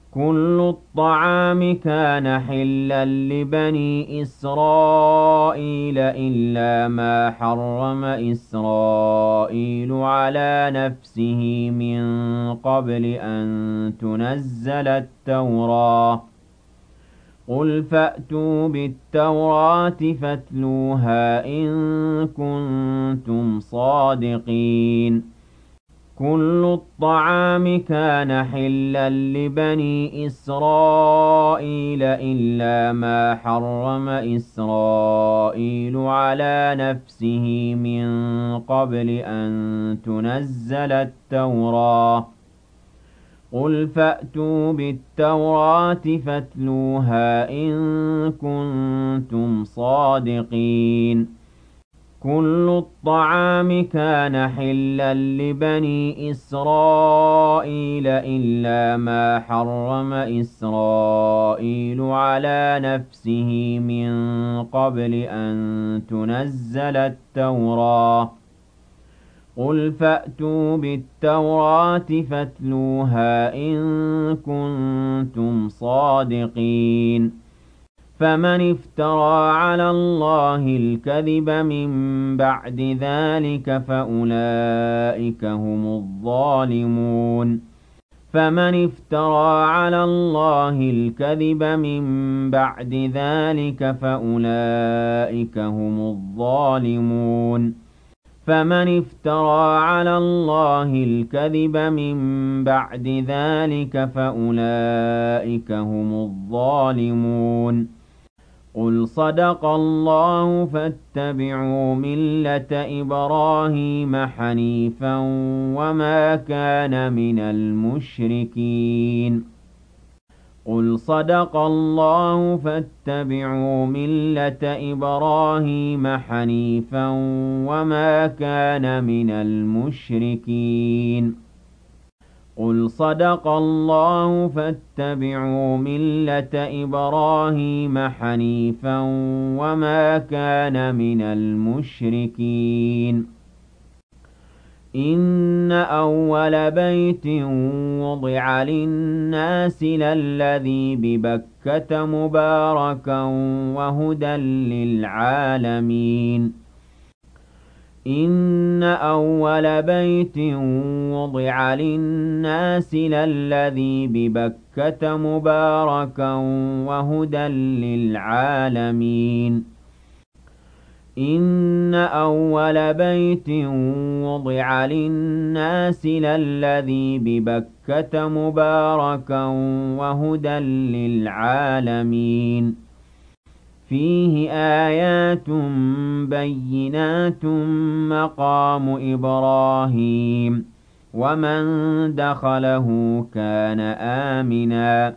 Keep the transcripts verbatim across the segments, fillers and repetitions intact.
كل الطعام كان حلا لبني إسرائيل إلا ما حرم إسرائيل على نفسه من قبل أن تنزل التوراة. قل فأتوا بالتوراة فاتلوها إن كنتم صادقين. كل الطعام كان حلا لبني إسرائيل إلا ما حرم إسرائيل على نفسه من قبل أن تنزل التوراة. قل فأتوا بالتوراة فاتلوها إن كنتم صادقين. كل الطعام كان حلا لبني إسرائيل إلا ما حرم إسرائيل على نفسه من قبل أن تنزل التوراة. قل فأتوا بالتوراة فاتلوها إن كنتم صادقين. فمن افترى على الله الكذب من بعد ذلك فأولئك هم الظالمون. فمن افترى على الله الكذب من بعد ذلك فأولئك هم الظالمون. فمن افترى على الله الكذب من بعد ذلك فأولئك هم الظالمون. قل صدق الله فاتبعوا ملة إبراهيم حنيفا وما كان من المشركين. قل صدق الله فاتبعوا ملة إبراهيم حنيفا وما كان من المشركين. قل صدق الله فاتبعوا ملة إبراهيم حنيفا وما كان من المشركين. إن أول بيت وضع للناس للذي ببكة مباركا وهدى للعالمين. إن أول بيت وضع للناس للذي ببكة مباركا وهدى للعالمين. إن أول بيت وضع للناس للذي ببكة مباركا وهدى للعالمين. فيه آيات بينات مقام إبراهيم ومن دخله كان آمنا.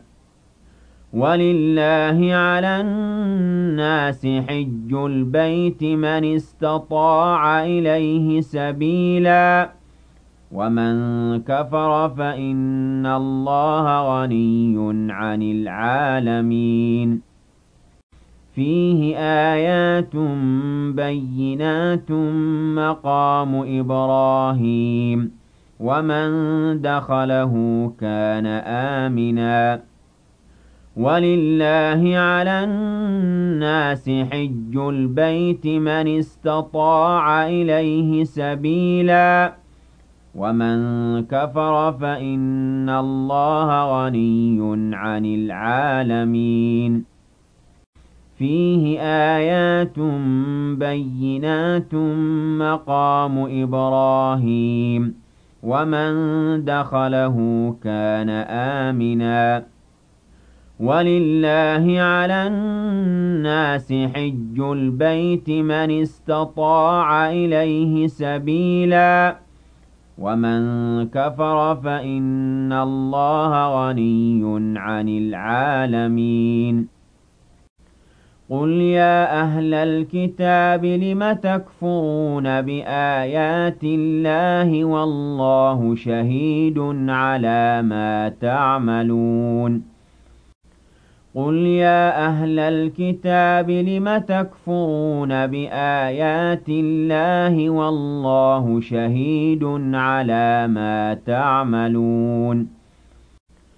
ولله على الناس حج البيت من استطاع إليه سبيلا ومن كفر فإن الله غني عن العالمين. فيه آيات بينات مقام إبراهيم ومن دخله كان آمنا. ولله على الناس حج البيت من استطاع إليه سبيلا ومن كفر فإن الله غني عن العالمين. فيه آيات بينات مقام إبراهيم ومن دخله كان آمنا. ولله على الناس حج البيت من استطاع إليه سبيلا ومن كفر فإن الله غني عن العالمين. قل يا أهل الكتاب لم تكفرون بآيات الله والله شهيد على ما تعملون. قل يا أهل الكتاب لم تكفرون بآيات الله والله شهيد على ما تعملون.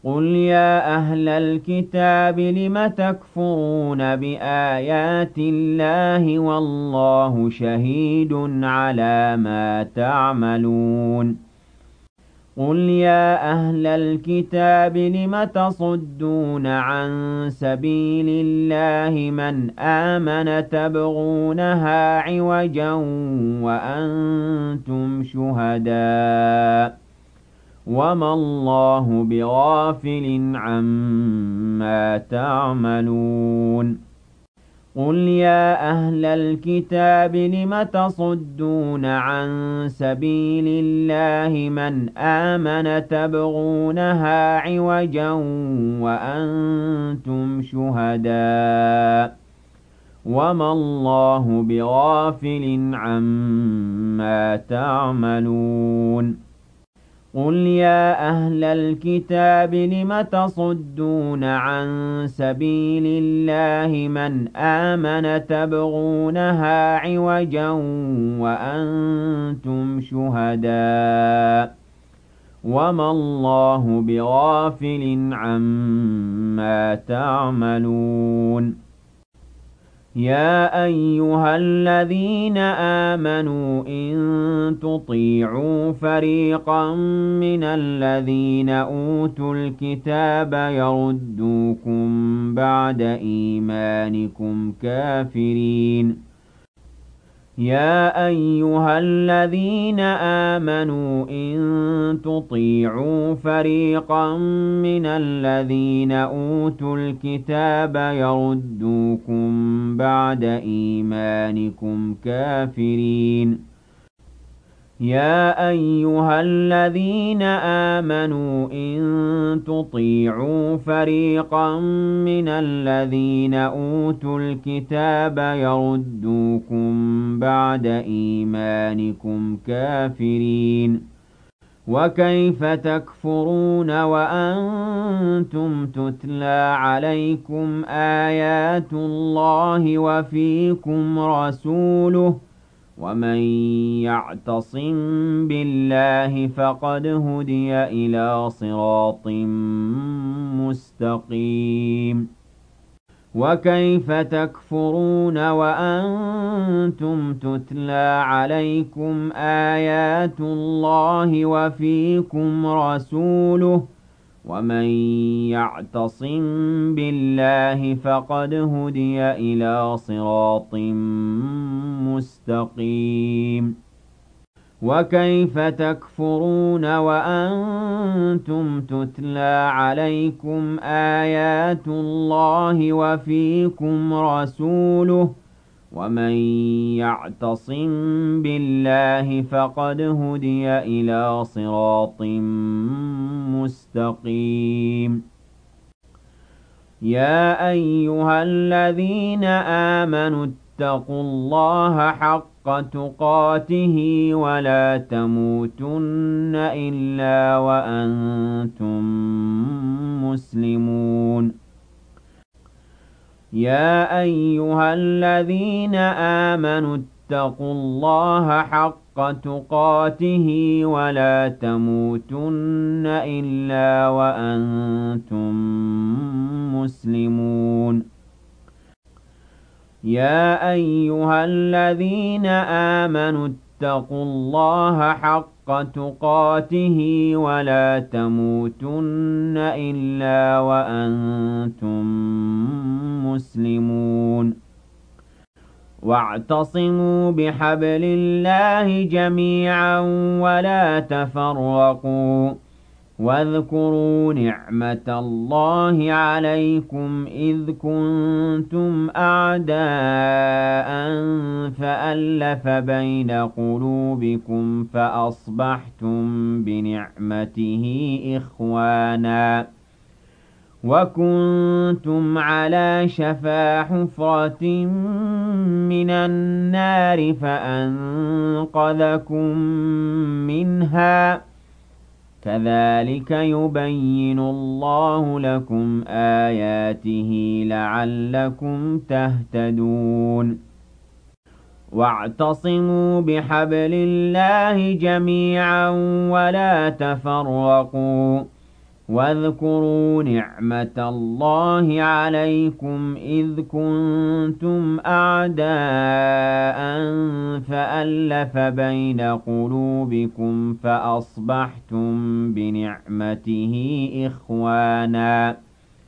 قُلْ يَا أَهْلَ الْكِتَابِ لِمَ تَكْفُرُونَ بِآيَاتِ اللَّهِ وَاللَّهُ شَهِيدٌ عَلَىٰ مَا تَعْمَلُونَ قُلْ يَا أَهْلَ الْكِتَابِ لِمَ تَصُدُّونَ عَن سَبِيلِ اللَّهِ مَنْ آمَنَ تَبْغُونَهَا عِوَجًا وَأَنتُمْ شُهَدَاءُ وَمَا اللَّهُ بِغَافِلٍ عَمَّا تَعْمَلُونَ قُلْ يَا أَهْلَ الْكِتَابِ لِمَ تَصُدُّونَ عَن سَبِيلِ اللَّهِ مَنْ آمَنَ تَبْغُونَهَا عِوَجًا وَأَنتُمْ شُهَدَاءُ وَمَا اللَّهُ بِغَافِلٍ عَمَّا تَعْمَلُونَ قُلْ يَا أَهْلَ الْكِتَابِ لِمَ تَصُدُّونَ عَن سَبِيلِ اللَّهِ مَنْ آمَنَ تَبْغُونَهَا عِوَجًا وَأَنتُمْ شُهَدَاءُ وَمَا اللَّهُ بِغَافِلٍ عَمَّا تَعْمَلُونَ يَا أَيُّهَا الَّذِينَ آمَنُوا إِن تُطِيعُوا فَرِيقًا مِّنَ الَّذِينَ أُوتُوا الْكِتَابَ يَرُدُّوكُم بَعْدَ إِيمَانِكُمْ كَافِرِينَ يَا أَيُّهَا الَّذِينَ آمَنُوا إِن تُطِيعُوا فَرِيقًا مِّنَ الَّذِينَ أُوتُوا الْكِتَابَ يَرُدُّوكُم بَعْدَ إِيمَانِكُمْ كَافِرِينَ يَا أَيُّهَا الَّذِينَ آمَنُوا إِن تُطِيعُوا فَرِيقًا مِّنَ الَّذِينَ أُوتُوا الْكِتَابَ يَرُدُّوكُم بَعْدَ إِيمَانِكُمْ كَافِرِينَ وَكَيْفَ تَكْفُرُونَ وَأَنتُمْ تُتْلَىٰ عَلَيْكُمْ آيَاتُ اللَّهِ وَفِيكُمْ رَسُولُهُ وَمَن يَعْتَصِم بِاللَّهِ فَقَدْ هُدِيَ إِلَىٰ صِرَاطٍ مُّسْتَقِيمٍ وَكَيْفَ تَكْفُرُونَ وَأَنتُمْ تُتْلَىٰ عَلَيْكُمْ آيَاتُ اللَّهِ وَفِيكُمْ رَسُولُهُ وَمَن يَعْتَصِم بِاللَّهِ فَقَدْ هُدِيَ إِلَىٰ صِرَاطٍ مُّسْتَقِيمٍ وَكَيْفَ تَكْفُرُونَ وَأَنتُمْ تُتْلَىٰ عَلَيْكُمْ آيَاتُ اللَّهِ وَفِيكُمْ رَسُولُهُ وَمَن يَعْتَصِم بِاللَّهِ فَقَدْ هُدِيَ إِلَىٰ صِرَاطٍ مُّسْتَقِيمٍ يَا أَيُّهَا الَّذِينَ آمَنُوا اتَّقُوا اللَّهَ حَقَّ تُقَاتِهِ وَلَا تَمُوتُنَّ إِلَّا وَأَنتُم مُّسْلِمُونَ يَا أَيُّهَا الَّذِينَ آمَنُوا اتَّقُوا اللَّهَ حَقَّ تُقَاتِهِ وَلَا تَمُوتُنَّ إِلَّا وَأَنتُم مُّسْلِمُونَ يَا أَيُّهَا الَّذِينَ آمَنُوا اتَّقُوا اللَّهَ حَقَّ تُقَاتِهِ وَلَا تَمُوتُنَّ إِلَّا وَأَنتُم مُّسْلِمُونَ وَاعْتَصِمُوا بِحَبْلِ اللَّهِ جَمِيعًا وَلَا تَفَرَّقُوا وَاذْكُرُوا نِعْمَةَ اللَّهِ عَلَيْكُمْ إِذْ كُنتُمْ أَعْدَاءً فَأَلَّفَ بَيْنَ قُلُوبِكُمْ فَأَصْبَحْتُم بِنِعْمَتِهِ إِخْوَانًا وَكُنتُمْ عَلَىٰ شَفَا حُفْرَةٍ مِّنَ النَّارِ فَأَنقَذَكُم مِّنْهَا ۗ كَذَٰلِكَ يُبَيِّنُ اللَّهُ لَكُمْ آيَاتِهِ لَعَلَّكُمْ تَهْتَدُونَ وَاعْتَصِمُوا بِحَبْلِ اللَّهِ جَمِيعًا وَلَا تَفَرَّقُوا واذكروا نعمة الله عليكم إذ كنتم أعداء فألف بين قلوبكم فأصبحتم بنعمته إخوانا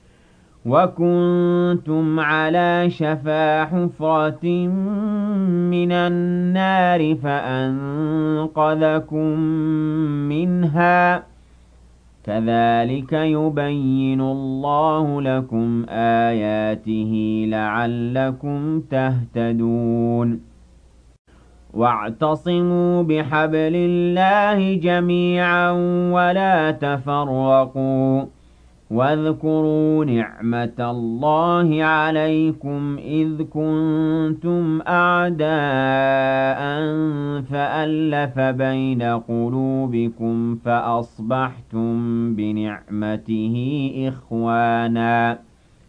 وكنتم على شفا حفرة من النار فأنقذكم منها كذلك يبين الله لكم آياته لعلكم تهتدون واعتصموا بحبل الله جميعا ولا تفرقوا واذكروا نعمة الله عليكم إذ كنتم أعداء فألف بين قلوبكم فأصبحتم بنعمته إخوانا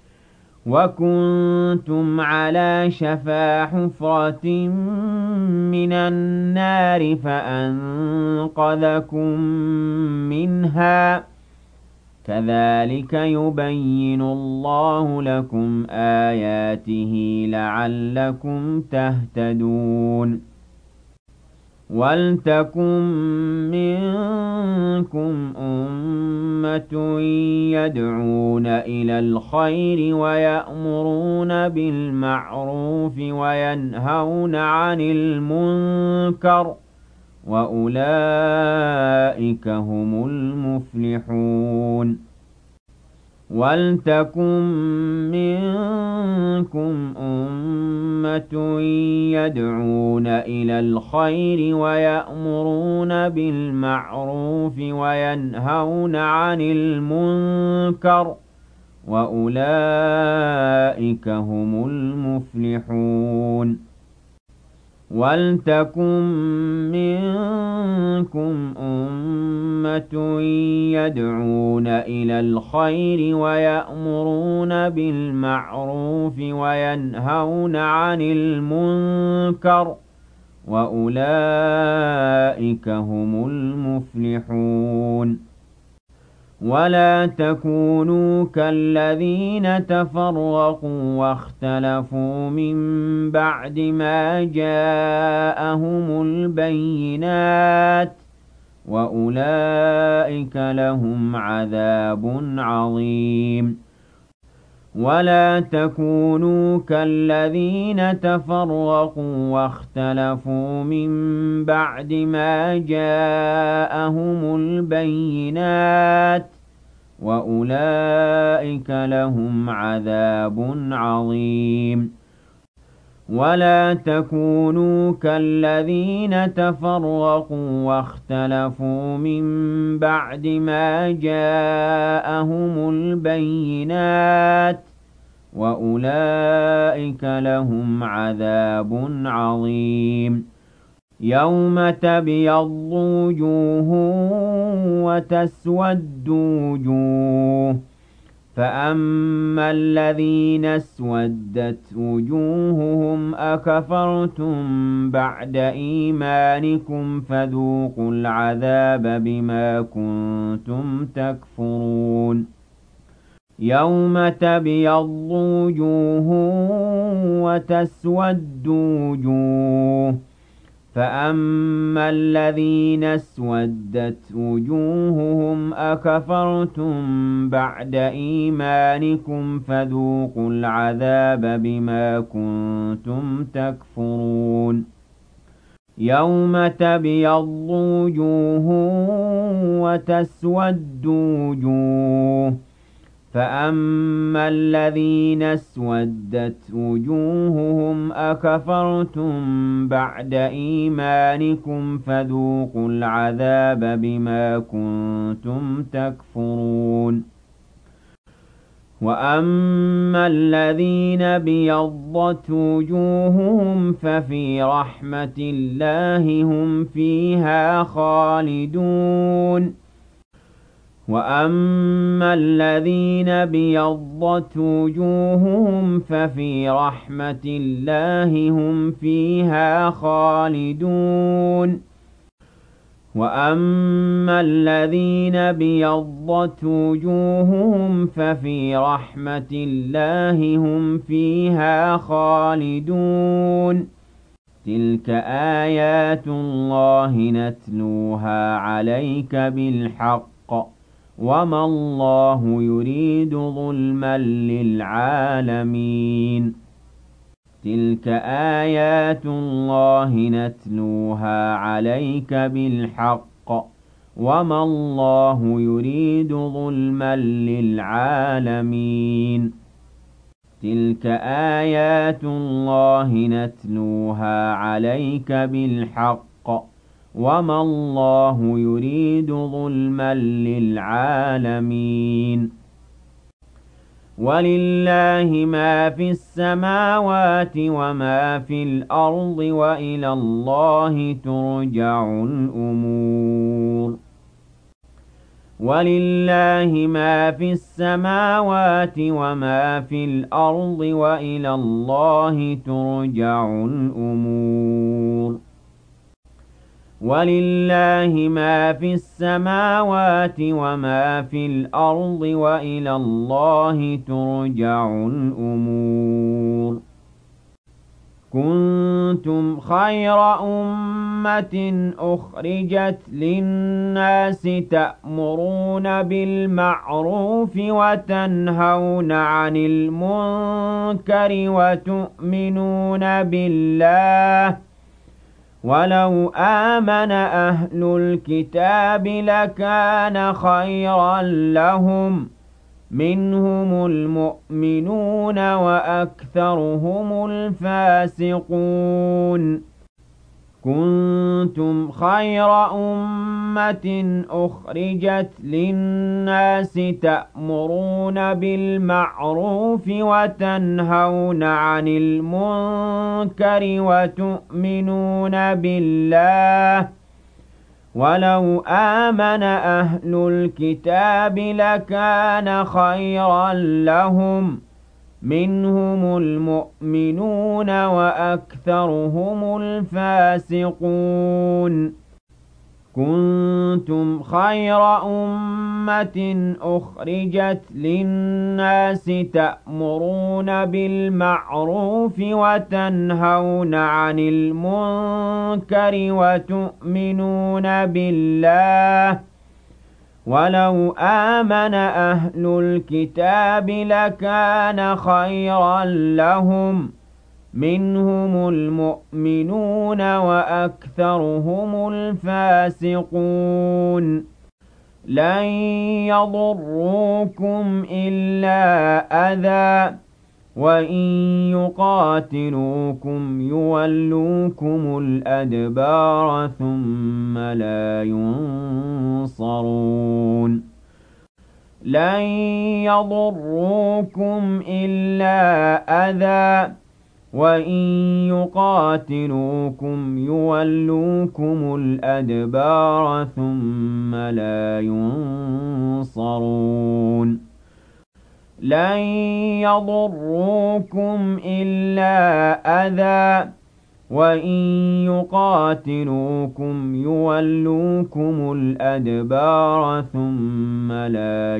وكنتم على شفا حفرة من النار فأنقذكم منها كذلك يبين الله لكم آياته لعلكم تهتدون ولتكن منكم أمة يدعون إلى الخير ويأمرون بالمعروف وينهون عن المنكر وأولئك هم المفلحون ولتكن منكم أمة يدعون إلى الخير ويأمرون بالمعروف وينهون عن المنكر وأولئك هم المفلحون ولتكن منكم أمة يدعون إلى الخير ويأمرون بالمعروف وينهون عن المنكر وأولئك هم المفلحون ولا تكونوا كالذين تفرقوا واختلفوا من بعد ما جاءهم البينات وأولئك لهم عذاب عظيم ولا تكونوا كالذين تفرقوا واختلفوا من بعد ما جاءهم البينات وأولئك لهم عذاب عظيم ولا تكونوا كالذين تفرقوا واختلفوا من بعد ما جاءهم البينات وأولئك لهم عذاب عظيم يوم تبيض وجوه وتسود وجوه فأما الذين اسودت وجوههم أكفرتم بعد إيمانكم فذوقوا العذاب بما كنتم تكفرون يوم تبيض وجوه وتسود وجوه فأما الذين اسودت وجوههم أكفرتم بعد إيمانكم فذوقوا العذاب بما كنتم تكفرون يوم تبيض وجوه وتسود وجوه فأما الذين اسودت وجوههم أكفرتم بعد إيمانكم فذوقوا العذاب بما كنتم تكفرون وأما الذين بيضت وجوههم ففي رحمة الله هم فيها خالدون وأما الذين بيضت وجوههم ففي رحمة الله هم فيها خالدون وَأَمَّا الَّذِينَ ابْيَضَّتْ وُجُوهُهُمْ فَفِي رَحْمَةِ اللَّهِ هُمْ فِيهَا خَالِدُونَ تِلْكَ آيَاتُ اللَّهِ نَتْلُوهَا عَلَيْكَ بِالْحَقِّ وَمَا اللَّهُ يُرِيدُ ظُلْمًا لِلْعَالَمِينَ تِلْكَ آيَاتُ اللَّهِ نَتْلُوهَا عَلَيْكَ بِالْحَقِّ وَمَا اللَّهُ يُرِيدُ ظُلْمًا لِلْعَالَمِينَ تِلْكَ آيَاتُ اللَّهِ نَتْلُوهَا عَلَيْكَ بِالْحَقِّ وَمَا اللَّهُ يُرِيدُ ظُلْمًا لِلْعَالَمِينَ وَلِلَّهِ مَا فِي السَّمَاوَاتِ وَمَا فِي الْأَرْضِ وَإِلَى اللَّهِ تُرْجَعُ الْأُمُورُ وَلِلَّهِ مَا فِي السَّمَاوَاتِ وَمَا فِي الْأَرْضِ وَإِلَى اللَّهِ تُرْجَعُ الْأُمُورُ وَلِلَّهِ مَا فِي السَّمَاوَاتِ وَمَا فِي الْأَرْضِ وَإِلَى اللَّهِ تُرْجَعُ الْأُمُورُ كُنتُمْ خَيْرَ أُمَّةٍ أُخْرِجَتْ لِلنَّاسِ تَأْمُرُونَ بِالْمَعْرُوفِ وَتَنْهَوْنَ عَنِ الْمُنكَرِ وَتُؤْمِنُونَ بِاللَّهِ وَلَوْ آمَنَ أَهْلُ الْكِتَابِ لَكَانَ خَيْرًا لَّهُم مِّنْهُمُ الْمُؤْمِنُونَ وَأَكْثَرُهُمُ الْفَاسِقُونَ كُنتُمْ خَيْرَ أُمَّةٍ أُخْرِجَتْ لِلنَّاسِ تَأْمُرُونَ بِالْمَعْرُوفِ وَتَنْهَوْنَ عَنِ الْمُنكَرِ وَتُؤْمِنُونَ بِاللَّهِ وَلَوْ آمَنَ أَهْلُ الْكِتَابِ لَكَانَ خَيْرًا لَّهُم مِّنْهُمُ الْمُؤْمِنُونَ وَأَكْثَرُهُمُ الْفَاسِقُونَ كُنتُمْ خَيْرَ أُمَّةٍ أُخْرِجَتْ لِلنَّاسِ تَأْمُرُونَ بِالْمَعْرُوفِ وَتَنْهَوْنَ عَنِ الْمُنكَرِ وَتُؤْمِنُونَ بِاللَّهِ وَلَوْ آمَنَ أَهْلُ الْكِتَابِ لَكَانَ خَيْرًا لَّهُم مِّنْهُمُ الْمُؤْمِنُونَ وَأَكْثَرُهُمُ الْفَاسِقُونَ لَن يَضُرُّوكُمْ إِلَّا أَذًى وَإِن يُقَاتِلُوكُمْ يُوَلُّوكُمُ الْأَدْبَارَ ثُمَّ لَا يُنصَرُونَ لَن يَضُرُّوكُمْ إِلَّا أَذًى وَإِن يُقَاتِلُوكُمْ يُوَلُّوكُمُ الْأَدْبَارَ ثُمَّ لَا يُنصَرُونَ لَن يَضُرُّوكُمْ إِلَّا أَذًى وَإِن يُقَاتِلُوكُمْ يُوَلُّوكُمُ الْأَدْبَارَ ثُمَّ لَا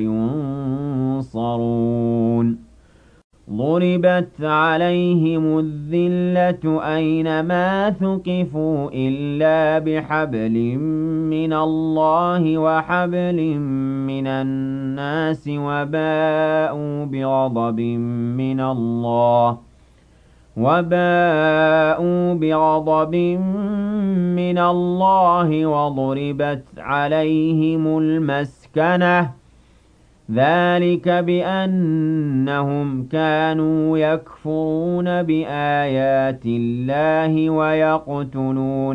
يُنصَرُونَ ضُرِبَتْ عَلَيْهِمُ الذِّلَّةُ أَيْنَمَا ثُقِفُوا إِلَّا بِحَبْلٍ مِّنَ اللَّهِ وَحَبْلٍ مِّنَ النَّاسِ، وَبَاءُوا بِغَضَبٍ مِّنَ اللَّهِ وَبَاءُوا بِغَضَبٍ مِّنَ اللَّهِ وَضُرِبَتْ عَلَيْهِمُ الْمَسْكَنَةُ ذَلِكَ بِأَنَّهُمْ كَانُوا يَكْفُرُونَ بِآيَاتِ اللَّهِ وَيَقْتُلُونَ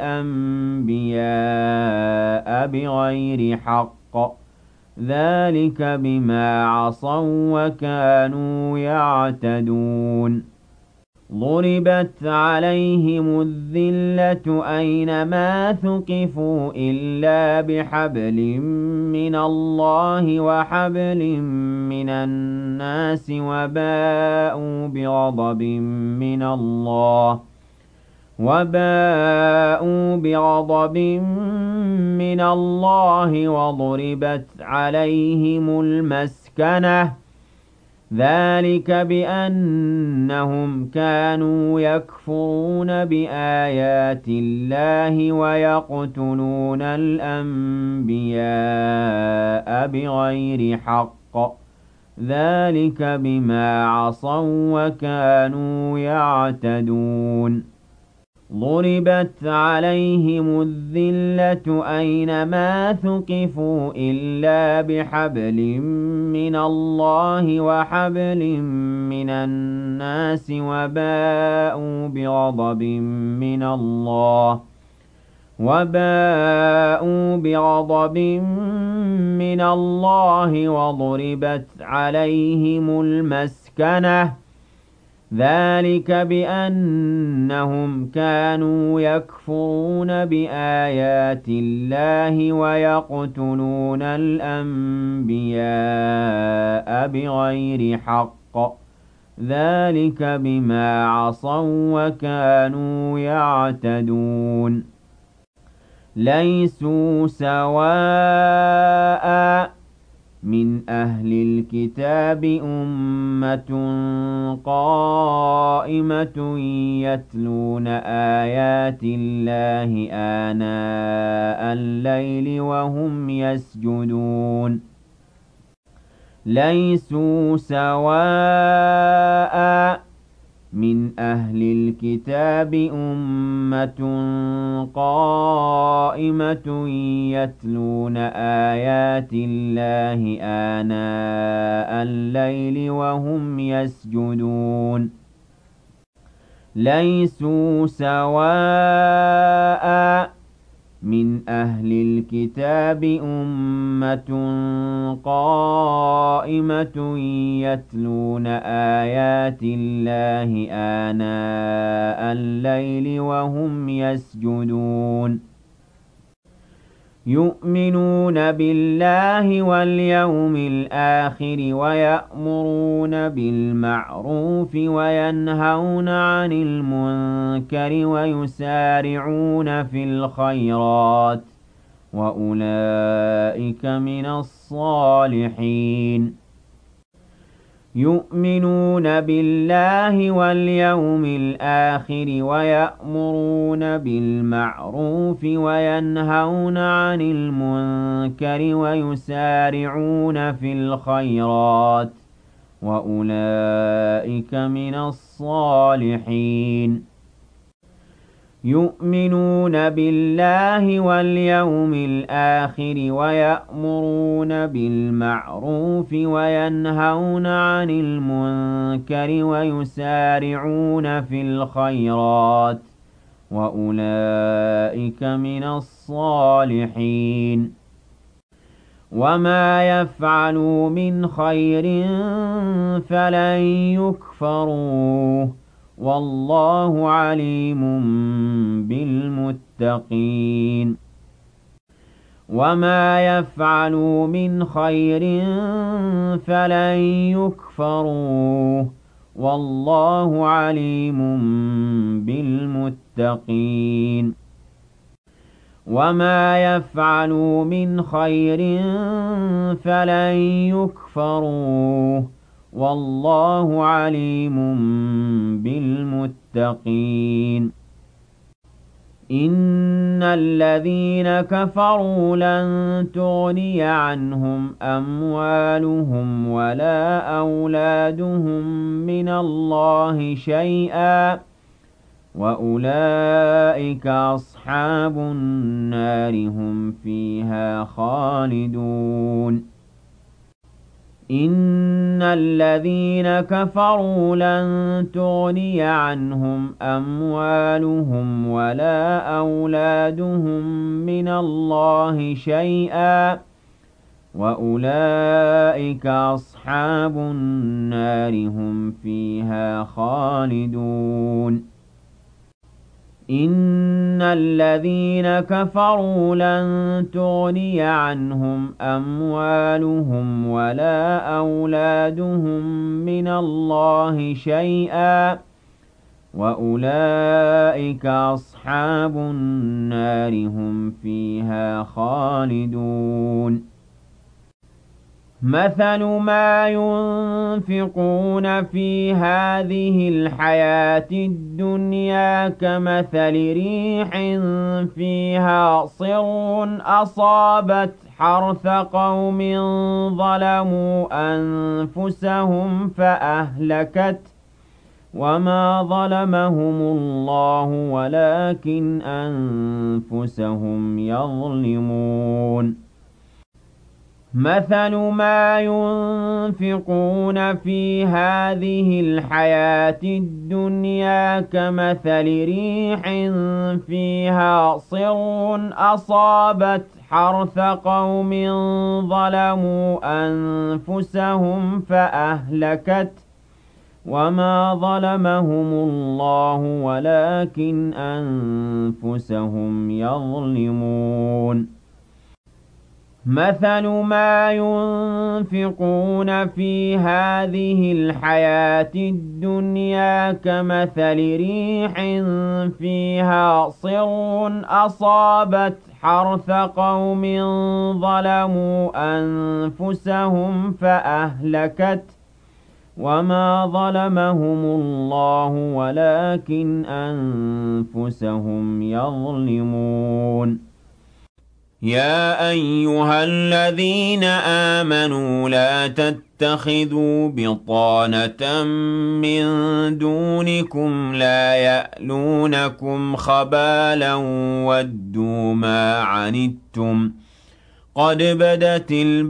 الْأَنبِيَاءَ بِغَيْرِ حَقٍّ ذَلِكَ بِمَا عَصَوا وَكَانُوا يَعْتَدُونَ ضُرِبَتْ عَلَيْهِمُ الذِّلَّةُ أَيْنَمَا ثُقِفُوا إِلَّا بِحَبْلٍ مِّنَ اللَّهِ وَحَبْلٍ مِّنَ النَّاسِ، وَبَاءُوا بِغَضَبٍ مِّنَ اللَّهِ وباءوا بغضب من الله وضربت عليهم المسكنة ذلك بأنهم كانوا يكفرون بآيات الله ويقتلون الأنبياء بغير حق ذلك بما عصوا وكانوا يعتدون ضربت عليهم الذلة أينما ثقفوا إلا بحبل من الله وحبل من الناس وباءوا بغضب من الله وباءوا بغضب من الله وضربت عليهم المسكنة ذلك بأنهم كانوا يكفرون بآيات الله ويقتلون الأنبياء بغير حق ذلك بما عصوا وكانوا يعتدون ليسوا سواء من أهل الكتاب أمة قائمة يتلون آيات الله آناء الليل وهم يسجدون ليسوا سواء من أهل الكتاب أمة قائمة يتلون آيات الله آناء الليل وهم يسجدون ليسوا سواء من أهل الكتاب أمة قائمة يتلون آيات الله آناء الليل وهم يسجدون يؤمنون بالله واليوم الآخر ويأمرون بالمعروف وينهون عن المنكر ويسارعون في الخيرات وأولئك من الصالحين يؤمنون بالله واليوم الآخر ويأمرون بالمعروف وينهون عن المنكر ويسارعون في الخيرات وأولئك من الصالحين يؤمنون بالله واليوم الآخر ويأمرون بالمعروف وينهون عن المنكر ويسارعون في الخيرات وأولئك من الصالحين وما يفعلوا من خير فلن يكفروه والله عليم بالمتقين وما يفعلوا من خير فلن يكفروه والله عليم بالمتقين وما يفعلوا من خير فلن يكفروه والله عليم بالمتقين إن الذين كفروا لن تغني عنهم أموالهم ولا أولادهم من الله شيئا وأولئك أصحاب النار هم فيها خالدون إن الذين كفروا لن تغني عنهم أموالهم ولا أولادهم من الله شيئا وأولئك أصحاب النار هم فيها خالدون إن الذين كفروا لن تغني عنهم أموالهم ولا أولادهم من الله شيئا وأولئك أصحاب النار هم فيها خالدون إن الذين كفروا لن تغني عنهم أموالهم ولا أولادهم من الله شيئا وأولئك أصحاب النار هم فيها خالدون إن الذين كفروا لن تغني عنهم أموالهم ولا أولادهم من الله شيئا وَأُولَٰئِكَ أَصْحَابُ النَّارِ هُمْ فِيهَا خَالِدُونَ مَثَلُ مَا يُنفِقُونَ فِي هَٰذِهِ الْحَيَاةِ الدُّنْيَا كَمَثَلِ رِيحٍ فِيهَا صِرٌّ أَصَابَتْ حَرْثَ قَوْمٍ ظَلَمُوا أَنفُسَهُمْ فَأَهْلَكَتْهُ ۚ وَمَا ظَلَمَهُمُ اللَّهُ وَلَٰكِنْ أَنفُسَهُمْ يَظْلِمُونَ مَثَلُ مَا يُنفِقُونَ فِي هَٰذِهِ الْحَيَاةِ الدُّنْيَا كَمَثَلِ رِيحٍ فِيهَا صِرٌّ أَصَابَتْ حَرْثَ قَوْمٍ ظَلَمُوا أَنفُسَهُمْ فَأَهْلَكَتْهُ ۚ وَمَا ظَلَمَهُمُ اللَّهُ وَلَٰكِنْ أَنفُسَهُمْ يَظْلِمُونَ مَثَلُ مَا يُنفِقُونَ فِي هَٰذِهِ الْحَيَاةِ الدُّنْيَا كَمَثَلِ رِيحٍ فِيهَا صِرٌّ أَصَابَتْ حَرْثَ قَوْمٍ ظَلَمُوا أَنفُسَهُمْ فَأَهْلَكَتْهُ ۚ وَمَا ظَلَمَهُمُ اللَّهُ وَلَٰكِنْ أَنفُسَهُمْ يَظْلِمُونَ يَا أَيُّهَا الَّذِينَ آمَنُوا لَا تَتَّخِذُوا بِطَانَةً مِّن دُونِكُمْ لَا يَأْلُونَكُمْ خَبَالًا وَدُّوا مَا عَنِتُّمْ ۖ قَدْ بَدَتِ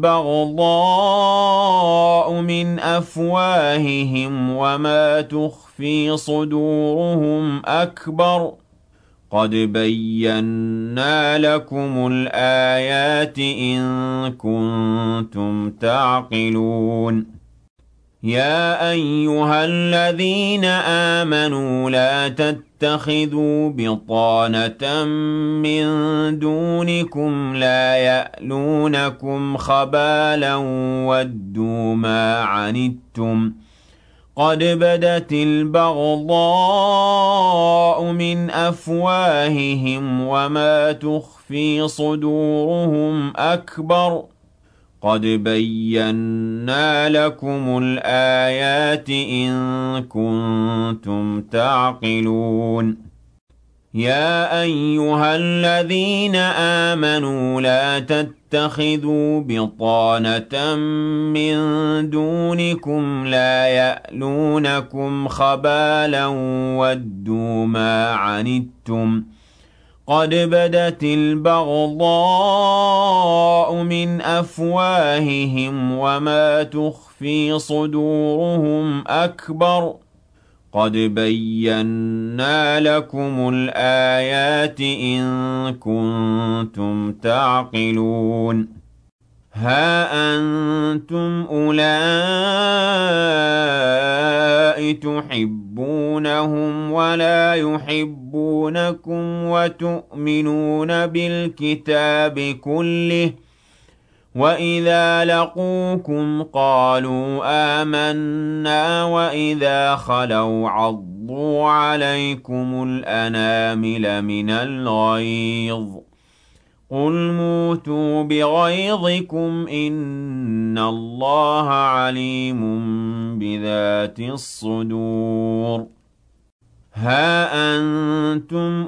الْبَغْضَاءُ مِنْ أَفْوَاهِهِمْ وَمَا تُخْفِي صُدُورُهُمْ أَكْبَرُ ۚ قَدْ بَيَّنَّا لَكُمُ الْآيَاتِ إِن كُنتُمْ تَعْقِلُونَ يَا أَيُّهَا الَّذِينَ آمَنُوا لَا تَتَّخِذُوا بِطَانَةً مِّن دُونِكُمْ لَا يَأْلُونَكُمْ خَبَالًا وَدُّوا مَا عَنِتُّمْ ۖ قَدْ بَدَتِ الْبَغْضَاءُ مِنْ أَفْوَاهِهِمْ وَمَا تُخْفِي صُدُورُهُمْ أَكْبَرُ ۚ قَدْ بَيَّنَّا لَكُمُ الْآيَاتِ إِن كُنتُمْ تَعْقِلُونَ يَا أَيُّهَا الَّذِينَ آمَنُوا لَا تَتَّخِذُوا بِطَانَةً مِّن دُونِكُمْ لَا يَأْلُونَكُمْ خَبَالًا وَدُّوا مَا عَنِتُّمْ ۖ قَدْ بَدَتِ الْبَغْضَاءُ مِنْ أَفْوَاهِهِمْ وَمَا تُخْفِي صُدُورُهُمْ أَكْبَرُ ۚ قَدْ بَيَّنَّا لَكُمُ الْآيَاتِ إِن كُنتُمْ تَعْقِلُونَ هَا أَنتُمْ أُولَاءِ تُحِبُّونَهُمْ وَلَا يُحِبُّونَكُمْ وَتُؤْمِنُونَ بِالْكِتَابِ كُلِّهِ وَإِذَا لَقُوكُمْ قَالُوا آمَنَّا وَإِذَا خَلَوْا عَضُّوا عَلَيْكُمُ الْأَنَامِلَ مِنَ الْغَيْظِ ۚ قُلْ مُوتُوا بِغَيْظِكُمْ إِنَّ اللَّهَ عَلِيمٌ بِذَاتِ الصُّدُورِ هَا أَنتُمْ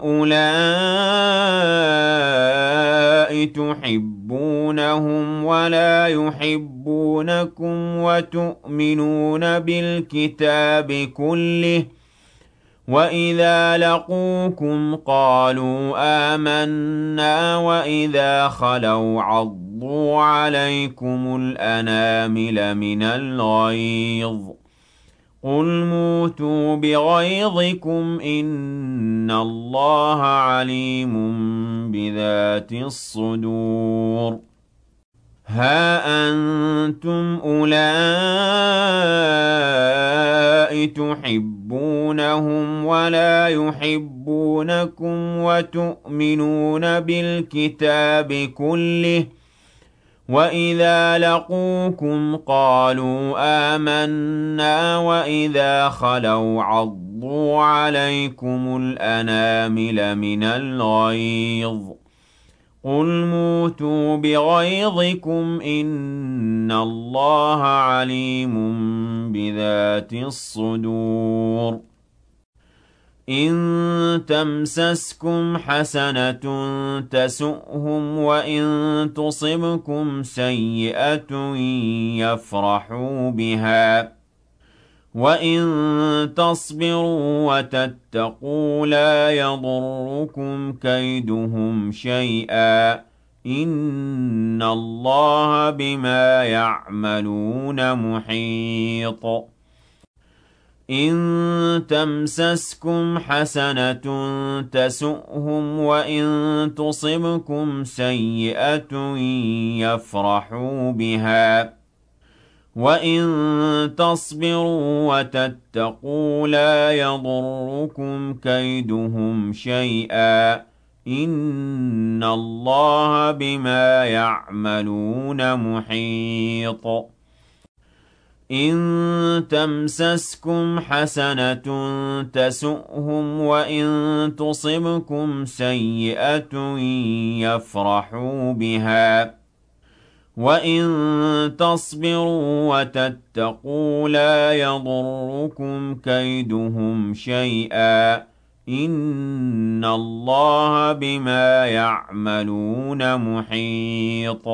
أُولَاءِ تُحِبُّونَهُمْ وَلَا يُحِبُّونَكُمْ وَتُؤْمِنُونَ بِالْكِتَابِ كُلِّهِ وَإِذَا لَقُوكُمْ قَالُوا آمَنَّا وَإِذَا خَلَوْا عَضُّوا عَلَيْكُمُ الْأَنَامِلَ مِنَ الْغَيْظِ ۚ قُلْ مُوتُوا بِغَيْظِكُمْ إِنَّ اللَّهَ عَلِيمٌ بِذَاتِ الصُّدُورِ هَا أَنتُمْ أُولَاءِ تُحِبُّونَهُمْ وَلَا يُحِبُّونَكُمْ وَتُؤْمِنُونَ بِالْكِتَابِ كُلِّهِ وَإِذَا لَقُوكُمْ قَالُوا آمَنَّا وَإِذَا خَلَوْا عَضُّوا عَضُّوا عَلَيْكُمُ الْأَنَامِلَ مِنَ الْغَيْظِ ۚ قُلْ مُوتُوا بِغَيْظِكُمْ إِنَّ اللَّهَ عَلِيمٌ بِذَاتِ الصُّدُورِ إِن تَمْسَسْكُمْ حَسَنَةٌ تَسُؤْهُمْ وَإِن تُصِبْكُمْ سَيِّئَةٌ يَفْرَحُوا بِهَا وَإِن تَصْبِرُوا وَتَتَّقُوا لَا يَضُرُّكُمْ كَيْدُهُمْ شَيْئًا ۗ إِنَّ اللَّهَ بِمَا يَعْمَلُونَ مُحِيطٌ إِن تَمْسَسْكُمْ حَسَنَةٌ تَسُؤْهُمْ وَإِن تُصِبْكُمْ سَيِّئَةٌ يَفْرَحُوا بِهَا وَإِن تَصْبِرُوا وَتَتَّقُوا لَا يَضُرُّكُمْ كَيْدُهُمْ شَيْئًا ۗ إِنَّ اللَّهَ بِمَا يَعْمَلُونَ مُحِيطٌ إِن تَمْسَسْكُمْ حَسَنَةٌ تَسُؤْهُمْ وَإِن تُصِبْكُمْ سَيِّئَةٌ يَفْرَحُوا بِهَا وَإِن تَصْبِرُوا وَتَتَّقُوا لَا يَضُرُّكُمْ كَيْدُهُمْ شَيْئًا ۗ إِنَّ اللَّهَ بِمَا يَعْمَلُونَ مُحِيطٌ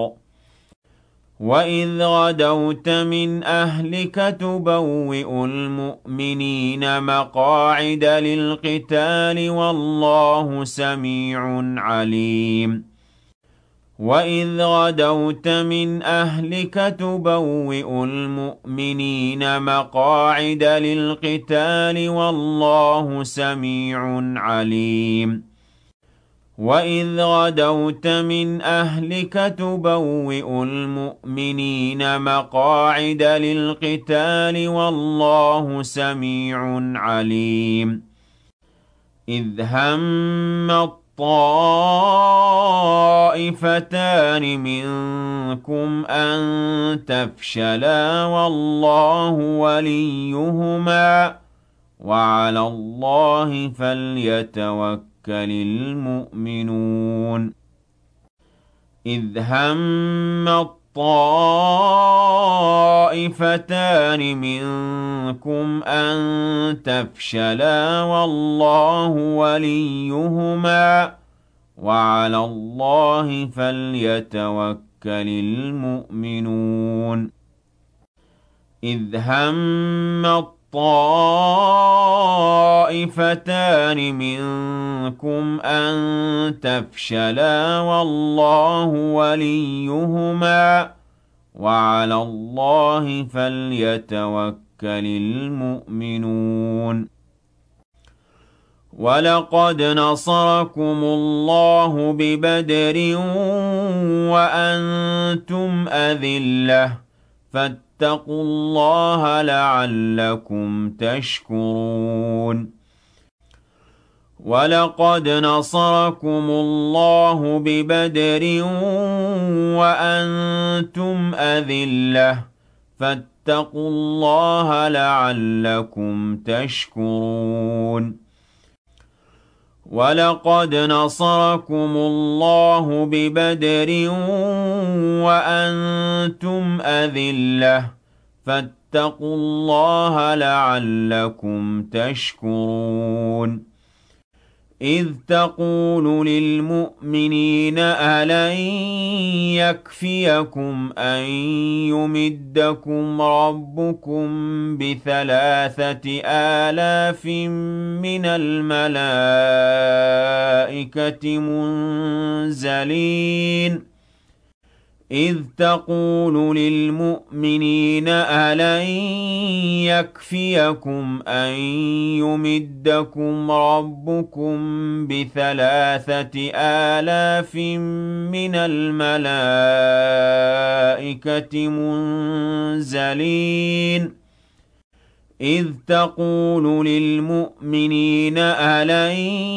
وَإِذْ غَدَوْتَ مِنْ أَهْلِكَ تُبَوِّئُ الْمُؤْمِنِينَ مَقَاعِدَ لِلْقِتَالِ وَاللَّهُ سَمِيعٌ عَلِيمٌ وَإِذْ غَدَوْتَ مِنْ أَهْلِكَ تُبَوِّئُ الْمُؤْمِنِينَ مَقَاعِدَ لِلْقِتَالِ وَاللَّهُ سَمِيعٌ عَلِيمٌ وَإِذْ غَدَوْتَ مِنْ أَهْلِكَ تُبَوِّئُ الْمُؤْمِنِينَ مَقَاعِدَ لِلْقِتَالِ وَاللَّهُ سَمِيعٌ عَلِيمٌ إِذْ هَمَّ الطَّائِفَتَانِ مِنكُمْ أَن تَفْشَلَا وَاللَّهُ وَلِيُّهُمَا ۗ وَعَلَى اللَّهِ فَلْيَتَوَكَّلِ الْمُؤْمِنُونَ إِذْ هَمَّ الطَّائِفَتَانِ مِنكُمْ أَن تَفْشَلَا وَاللَّهُ وَلِيُّهُمَا ۗ وَعَلَى اللَّهِ فَلْيَتَوَكَّلِ الْمُؤْمِنُونَ إِذْ هَمَّ الطَّائِفَتَانِ مِنكُمْ أَن تَفْشَلَا وَاللَّهُ وَلِيُّهُمَا ۗ وَعَلَى اللَّهِ فَلْيَتَوَكَّلِ الْمُؤْمِنُونَ وَلَقَدْ نَصَرَكُمُ اللَّهُ بِبَدْرٍ وَأَنتُمْ أَذِلَّةٌ فَاتَّقُوا اللَّهَ لَعَلَّكُمْ تَشْكُرُونَ وَلَقَدْ نَصَرَكُمُ اللَّهُ بِبَدْرٍ وَأَنتُمْ أَذِلَّةٌ فَاتَّقُوا اللَّهَ لَعَلَّكُمْ تَشْكُرُونَ وَلَقَدْ نَصَرَكُمُ اللَّهُ بِبَدْرٍ وَأَنتُمْ أَذِلَّةٌ فَاتَّقُوا اللَّهَ لَعَلَّكُمْ تَشْكُرُونَ إِذْ تَقُولُ لِلْمُؤْمِنِينَ أَلَنْ يَكْفِيَكُمْ أَنْ يُمِدَّكُمْ رَبُّكُمْ بِثَلَاثَةِ آلَافٍ مِّنَ الْمَلَائِكَةِ مُنزَلِينَ إِذْ تَقُولُ لِلْمُؤْمِنِينَ أَلَنْ يَكْفِيَكُمْ أَنْ يُمِدَّكُمْ رَبُّكُمْ بِثَلَاثَةِ آلَافٍ مِّنَ الْمَلَائِكَةِ مُنزَلِينَ إذ تقول للمؤمنين ألن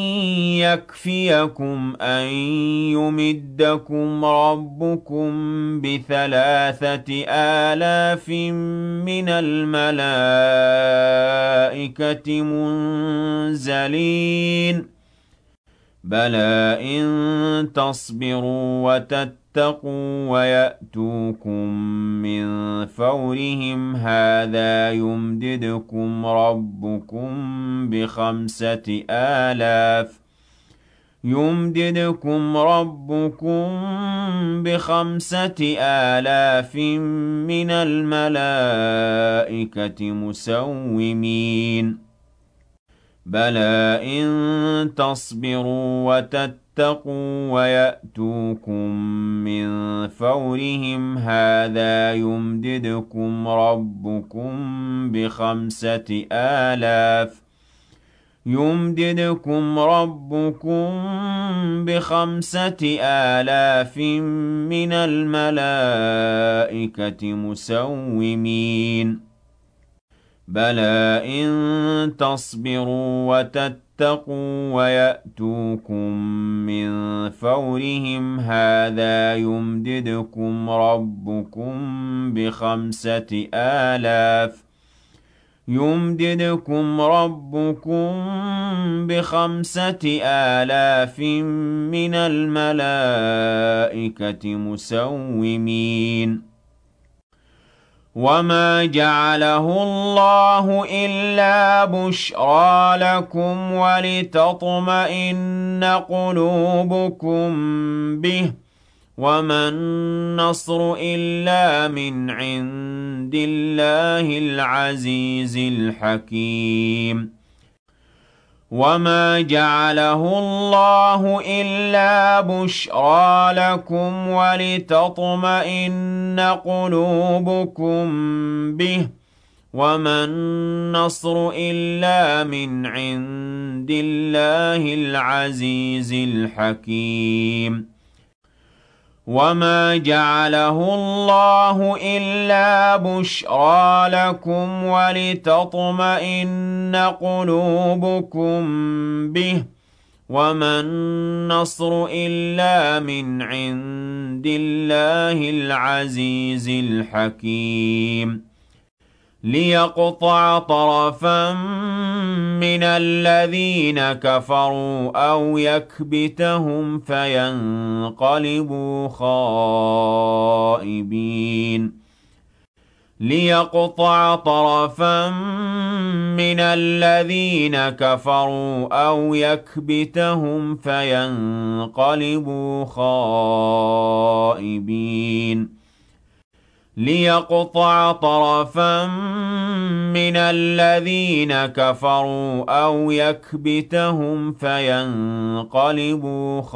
يكفيكم أن يمدكم ربكم بثلاثة آلاف من الملائكة منزلين بلى إن تصبروا وتتقوا ويأتوكم من فورهم هذا يمددكم ربكم بخمسة آلاف يمددكم ربكم بخمسة آلاف من الملائكة مسومين بلى إن تصبروا وتتقوا ويأتوكم من فورهم هذا يمددكم ربكم بخمسة آلاف يمددكم ربكم بخمسة آلاف من الملائكة مسومين بلى إن تصبروا وتتقوا ويأتوكم من فورهم هذا يمددكم ربكم بخمسة آلاف يمددكم ربكم بخمسة آلاف من الملائكة مسومين وما جعله الله إلا بشرى لكم ولتطمئن قلوبكم به وما النصر إلا من عند الله العزيز الحكيم وما جعله الله إلا بشرى لكم ولتطمئن قلوبكم به وما النصر إلا من عند الله العزيز الحكيم وما جعله الله إلا بشرى لكم ولتطمئن قلوبكم به وما النصر إلا من عند الله العزيز الحكيم ليقطع طرفا من الذين كفروا أو يكبتهم فينقلبوا خائبين ليقطع طرفا من الذين كفروا أو يكبتهم فينقلبوا خائبين ليقطع طرفا من الذين كفروا أو يكبتهم فينقلبوا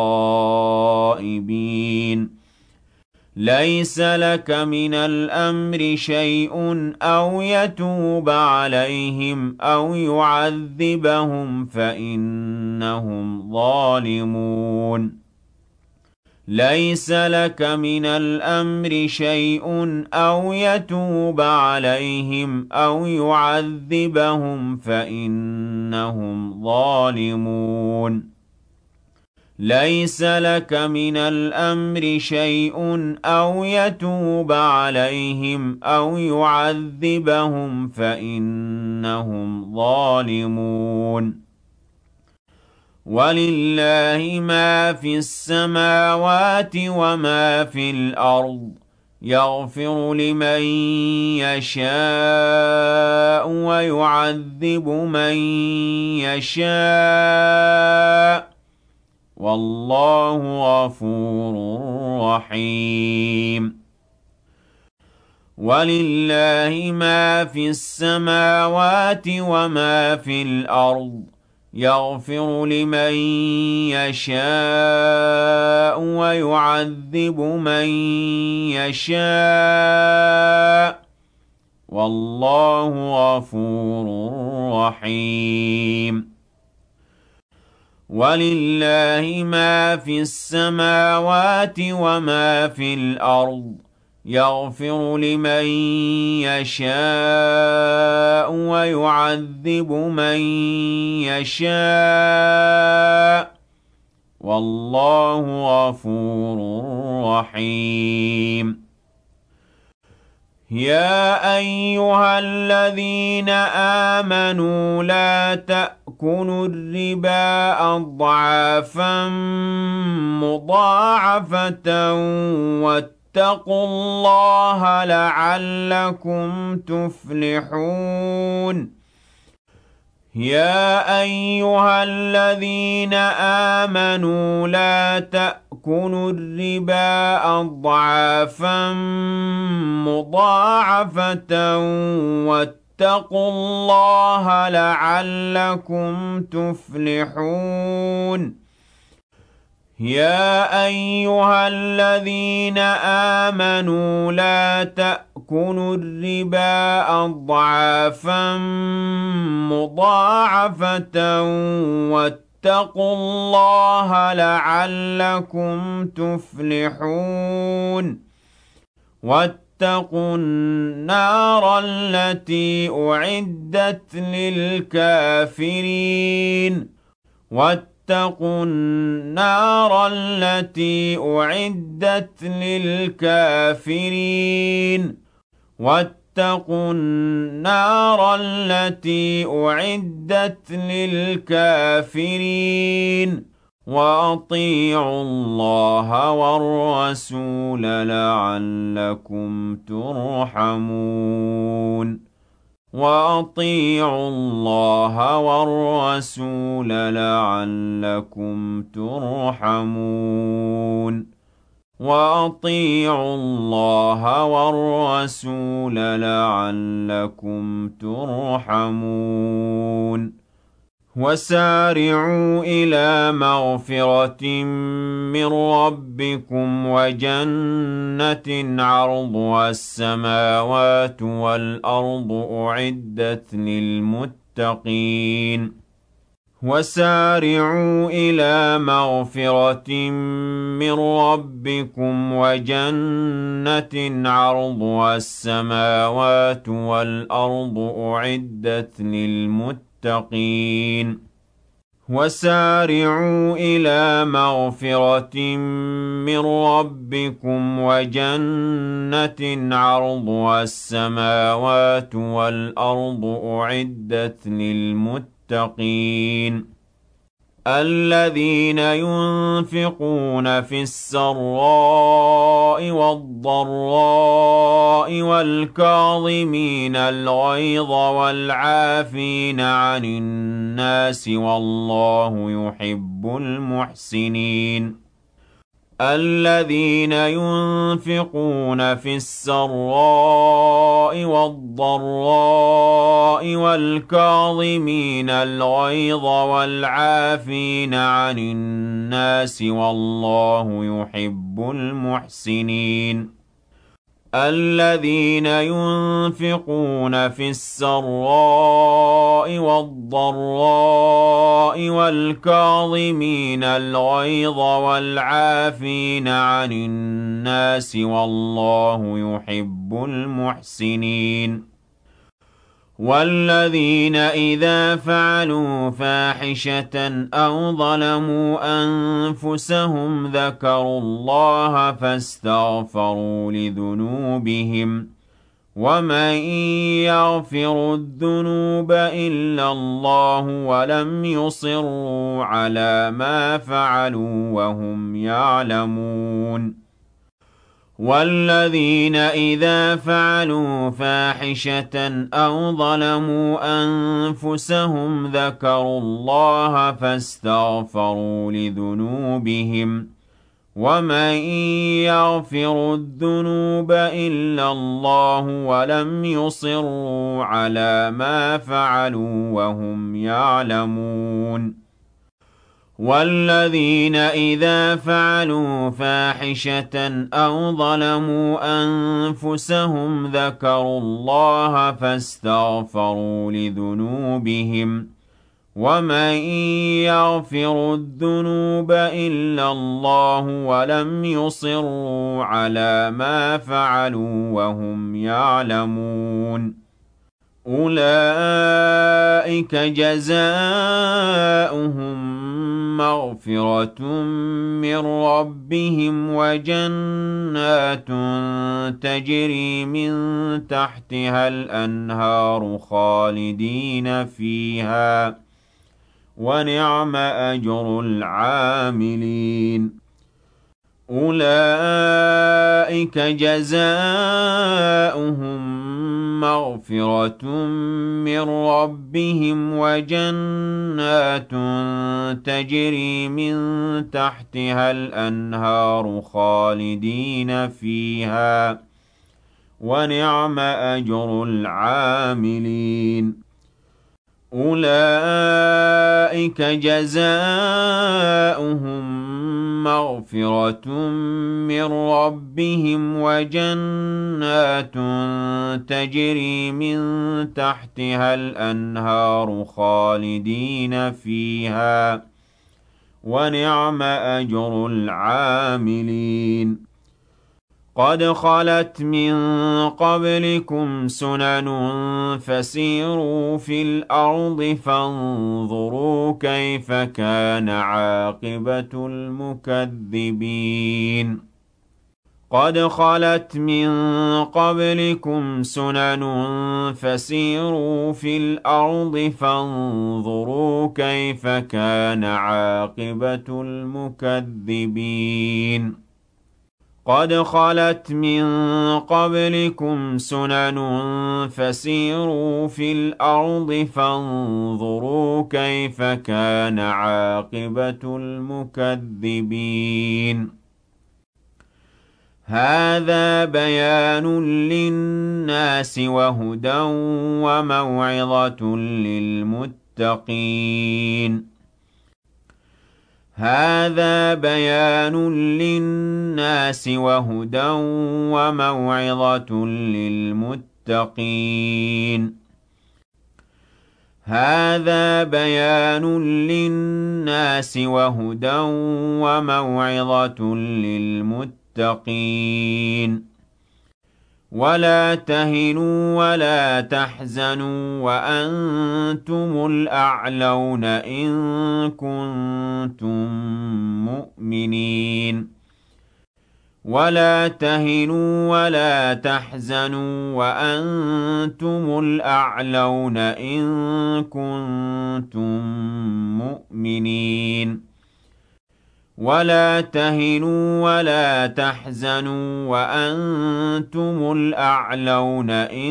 خائبين ليس لك من الأمر شيء أو يتوب عليهم أو يعذبهم فإنهم ظالمون ليس لك من الأمر شيء أو يتوب عليهم أو يعذبهم فإنهم ظالمون ليس لك من الأمر شيء أو يتوب عليهم أو يعذبهم فإنهم ظالمون ولله ما في السماوات وما في الأرض يغفر لمن يشاء ويعذب من يشاء والله غفور رحيم ولله ما في السماوات وما في الأرض يغفر لمن يشاء ويعذب من يشاء والله غفور رحيم ولله ما في السماوات وما في الأرض يغفر لمن يشاء ويعذب من يشاء والله غفور رحيم يا أيها الذين آمنوا لا تأكلوا الربا أضعافا مضاعفة واتقوا الله لعلكم تفلحون يا أيها الذين آمنوا لا تأكلوا الربا أضعافا مضاعفة واتقوا الله لعلكم تفلحون يا أيها الذين آمنوا لا تأكلوا الربا أضعافا مضاعفة واتقوا الله لعلكم تفلحون واتقوا النار التي أعدت للكافرين واتقوا النار التي أعدت للكافرين واتقوا النار التي أعدت للكافرين وأطيعوا الله والرسول لعلكم ترحمون وأطيعوا الله والرسول لعلكم ترحمون وأطيعوا الله والرسول لعلكم ترحمون وسارعوا إلى مغفرة من ربكم وجنة عرضها السماوات والأرض أعدت للمتقين وسارعوا إلى مغفرة من ربكم وجنة عرضها السماوات والأرض أعدت للمتقين المتقين وسارعوا إلى مغفرة من ربكم وجنة عرضها السماوات والأرض أعدت للمتقين الذين ينفقون في السراء والضراء والكاظمين الغيظ والعافين عن الناس والله يحب المحسنين الذين ينفقون في السراء والضراء والكاظمين الغيظ والعافين عن الناس والله يحب المحسنين الذين ينفقون في السراء والضراء والكاظمين الغيظ والعافين عن الناس والله يحب المحسنين والذين إذا فعلوا فاحشة أو ظلموا أنفسهم ذكروا الله فاستغفروا لذنوبهم ومن يغفر الذنوب إلا الله ولم يصروا على ما فعلوا وهم يعلمون والذين إذا فعلوا فاحشة أو ظلموا أنفسهم ذكروا الله فاستغفروا لذنوبهم ومن يغفر الذنوب إلا الله ولم يصروا على ما فعلوا وهم يعلمون والذين إذا فعلوا فاحشة أو ظلموا أنفسهم ذكروا الله فاستغفروا لذنوبهم ومن يغفر الذنوب إلا الله ولم يصروا على ما فعلوا وهم يعلمون ومن يغفر الذنوب إلا الله ولم يصروا على ما فعلوا وهم يعلمون والذين إذا فعلوا فاحشة أو ظلموا أنفسهم ذكروا الله فاستغفروا لذنوبهم وَمَن يَغْفِرُ الذُّنُوبَ إِلَّا اللَّهُ وَلَمْ يُصِرُّوا عَلَىٰ مَا فَعَلُوا وَهُمْ يَعْلَمُونَ أُولَٰئِكَ جَزَاؤُهُم مَّغْفِرَةٌ مِّن رَّبِّهِمْ وَجَنَّاتٌ تَجْرِي مِن تَحْتِهَا الْأَنْهَارُ خَالِدِينَ فِيهَا ۚ وَنِعْمَ أَجْرُ الْعَامِلِينَ أُولَٰئِكَ جَزَاؤُهُم مَّغْفِرَةٌ مِّن رَّبِّهِمْ وَجَنَّاتٌ تَجْرِي مِن تَحْتِهَا الْأَنْهَارُ خَالِدِينَ فِيهَا ۚ وَنِعْمَ أَجْرُ الْعَامِلِينَ أُولَٰئِكَ جَزَاؤُهُم مَّغْفِرَةٌ مِّن رَّبِّهِمْ وَجَنَّاتٌ تَجْرِي مِن تَحْتِهَا الْأَنْهَارُ خَالِدِينَ فِيهَا ۚ وَنِعْمَ أَجْرُ الْعَامِلِينَ قَدْ خَلَتْ مِن قَبْلِكُمْ سُنَنٌ فَسِيرُوا فِي الْأَرْضِ فَانظُرُوا كَيْفَ كَانَ عَاقِبَةُ الْمُكَذِّبِينَ قَدْ خَلَتْ مِن قَبْلِكُمْ سُنَنٌ فَسِيرُوا فِي الْأَرْضِ فَانظُرُوا كَيْفَ كَانَ عَاقِبَةُ الْمُكَذِّبِينَ قَدْ خَلَتْ مِن قَبْلِكُمْ سُنَنٌ فَسِيرُوا فِي الْأَرْضِ فَانظُرُوا كَيْفَ كَانَ عَاقِبَةُ الْمُكَذِّبِينَ هَٰذَا بَيَانٌ لِّلنَّاسِ وَهُدًى وَمَوْعِظَةٌ لِّلْمُتَّقِينَ هَٰذَا بَيَانٌ لِّلنَّاسِ وَهُدًى وَمَوْعِظَةٌ لِّلْمُتَّقِينَ هَٰذَا بَيَانٌ لِّلنَّاسِ وَهُدًى وَمَوْعِظَةٌ لِّلْمُتَّقِينَ وَلَا تَهِنُوا وَلَا تَحْزَنُوا وَأَنتُمُ الْأَعْلَوْنَ إِن كُنتُم مُّؤْمِنِينَ وَلَا تَهِنُوا وَلَا تَحْزَنُوا وَأَنتُمُ الْأَعْلَوْنَ إِن كُنتُم مُّؤْمِنِينَ وَلَا تَهِنُوا وَلَا تَحْزَنُوا وَأَنتُمُ الْأَعْلَوْنَ إِن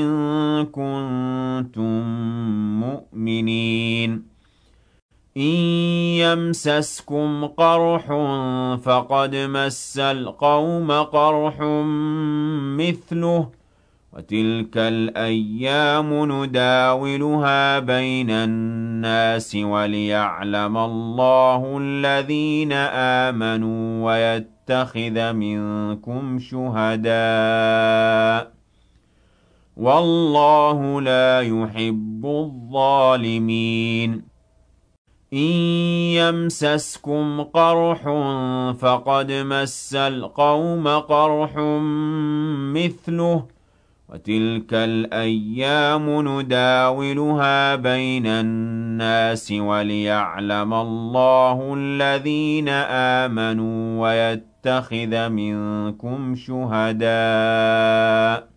كُنتُم مُّؤْمِنِينَ إِن يَمْسَسْكُمْ قَرْحٌ فَقَدْ مَسَّ الْقَوْمَ قَرْحٌ مِّثْلُهُ ۚ وَتِلْكَ الْأَيَّامُ نُدَاوِلُهَا بَيْنَ النَّاسِ وَلِيَعْلَمَ اللَّهُ الَّذِينَ آمَنُوا وَيَتَّخِذَ مِنكُمْ شُهَدَاءَ ۗ وَاللَّهُ لَا يُحِبُّ الظَّالِمِينَ إِن يَمْسَسْكُمْ قَرْحٌ فَقَدْ مَسَّ الْقَوْمَ قَرْحٌ مِّثْلُهُ ۚ وَتِلْكَ الْأَيَّامُ نُدَاوِلُهَا بَيْنَ النَّاسِ وَلِيَعْلَمَ اللَّهُ الَّذِينَ آمَنُوا وَيَتَّخِذَ مِنكُمْ شُهَدَاءَ ۗ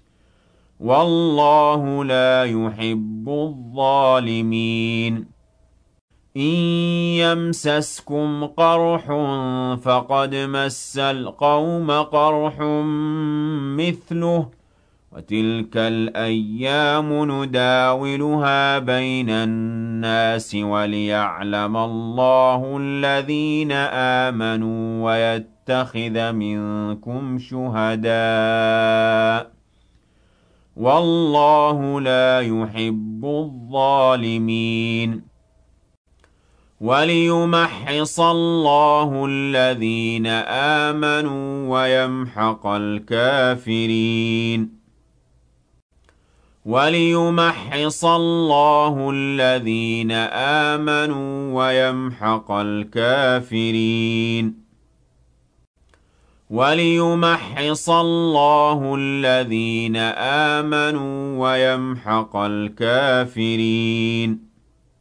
وَاللَّهُ لَا يُحِبُّ الظَّالِمِينَ إِن يَمْسَسْكُمْ قَرْحٌ فَقَدْ مَسَّ الْقَوْمَ قَرْحٌ مِّثْلُهُ ۚ وَتِلْكَ الْأَيَّامُ نُدَاوِلُهَا بَيْنَ النَّاسِ وَلِيَعْلَمَ اللَّهُ الَّذِينَ آمَنُوا وَيَتَّخِذَ مِنكُمْ شُهَدَاءَ ۗ وَاللَّهُ لَا يُحِبُّ الظَّالِمِينَ وَلِيُمَحِّصَ اللَّهُ الَّذِينَ آمَنُوا وَيَمْحَقَ الْكَافِرِينَ وَلِيُمَحِّصَ اللَّهُ الَّذِينَ آمَنُوا وَيَمْحَقَ الْكَافِرِينَ وَلِيُمَحِّصَ اللَّهُ الَّذِينَ آمَنُوا وَيَمْحَقَ الْكَافِرِينَ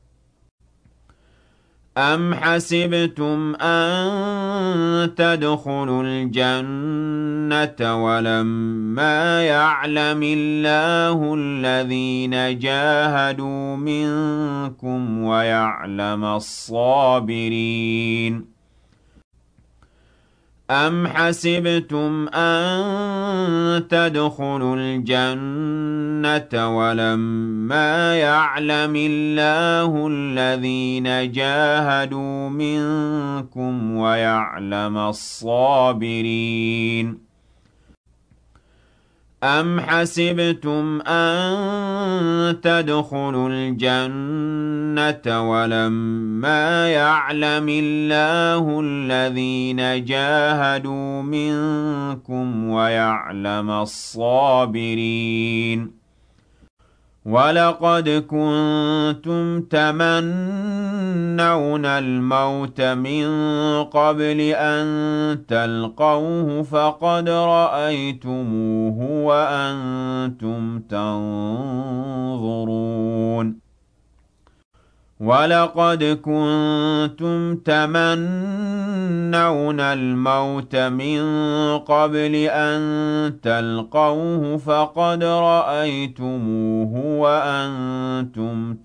أَمْ حَسِبْتُمْ أَن تَدْخُلُوا الْجَنَّةَ وَلَمَّا يَعْلَمِ اللَّهُ الَّذِينَ جَاهَدُوا مِنكُمْ وَيَعْلَمَ الصَّابِرِينَ أَمْ حَسِبْتُمْ أَن تَدْخُلُوا الْجَنَّةَ وَلَمَّا يَعْلَمِ اللَّهُ الَّذِينَ جَاهَدُوا مِنكُمْ وَيَعْلَمَ الصَّابِرِينَ أَمْ حَسِبْتُمْ أَن تَدْخُلُوا الْجَنَّةَ وَلَمَّا يَعْلَمِ اللَّهُ الَّذِينَ جَاهَدُوا مِنكُمْ وَيَعْلَمَ الصَّابِرِينَ وَلَقَدْ كُنتُمْ تَمَنَّوْنَ الْمَوْتَ مِن قَبْلِ أَن تَلْقَوْهُ فَقَدْ رَأَيْتُمُوهُ وَأَنتُمْ تَنظُرُونَ وَلَقَدْ كُنتُمْ تَمَنَّوْنَ الْمَوْتَ مِن قَبْلِ أَن تَلْقَوْهُ فَقَدْ رَأَيْتُمُوهُ وَأَنتُمْ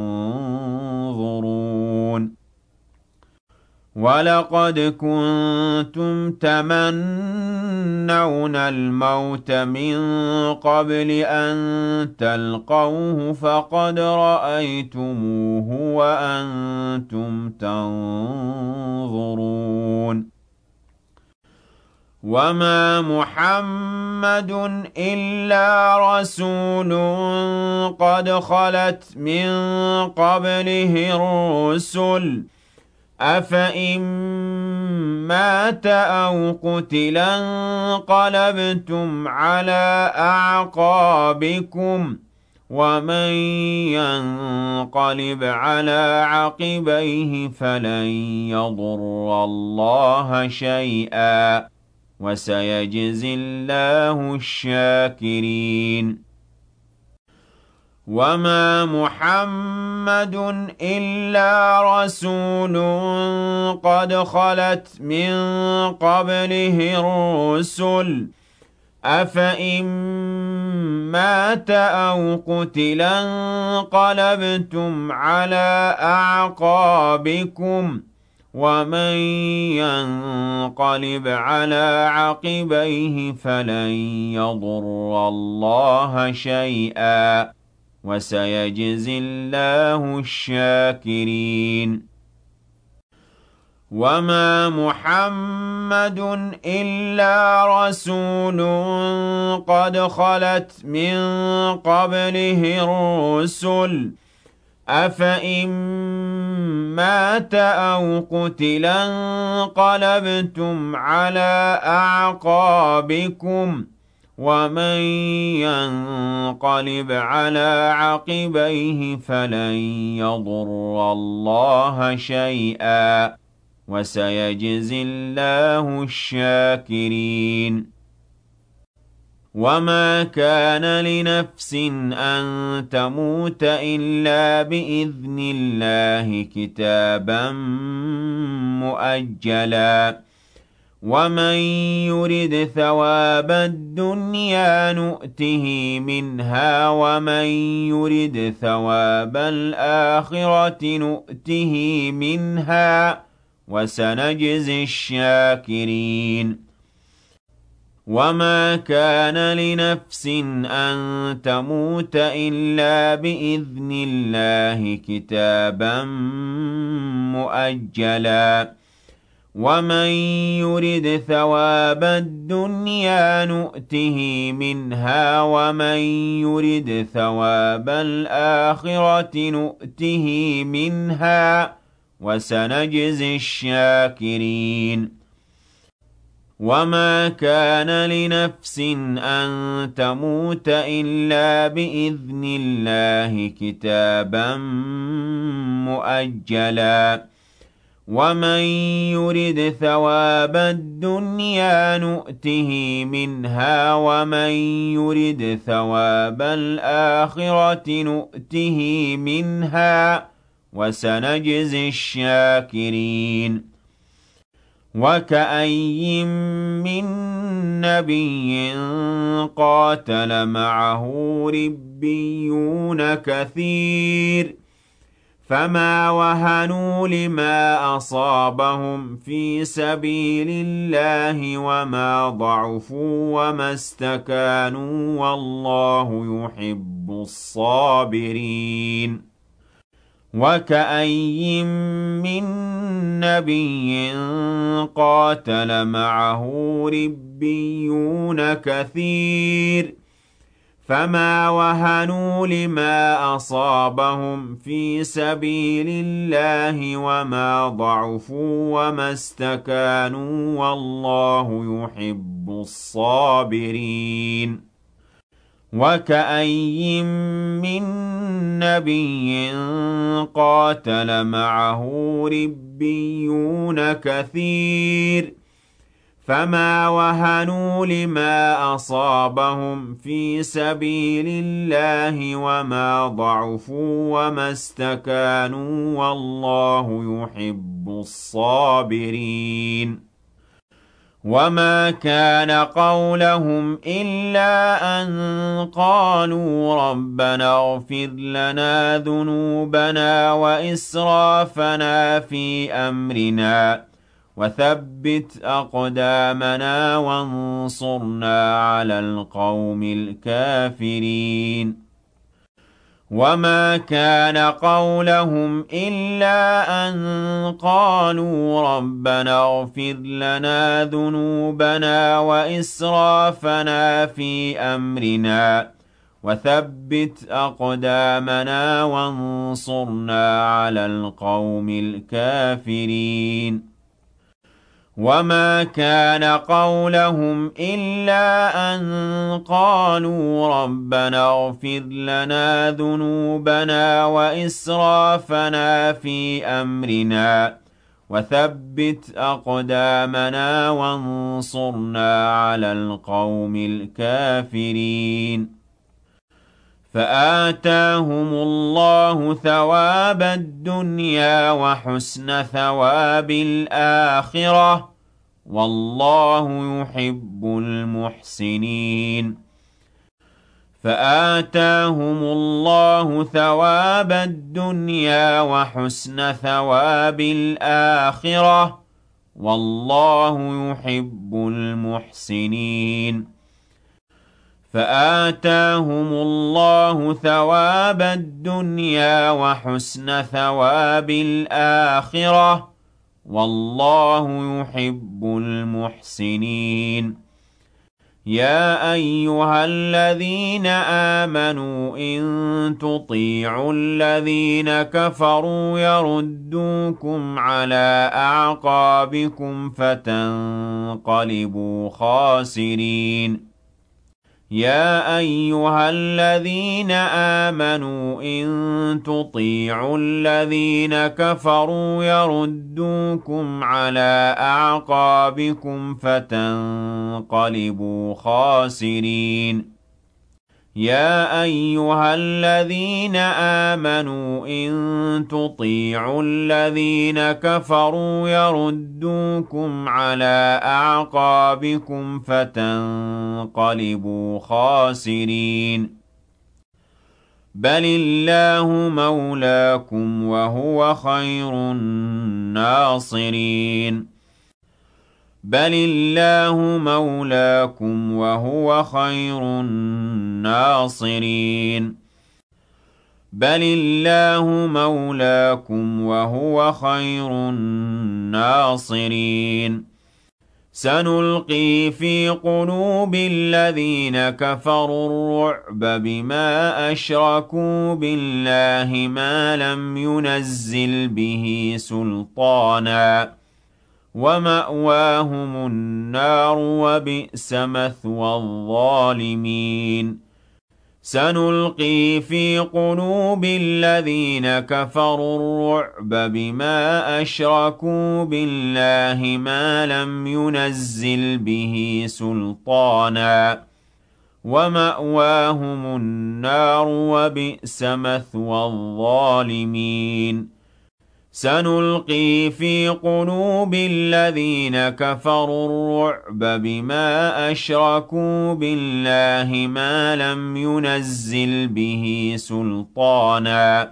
تَنظُرُونَ وَلَقَدْ كُنتُمْ تَمَنَّوْنَ الْمَوْتَ مِن قَبْلِ أَن تَلْقَوْهُ فَقَدْ رَأَيْتُمُوهُ وَأَنتُمْ تَنظُرُونَ وَمَا مُحَمَّدٌ إِلَّا رَسُولٌ قَدْ خَلَتْ مِن قَبْلِهِ الرُّسُلُ أَفَإِن مَّاتَ أَوْ قُتِلَ انقَلَبْتُمْ عَلَىٰ أَعْقَابِكُمْ ۚ وَمَن يَنقَلِبْ عَلَىٰ عَقِبَيْهِ فَلَن يَضُرَّ اللَّهَ شَيْئًا ۗ وَسَيَجْزِي اللَّهُ الشَّاكِرِينَ وَمَا مُحَمَّدٌ إِلَّا رَسُولٌ قَدْ خَلَتْ مِن قَبْلِهِ الرُّسُلُ أَفَإِن مَّاتَ أَوْ قُتِلَ انقَلَبْتُمْ عَلَىٰ أَعْقَابِكُمْ ۚ وَمَن يَنقَلِبْ عَلَىٰ عَقِبَيْهِ فَلَن يَضُرَّ اللَّهَ شَيْئًا ۗ وَسَيَجْزِي اللَّهُ الشَّاكِرِينَ وَمَا مُحَمَّدٌ إِلَّا رَسُولٌ قَدْ خَلَتْ مِن قَبْلِهِ الرُّسُلُ أَفَإِن مَّاتَ أَوْ قُتِلَ انقَلَبْتُمْ عَلَىٰ أَعْقَابِكُمْ ۚ وَمَن يَنقَلِبْ عَلَىٰ عَقِبَيْهِ فَلَن يَضُرَّ اللَّهَ شَيْئًا ۗ وَسَيَجْزِي اللَّهُ الشَّاكِرِينَ وَمَا كَانَ لِنَفْسٍ أَن تَمُوتَ إِلَّا بِإِذْنِ اللَّهِ كِتَابًا مُّؤَجَّلًا ۗ وَمَن يُرِدْ ثَوَابَ الدُّنْيَا نُؤْتِهِ مِنْهَا وَمَن يُرِدْ ثَوَابَ الْآخِرَةِ نُؤْتِهِ مِنْهَا ۚ وَسَنَجْزِي الشَّاكِرِينَ وَمَا كَانَ لِنَفْسٍ أَن تَمُوتَ إِلَّا بِإِذْنِ اللَّهِ كِتَابًا مُّؤَجَّلًا ۗ وَمَن يُرِدْ ثَوَابَ الدُّنْيَا نُؤْتِهِ مِنْهَا وَمَن يُرِدْ ثَوَابَ الْآخِرَةِ نُؤْتِهِ مِنْهَا ۚ وَسَنَجْزِي الشَّاكِرِينَ وَمَا كَانَ لِنَفْسٍ أَن تَمُوتَ إِلَّا بِإِذْنِ اللَّهِ كِتَابًا مُؤَجَّلًا وَمَن يُرِدْ ثَوَابَ الدُّنْيَا نُؤْتِهِ مِنْهَا وَمَن يُرِدْ ثَوَابَ الْآخِرَةِ نُؤْتِهِ مِنْهَا وَسَنَجْزِي الشَّاكِرِينَ وَكَأَيِّن مِّن نَّبِيٍّ قَاتَلَ مَعَهُ رِبِّيُّونَ كَثِيرٌ فَمَا وَهَنُوا لِمَا أَصَابَهُمْ فِي سَبِيلِ اللَّهِ وَمَا ضَعُفُوا وَمَا اسْتَكَانُوا وَاللَّهُ يُحِبُّ الصَّابِرِينَ وَكَأَيِّن مِّن نَّبِيٍّ قَاتَلَ مَعَهُ رِبِّيُّونَ كَثِيرٌ فَمَا وَهَنُوا لِمَا أَصَابَهُمْ فِي سَبِيلِ اللَّهِ وَمَا ضَعُفُوا وَمَا اسْتَكَانُوا وَاللَّهُ يُحِبُّ الصَّابِرِينَ وَكَأَيِّن مِّن نَّبِيٍّ قَاتَلَ مَعَهُ رِبِّيُّونَ كَثِيرٌ فَمَا وَهَنُوا لِمَا أَصَابَهُمْ فِي سَبِيلِ اللَّهِ وَمَا ضَعُفُوا وَمَا اسْتَكَانُوا وَاللَّهُ يُحِبُّ الصَّابِرِينَ وَمَا كَانَ قَوْلَهُمْ إِلَّا أَن قَالُوا رَبَّنَا اغْفِرْ لَنَا ذُنُوبَنَا وَإِسْرَافَنَا فِي أَمْرِنَا وَثَبِّتْ أَقْدَامَنَا وَانصُرْنَا عَلَى الْقَوْمِ الْكَافِرِينَ وَمَا كَانَ قَوْلَهُمْ إِلَّا أَن قَالُوا رَبَّنَا اغْفِرْ لَنَا ذُنُوبَنَا وَإِسْرَافَنَا فِي أَمْرِنَا وَثَبِّتْ أَقْدَامَنَا وَانصُرْنَا عَلَى الْقَوْمِ الْكَافِرِينَ وَمَا كَانَ قَوْلَهُمْ إِلَّا أَن قَالُوا رَبَّنَا اغْفِرْ لَنَا ذُنُوبَنَا وَإِسْرَافَنَا فِي أَمْرِنَا وَثَبِّتْ أَقْدَامَنَا وَانصُرْنَا عَلَى الْقَوْمِ الْكَافِرِينَ فَآتَاهُمُ اللَّهُ ثَوَابَ الدُّنْيَا وَحُسْنَ ثَوَابِ الْآخِرَةِ وَاللَّهُ يُحِبُّ الْمُحْسِنِينَ فَآتَاهُمُ اللَّهُ ثَوَابَ الدُّنْيَا وَحُسْنَ ثَوَابِ الْآخِرَةِ وَاللَّهُ يُحِبُّ المُحْسِنِينَ فَآتَاهُمُ اللَّهُ ثَوَابَ الدُّنْيَا وَحُسْنَ ثَوَابِ الْآخِرَةِ وَاللَّهُ يُحِبُّ الْمُحْسِنِينَ يَا أَيُّهَا الَّذِينَ آمَنُوا إِن تُطِيعُوا الَّذِينَ كَفَرُوا يَرُدُّوكُمْ عَلَىٰ أَعْقَابِكُمْ فَتَنقَلِبُوا خَاسِرِينَ يَا أَيُّهَا الَّذِينَ آمَنُوا إِن تُطِيعُوا الَّذِينَ كَفَرُوا يَرُدُّوكُمْ عَلَىٰ أَعْقَابِكُمْ فَتَنقَلِبُوا خَاسِرِينَ يَا أَيُّهَا الَّذِينَ آمَنُوا إِن تُطِيعُوا الَّذِينَ كَفَرُوا يَرُدُّوكُمْ عَلَىٰ أَعْقَابِكُمْ فَتَنقَلِبُوا خَاسِرِينَ بَلِ اللَّهُ مَوْلَاكُمْ وَهُوَ خَيْرُ النَّاصِرِينَ بَلِ اللَّهُ مَوْلَاكُمْ وَهُوَ خَيْرُ النَّاصِرِينَ بَلِ اللَّهُ مَوْلَاكُمْ وَهُوَ خَيْرُ النَّاصِرِينَ سَنُلْقِي فِي قُلُوبِ الَّذِينَ كَفَرُوا الرُّعْبَ بِمَا أَشْرَكُوا بِاللَّهِ مَا لَمْ يُنَزِّلْ بِهِ سُلْطَانًا ومأواهم النار وبئس مثوى الظالمين سنلقي في قلوب الذين كفروا الرعب بما أشركوا بالله ما لم ينزل به سلطانا ومأواهم النار وبئس مثوى الظالمين سنلقي في قلوب الذين كفروا الرعب بما أشركوا بالله ما لم ينزل به سلطانا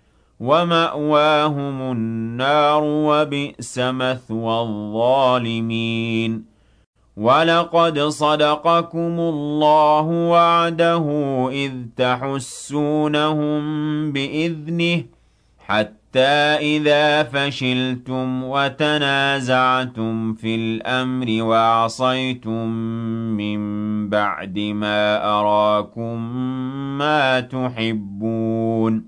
ومأواهم النار وبئس مثوى الظالمين ولقد صدقكم الله وعده إذ تحسونهم بإذنه حتى إذا فشلتم وتنازعتم في الأمر وعصيتم من بعد ما أراكم ما تحبون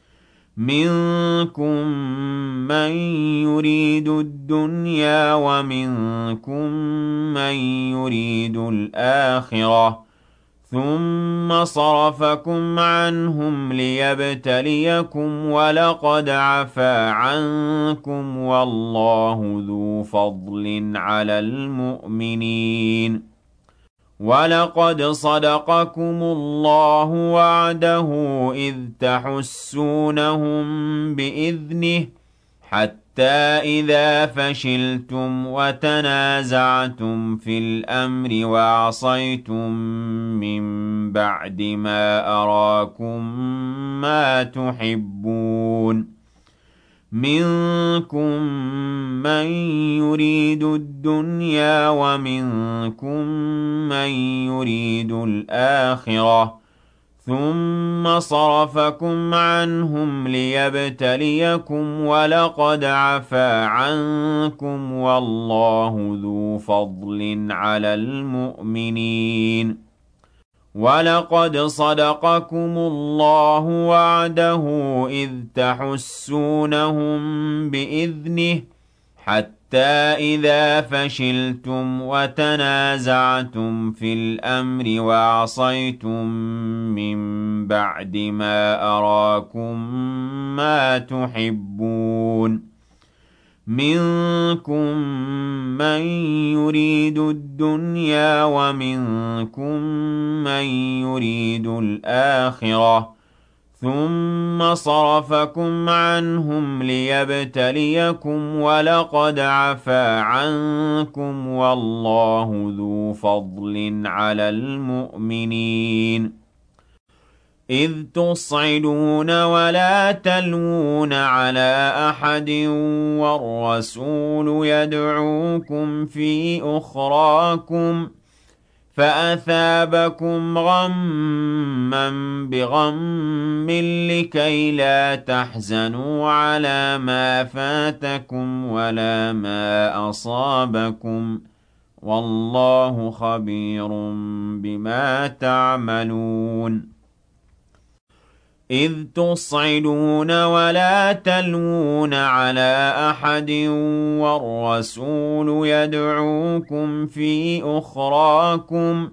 منكم من يريد الدنيا ومنكم من يريد الآخرة ثم صرفكم عنهم ليبتليكم ولقد عفا عنكم والله ذو فضل على المؤمنين ولقد صدقكم الله وعده إذ تحسونهم بإذنه حتى إذا فشلتم وتنازعتم في الأمر وعصيتم من بعد ما أراكم ما تحبون منكم من يريد الدنيا ومنكم من يريد الآخرة ثم صرفكم عنهم ليبتليكم ولقد عفا عنكم والله ذو فضل على المؤمنين ولقد صدقكم الله وعده إذ تحسونهم بإذنه حتى إذا فشلتم وتنازعتم في الأمر وعصيتم من بعد ما أراكم ما تحبون منكم من يريد الدنيا ومنكم من يريد الآخرة ثم صرفكم عنهم ليبتليكم ولقد عفا عنكم والله ذو فضل على المؤمنين إذ تصعدون ولا تلوون على أحد والرسول يدعوكم في أخراكم فأثابكم غما بغم لكي لا تحزنوا على ما فاتكم ولا ما أصابكم والله خبير بما تعملون إذ تصعدون ولا تلوون على أحد والرسول يدعوكم في أخراكم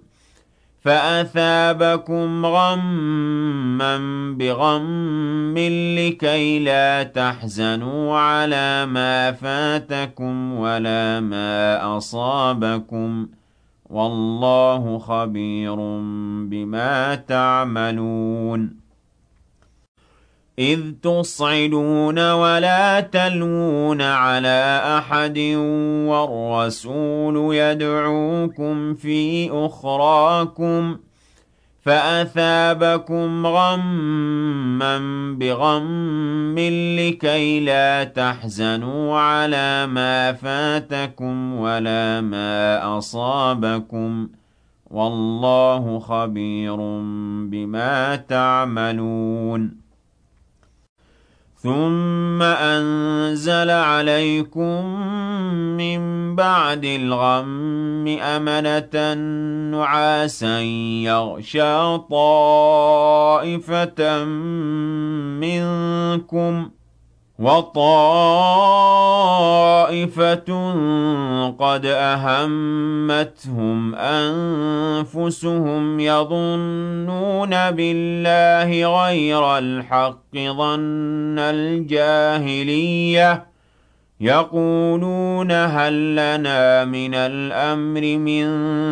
فأثابكم غما بغم لكي لا تحزنوا على ما فاتكم ولا ما أصابكم والله خبير بما تعملون إذ تصعدون ولا تلوون على أحد والرسول يدعوكم في أخراكم فأثابكم غما بغم لكي لا تحزنوا على ما فاتكم ولا ما أصابكم والله خبير بما تعملون ثم أنزل عليكم من بعد الغم أمنة نعاسا يغشى طائفة منكم وطائفة قد أهمتهم أنفسهم يظنون بالله غير الحق ظن الجاهلية يقولون هل لنا من الأمر من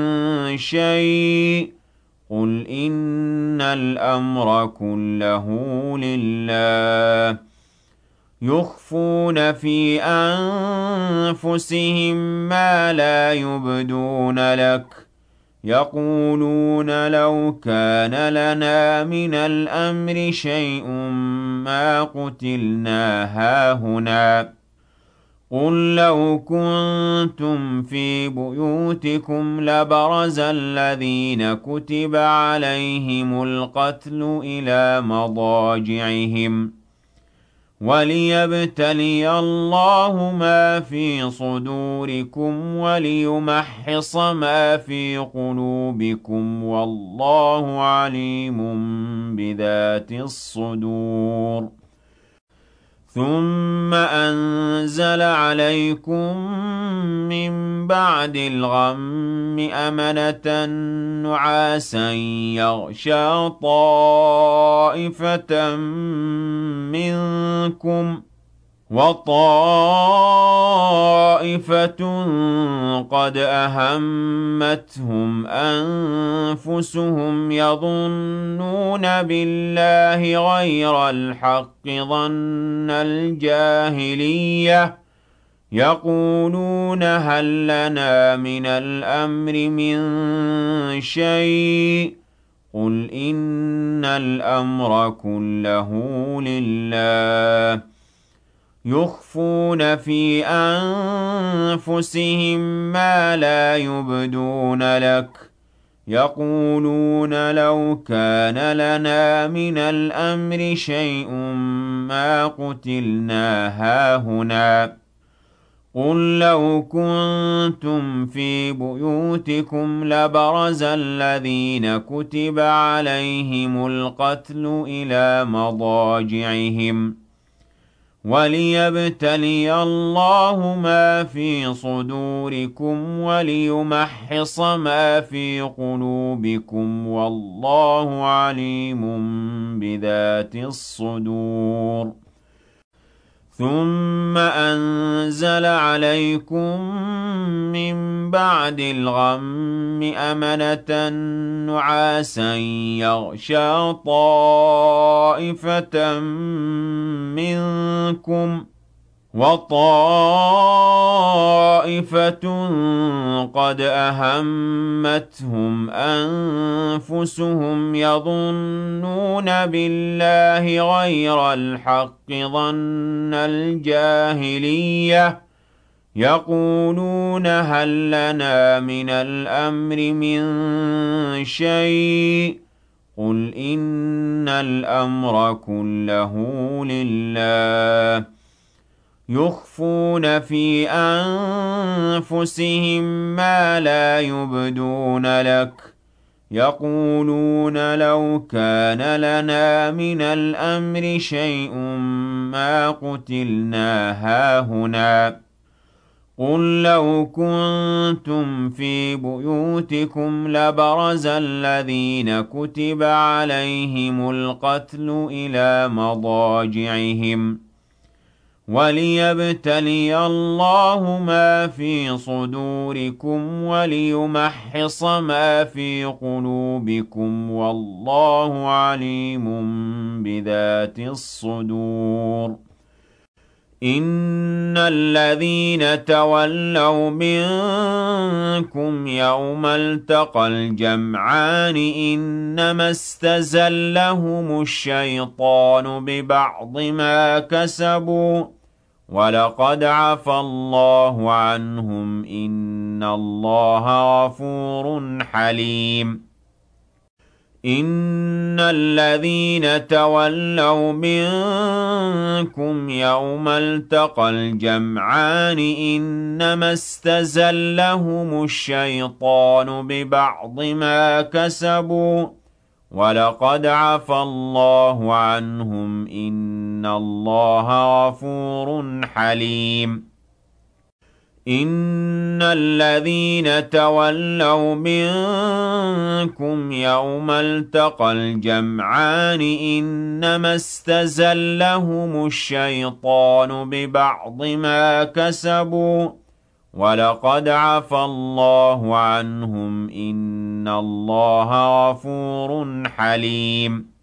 شيء قل إن الأمر كله لله يخفون في أنفسهم ما لا يبدون لك يقولون لو كان لنا من الأمر شيء ما قتلنا هاهنا قل لو كنتم في بيوتكم لبرز الذين كتب عليهم القتل إلى مضاجعهم وليبتلي الله ما في صدوركم وليمحص ما في قلوبكم والله عليم بذات الصدور ثم أنزل عليكم من بعد الغم أمنة نعاسا يغشى طائفة منكم وطائفة قد أهمتهم أنفسهم يظنون بالله غير الحق ظن الجاهلية يقولون هل لنا من الأمر من شيء قل إن الأمر كله لله يخفون في أنفسهم ما لا يبدون لك يقولون لو كان لنا من الأمر شيء ما قتلنا هاهنا قل لو كنتم في بيوتكم لبرز الذين كتب عليهم القتل إلى مضاجعهم وليبتلي الله ما في صدوركم وليمحص ما في قلوبكم والله عليم بذات الصدور ثم أنزل عليكم من بعد الغم أمنة نعاسا يغشى طائفة منكم وطائفة قد أهمتهم أنفسهم يظنون بالله غير الحق ظن الجاهلية يقولون هل لنا من الأمر من شيء قل إن الأمر كله لله يخفون في أنفسهم ما لا يبدون لك يقولون لو كان لنا من الأمر شيء ما قتلنا هاهنا قل لو كنتم في بيوتكم لبرز الذين كتب عليهم القتل إلى مضاجعهم وليبتلي الله ما في صدوركم وليمحص ما في قلوبكم والله عليم بذات الصدور إن الذين تولوا منكم يوم التقى الجمعان إنما استزلهم الشيطان ببعض ما كسبوا ولقد عفى الله عنهم إن الله غفور حليم إن الذين تولوا منكم يوم التقى الجمعان إنما استزلهم الشيطان ببعض ما كسبوا وَلَقَدْ عَفَا اللَّهُ عَنْهُمْ إِنَّ اللَّهَ غَفُورٌ حَلِيمٌ إِنَّ الَّذِينَ تَوَلَّوْا مِنكُمْ يَوْمَ الْتَقَى الْجَمْعَانِ إِنَّمَا اسْتَزَلَّهُمُ الشَّيْطَانُ بِبَعْضِ مَا كَسَبُوا وَلَقَدْ عَفَا اللَّهُ عَنْهُمْ إِنَّ اللَّهَ غَفُورٌ حَلِيمٌ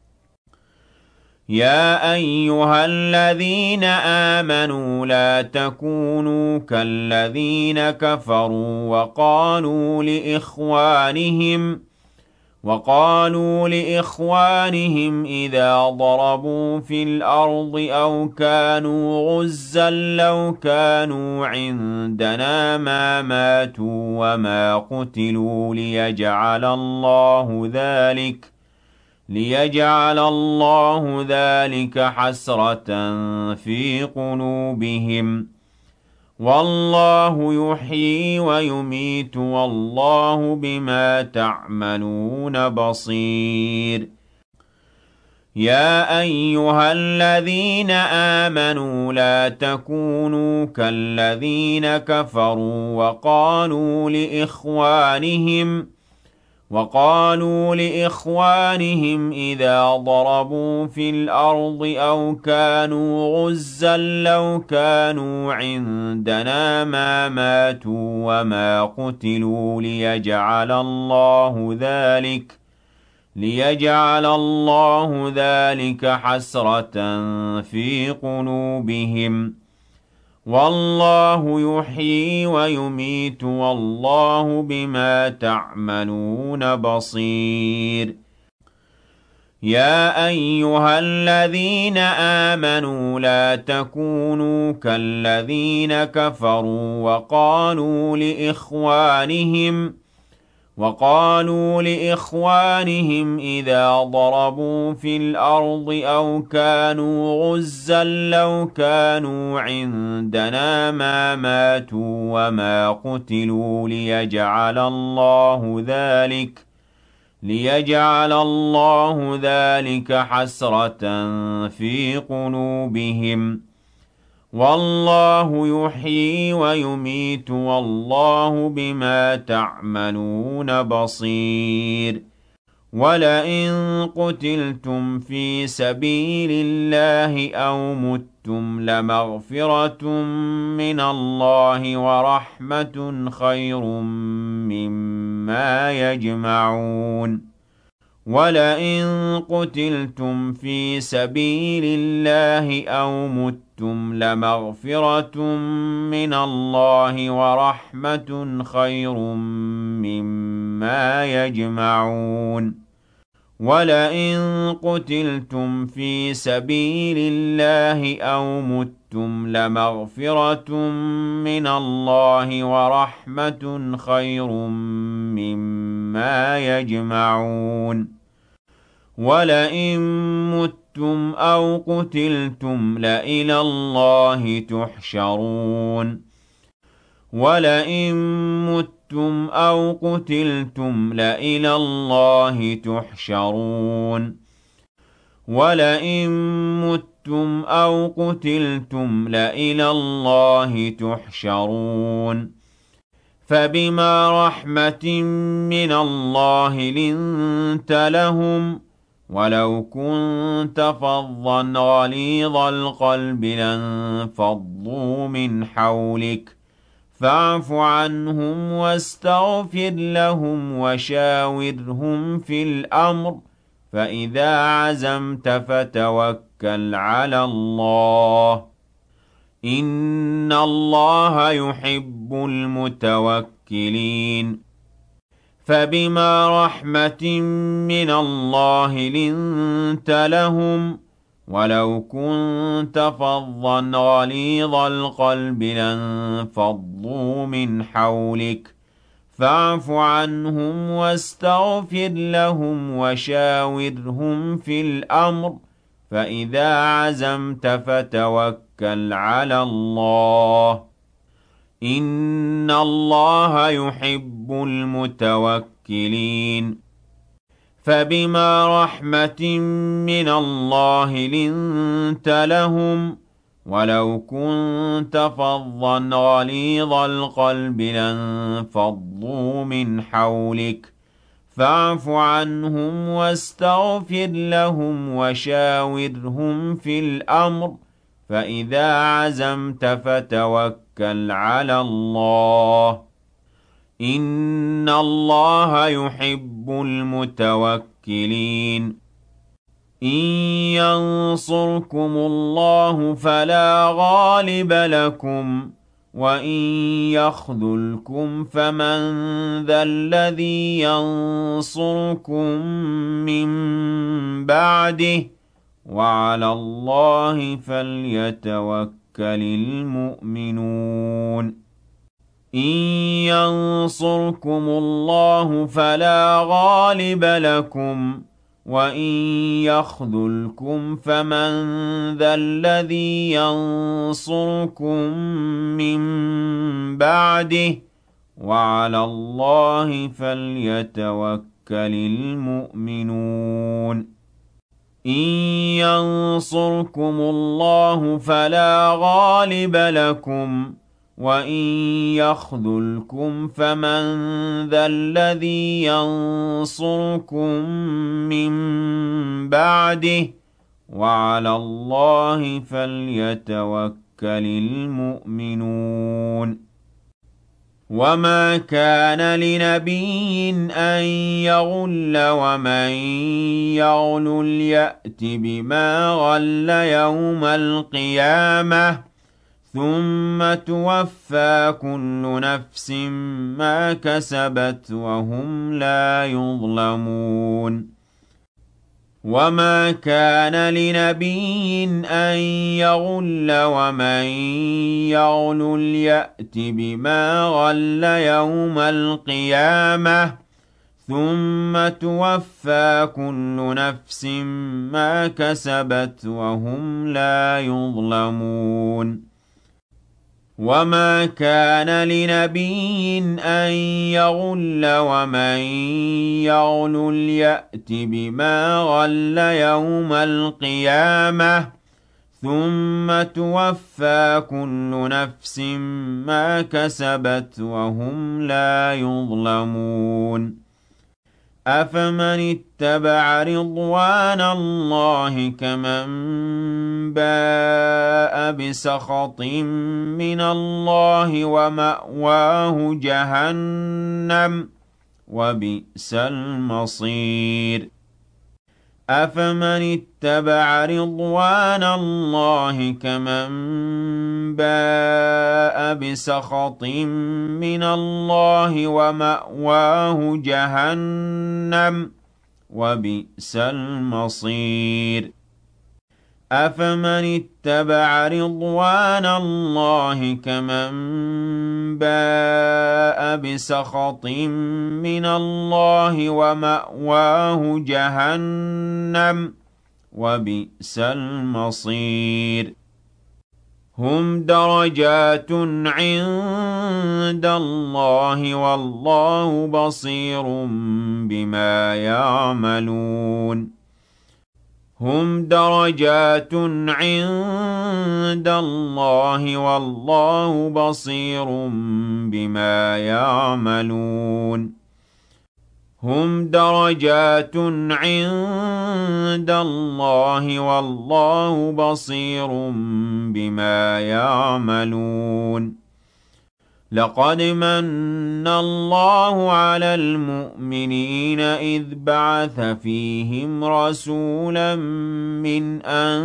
يَا أَيُّهَا الَّذِينَ آمَنُوا لَا تَكُونُوا كَالَّذِينَ كَفَرُوا وَقَالُوا لِإِخْوَانِهِمْ وَقَالُوا لِإِخْوَانِهِمْ إِذَا ضَرَبُوا فِي الْأَرْضِ أَوْ كَانُوا غُزًّى لَّوْ كَانُوا عِندَنَا مَا مَاتُوا وَمَا قُتِلُوا لِيَجْعَلَ اللَّهُ ذَلِكَ لِيَجْعَلَ اللَّهُ ذَلِكَ حَسْرَةً فِي قُلُوبِهِمْ وَاللَّهُ يُحْيِي وَيُمِيتُ وَاللَّهُ بِمَا تَعْمَلُونَ بَصِيرٌ يَا أَيُّهَا الَّذِينَ آمَنُوا لَا تَكُونُوا كَالَّذِينَ كَفَرُوا وَقَالُوا لِإِخْوَانِهِمْ وَقَالُوا لِإِخْوَانِهِمْ إِذَا ضَرَبُوا فِي الْأَرْضِ أَوْ كَانُوا غُزًّى لَّوْ كَانُوا عِندَنَا مَا مَاتُوا وَمَا قُتِلُوا لِيَجْعَلَ اللَّهُ ذَلِكَ لِيَجْعَلَ اللَّهُ ذَلِكَ حَسْرَةً فِي قُلُوبِهِمْ وَاللَّهُ يُحْيِي وَيُمِيتُ وَاللَّهُ بِمَا تَعْمَلُونَ بَصِيرٌ يَا أَيُّهَا الَّذِينَ آمَنُوا لَا تَكُونُوا كَالَّذِينَ كَفَرُوا وَقَالُوا لِإِخْوَانِهِمْ وَقَالُوا لِإِخْوَانِهِمْ إِذَا ضَرَبُوا فِي الْأَرْضِ أَوْ كَانُوا غُزًّى لَّوْ كَانُوا عِندَنَا مَا مَاتُوا وَمَا قُتِلُوا لِيَجْعَلَ اللَّهُ ذَلِكَ لِيَجْعَلَ اللَّهُ ذَلِكَ حَسْرَةً فِي قُلُوبِهِمْ وَاللَّهُ يُحْيِي وَيُمِيتُ وَاللَّهُ بِمَا تَعْمَلُونَ بَصِيرٌ وَلَئِن قُتِلْتُمْ فِي سَبِيلِ اللَّهِ أَوْ مُتُّمْ لَمَغْفِرَةٌ مِّنَ اللَّهِ وَرَحْمَةٌ خَيْرٌ مِّمَّا يَجْمَعُونَ وَلَئِن قُتِلْتُمْ فِي سَبِيلِ اللَّهِ أَوْ مُتُّمْ لَمَغْفِرَةٌ مِّنَ اللَّهِ وَرَحْمَةٌ خَيْرٌ مِّمَّا يَجْمَعُونَ وَلَئِن قُتِلْتُمْ فِي سَبِيلِ اللَّهِ أَوْ مُتُّمْ لَمَغْفِرَةٌ مِّنَ اللَّهِ وَرَحْمَةٌ خَيْرٌ مِّمَّا يَجْمَعُونَ وَلَئِن مُّتُّمْ أَوْ قُتِلْتُمْ لَإِلَى اللَّهِ تُحْشَرُونَ وَلَئِن مُّتُّمْ أَوْ قُتِلْتُمْ لَإِلَى اللَّهِ تُحْشَرُونَ وَلَئِن مُّتُّمْ أَوْ قُتِلْتُمْ لَإِلَى اللَّهِ تُحْشَرُونَ فَبِمَا رَحْمَةٍ مِّنَ اللَّهِ لِنتَ لَهُمْ وَلَوْ كُنتَ فَظًّا غَلِيظَ الْقَلْبِ لَانفَضُّوا مِنْ حَوْلِكَ فَاعْفُ عَنْهُمْ وَاسْتَغْفِرْ لَهُمْ وَشَاوِرْهُمْ فِي الْأَمْرِ فَإِذَا عَزَمْتَ فَتَوَكَّلْ عَلَى اللَّهِ إِنَّ اللَّهَ يُحِبُّ الْمُتَوَكِّلِينَ فَبِمَا رَحْمَةٍ مِّنَ اللَّهِ لِنتَ لَهُمْ وَلَوْ كُنتَ فَظًّا غَلِيظَ الْقَلْبِ لَانفَضُّوا مِنْ حَوْلِكَ فَاعْفُ عَنْهُمْ وَاسْتَغْفِرْ لَهُمْ وَشَاوِرْهُمْ فِي الْأَمْرِ فَإِذَا عَزَمْتَ فَتَوَكَّلْ عَلَى اللَّهِ إِنَّ اللَّهَ يُحِبُّ الْمُتَوَكِّلِينَ فبما رحمة من الله لنت لهم ولو كنت فظا غليظ القلب لانفضوا من حولك فاعف عنهم واستغفر لهم وشاورهم في الأمر فإذا عزمت فتوكل على الله إن الله يحب المتوكلين إن ينصركم الله فلا غالب لكم وإن يخذلكم فمن ذا الذي ينصركم من بعده وعلى الله فليتوكل المؤمنون إن ينصركم الله فلا غالب لكم وإن يخذلكم فمن ذا الذي ينصركم من بعده وعلى الله فليتوكل المؤمنون إن ينصركم الله فلا غالب لكم وإن يخذلكم فمن ذا الذي ينصركم من بعده وعلى الله فليتوكل المؤمنون وما كان لنبي أن يغل ومن يغل يأت بما غل يوم القيامة ثم توفى كل نفس ما كسبت وهم لا يظلمون وما كان لنبي أن يغل ومن يغل يأت بما غل يوم القيامة ثم توفى كل نفس ما كسبت وهم لا يظلمون وما كان لنبي أن يغل ومن يغل يأت بما غل يوم القيامة ثم توفى كل نفس ما كسبت وهم لا يظلمون أفمن اتبع رضوان الله كمن باء بسخط من الله ومأواه جهنم وبئس المصير أفمن اتبع رضوان الله كمن باء بسخط من الله ومأواه جهنم وبئس المصير أفمن اتبع رضوان الله كمن باء بسخط من الله ومأواه جهنم وبئس المصير هم درجات عند الله والله بصير بما يعملون هم درجات عند الله والله بصير بما يعملون هم درجات عند الله والله بصير بما يعملون لقد من الله على المؤمنين إذ بعث فيهم رسولا من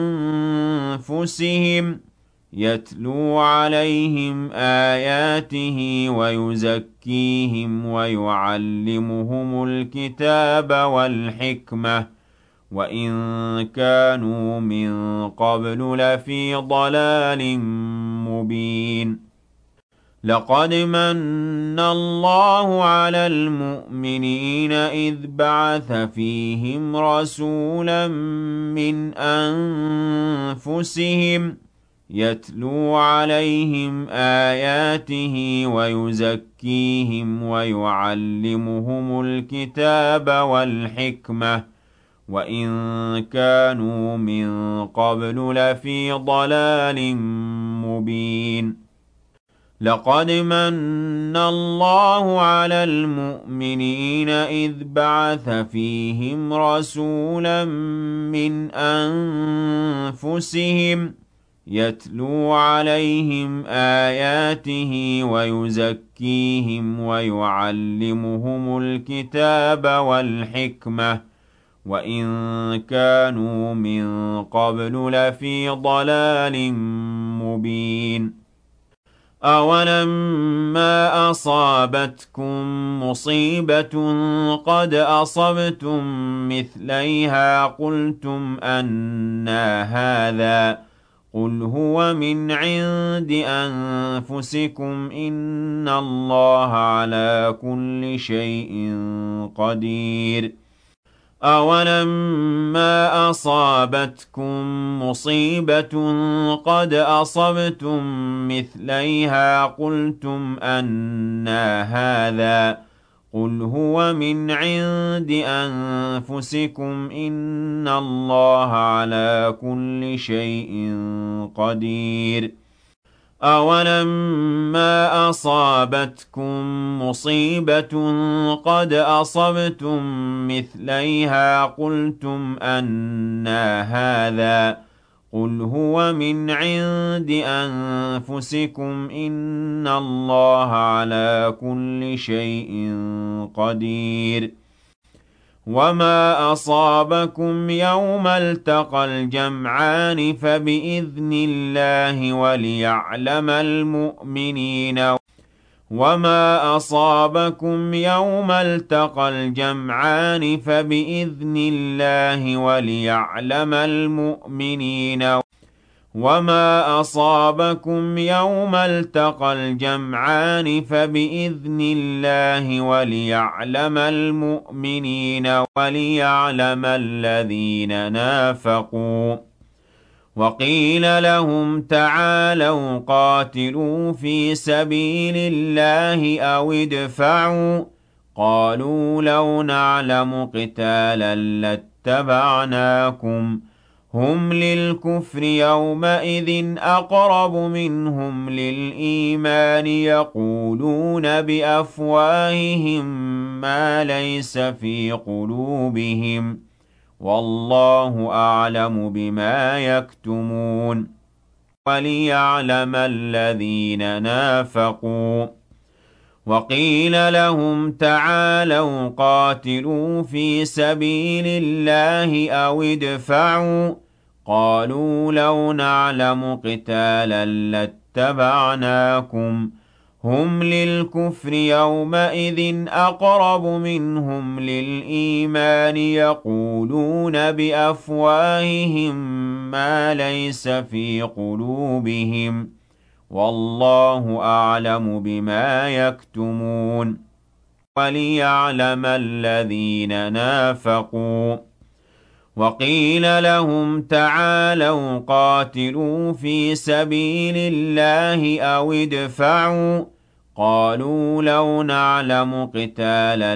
أنفسهم يتلو عليهم آياته ويزكيهم ويعلمهم الكتاب والحكمة وإن كانوا من قبل لفي ضلال مبين لقد من الله على المؤمنين إذ بعث فيهم رسولا من أنفسهم يتلو عليهم آياته ويزكيهم ويعلمهم الكتاب والحكمة وإن كانوا من قبل لفي ضلال مبين لقد من الله على المؤمنين إذ بعث فيهم رسولا من أنفسهم يتلو عليهم آياته ويزكيهم ويعلمهم الكتاب والحكمة وإن كانوا من قبل لفي ضلال مبين أولما أصابتكم مصيبة قد أصبتم مثليها قلتم أنى هذا قل هو من عند أنفسكم إن الله على كل شيء قدير أولما أصابتكم مصيبة قد أصبتم مثليها قلتم أنى هذا قل هو من عند أنفسكم إن الله على كل شيء قدير أولما أصابتكم مصيبة قد أصبتم مثليها قلتم أنى هذا قل هو من عند أنفسكم إن الله على كل شيء قدير وما أصابكم يوم التقى الجمعان فبإذن الله وليعلم المؤمنين وما أصابكم يوم التقى الجمعان فبإذن الله وليعلم المؤمنين وما أصابكم يوم التقى الجمعان فبإذن الله وليعلم المؤمنين وليعلم الذين نافقوا وقيل لهم تعالوا قاتلوا في سبيل الله أو ادفعوا قالوا لو نعلم قتالا لاتبعناكم هم للكفر يومئذ أقرب منهم للإيمان يقولون بأفواههم ما ليس في قلوبهم والله أعلم بما يكتمون وليعلم الذين نافقوا وقيل لهم تعالوا قاتلوا في سبيل الله أو ادفعوا قالوا لو نعلم قتالا لاتبعناكم هم للكفر يومئذ أقرب منهم للإيمان يقولون بأفواههم ما ليس في قلوبهم والله أعلم بما يكتمون وليعلم الذين نافقوا وقيل لهم تعالوا قاتلوا في سبيل الله أو ادفعوا قالوا لو نعلم قتالا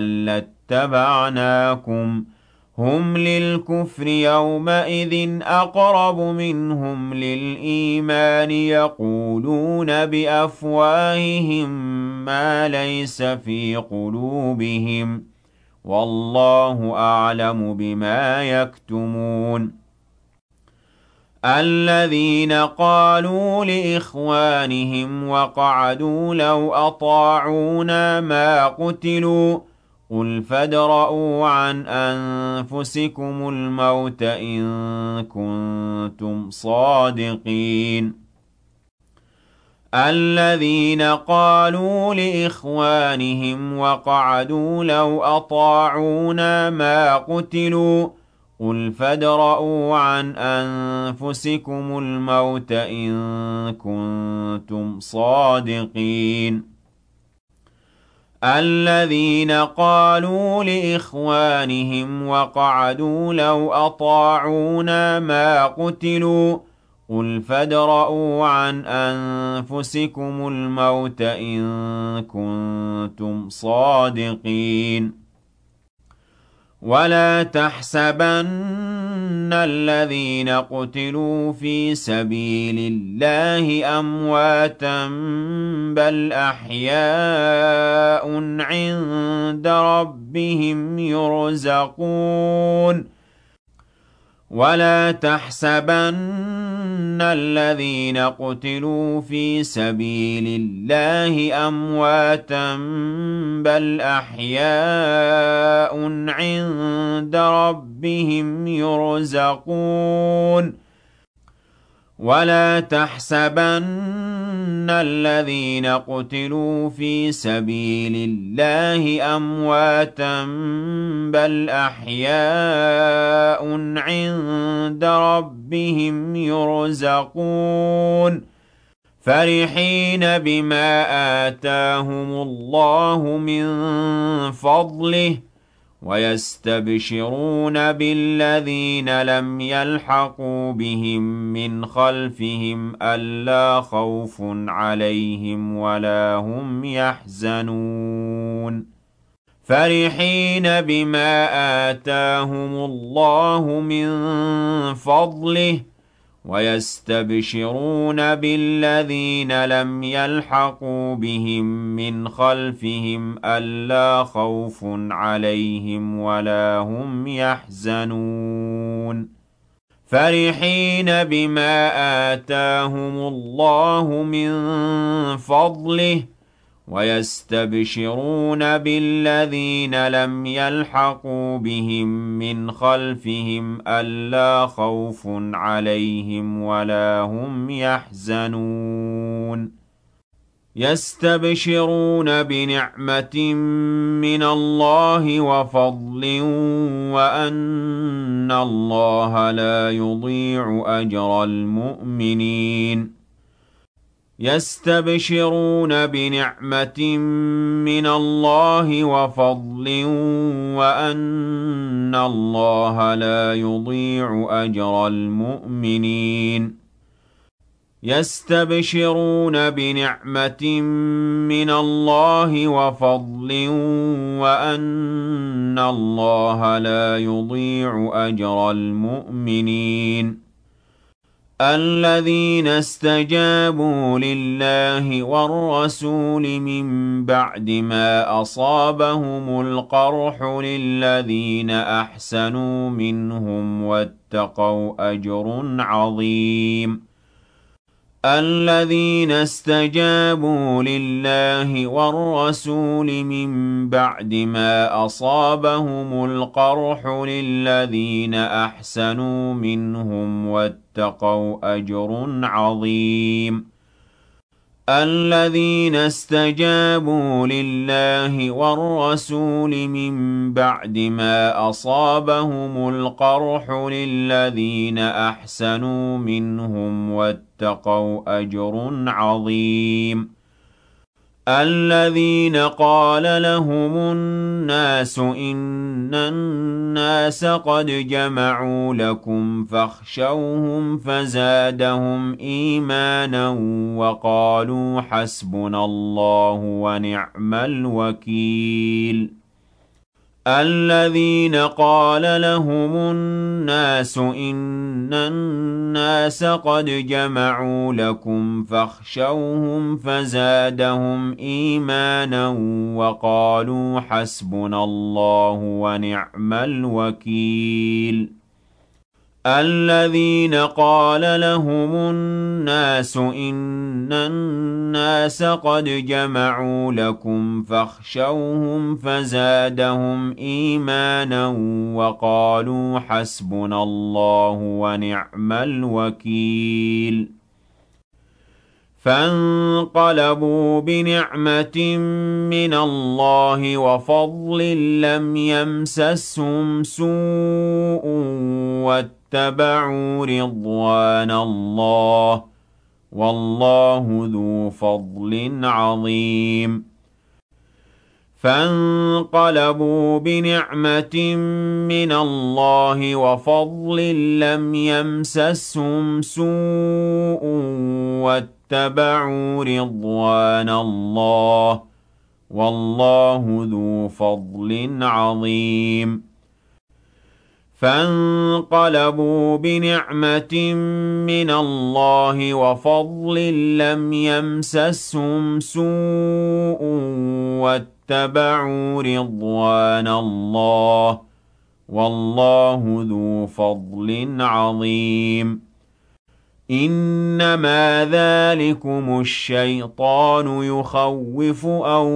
لاتبعناكم هم للكفر يومئذ أقرب منهم للإيمان يقولون بأفواههم ما ليس في قلوبهم والله أعلم بما يكتمون الذين قالوا لإخوانهم وقعدوا لو أطاعونا ما قتلوا قل فادرءوا عن أنفسكم الموت إن كنتم صادقين الذين قالوا لإخوانهم وقعدوا لو أطاعونا ما قتلوا قل فادرءوا عن أنفسكم الموت إن كنتم صادقين الذين قالوا لإخوانهم وقعدوا لو أطاعونا ما قتلوا قُلْ فَادْرَءُوا عَنْ أَنفُسِكُمُ الْمَوْتَ إِن كُنتُمْ صَادِقِينَ وَلَا تَحْسَبَنَّ الَّذِينَ قُتِلُوا فِي سَبِيلِ اللَّهِ أَمْوَاتًا بَلْ أَحْيَاءٌ عِندَ رَبِّهِمْ يُرْزَقُونَ وَلَا تَحْسَبَنَّ الَّذِينَ قُتِلُوا فِي سَبِيلِ اللَّهِ أَمْوَاتًا بَلْ أَحْيَاءٌ عِندَ رَبِّهِمْ يُرْزَقُونَ وَلَا تَحْسَبَنَّ الَّذِينَ قُتِلُوا فِي سَبِيلِ اللَّهِ أَمْوَاتًا بَلْ أَحْيَاءٌ عِندَ رَبِّهِمْ يُرْزَقُونَ فَرِحِينَ بِمَا آتَاهُمُ اللَّهُ مِن فَضْلِهِ وَيَسْتَبْشِرُونَ بِالَّذِينَ لَمْ يَلْحَقُوا بِهِم مِّنْ خَلْفِهِمْ أَلَّا خَوْفٌ عَلَيْهِمْ وَلَا هُمْ يَحْزَنُونَ فَرِحِينَ بِمَا آتَاهُمُ اللَّهُ مِن فَضْلِهِ وَيَسْتَبْشِرُونَ بِالَّذِينَ لَمْ يَلْحَقُوا بِهِم مِّنْ خَلْفِهِمْ أَلَّا خَوْفٌ عَلَيْهِمْ وَلَا هُمْ يَحْزَنُونَ فَرِحِينَ بِمَا آتَاهُمُ اللَّهُ مِن فَضْلِهِ وَيَسْتَبْشِرُونَ بِالَّذِينَ لَمْ يَلْحَقُوا بِهِم مِّنْ خَلْفِهِمْ أَلَّا خَوْفٌ عَلَيْهِمْ وَلَا هُمْ يَحْزَنُونَ يَسْتَبْشِرُونَ بِنِعْمَةٍ مِّنَ اللَّهِ وَفَضْلٍ وَأَنَّ اللَّهَ لَا يُضِيعُ أَجْرَ الْمُؤْمِنِينَ يَسْتَبْشِرُونَ بِنِعْمَةٍ مِّنَ اللَّهِ وَفَضْلٍ وَأَنَّ اللَّهَ لَا يُضِيعُ أَجْرَ الْمُؤْمِنِينَ يَسْتَبْشِرُونَ بِنِعْمَةٍ مِّنَ اللَّهِ وَفَضْلٍ وَأَنَّ اللَّهَ لَا يُضِيعُ أَجْرَ الْمُؤْمِنِينَ الَّذِينَ اسْتَجَابُوا لِلَّهِ وَالرَّسُولِ مِن بَعْدِ مَا أَصَابَهُمُ الْقَرْحُ لِلَّذِينَ أَحْسَنُوا مِنْهُمْ وَاتَّقَوْا أَجْرٌ عَظِيمٌ الَّذِينَ اسْتَجَابُوا لِلَّهِ وَالرَّسُولِ مِن بَعْدِ مَا أَصَابَهُمُ الْقَرْحُ لِلَّذِينَ أَحْسَنُوا مِنْهُمْ وَاتَّقَوْا أَجْرٌ عَظِيمٌ الَّذِينَ اسْتَجَابُوا لِلَّهِ وَالرَّسُولِ مِن بَعْدِ مَا أَصَابَهُمُ الْقَرْحُ لِلَّذِينَ أَحْسَنُوا مِنْهُمْ وَاتَّقَوْا أَجْرٌ عَظِيمٌ الَّذِينَ قَالَ لَهُمُ النَّاسُ إِنَّ النَّاسَ قَدْ جَمَعُوا لَكُمْ فَاخْشَوْهُمْ فَزَادَهُمْ إِيمَانًا وَقَالُوا حَسْبُنَا اللَّهُ وَنِعْمَ الْوَكِيلُ الَّذِينَ قَالَ لَهُمُ النَّاسُ إِنَّ النَّاسَ قَدْ جَمَعُوا لَكُمْ فَاخْشَوْهُمْ فَزَادَهُمْ إِيمَانًا وَقَالُوا حَسْبُنَا اللَّهُ وَنِعْمَ الْوَكِيلُ الَّذِينَ قَالَ لَهُمُ النَّاسُ إِنَّ النَّاسَ قَدْ جَمَعُوا لَكُمْ فَاخْشَوْهُمْ فَزَادَهُمْ إِيمَانًا وَقَالُوا حَسْبُنَا اللَّهُ وَنِعْمَ الْوَكِيلُ فَانقَلَبُوا بِنِعْمَةٍ مِّنَ اللَّهِ وَفَضْلٍ لَّمْ يَمْسَسْهُمْ سُوءٌ وَاتَّبَعُوا رِضْوَانَ اللَّهِ وَاللَّهُ ذُو فَضْلٍ عَظِيمٍ فانقلبوا بنعمة من الله وفضل لم يمسسهم سوء واتبعوا رضوان الله والله ذو فضل عظيم فانقلبوا بنعمة من الله وفضل لم يمسسهم سوء واتبعوا رضوان الله والله ذو فضل عظيم إنما ذلكم الشيطان يخوف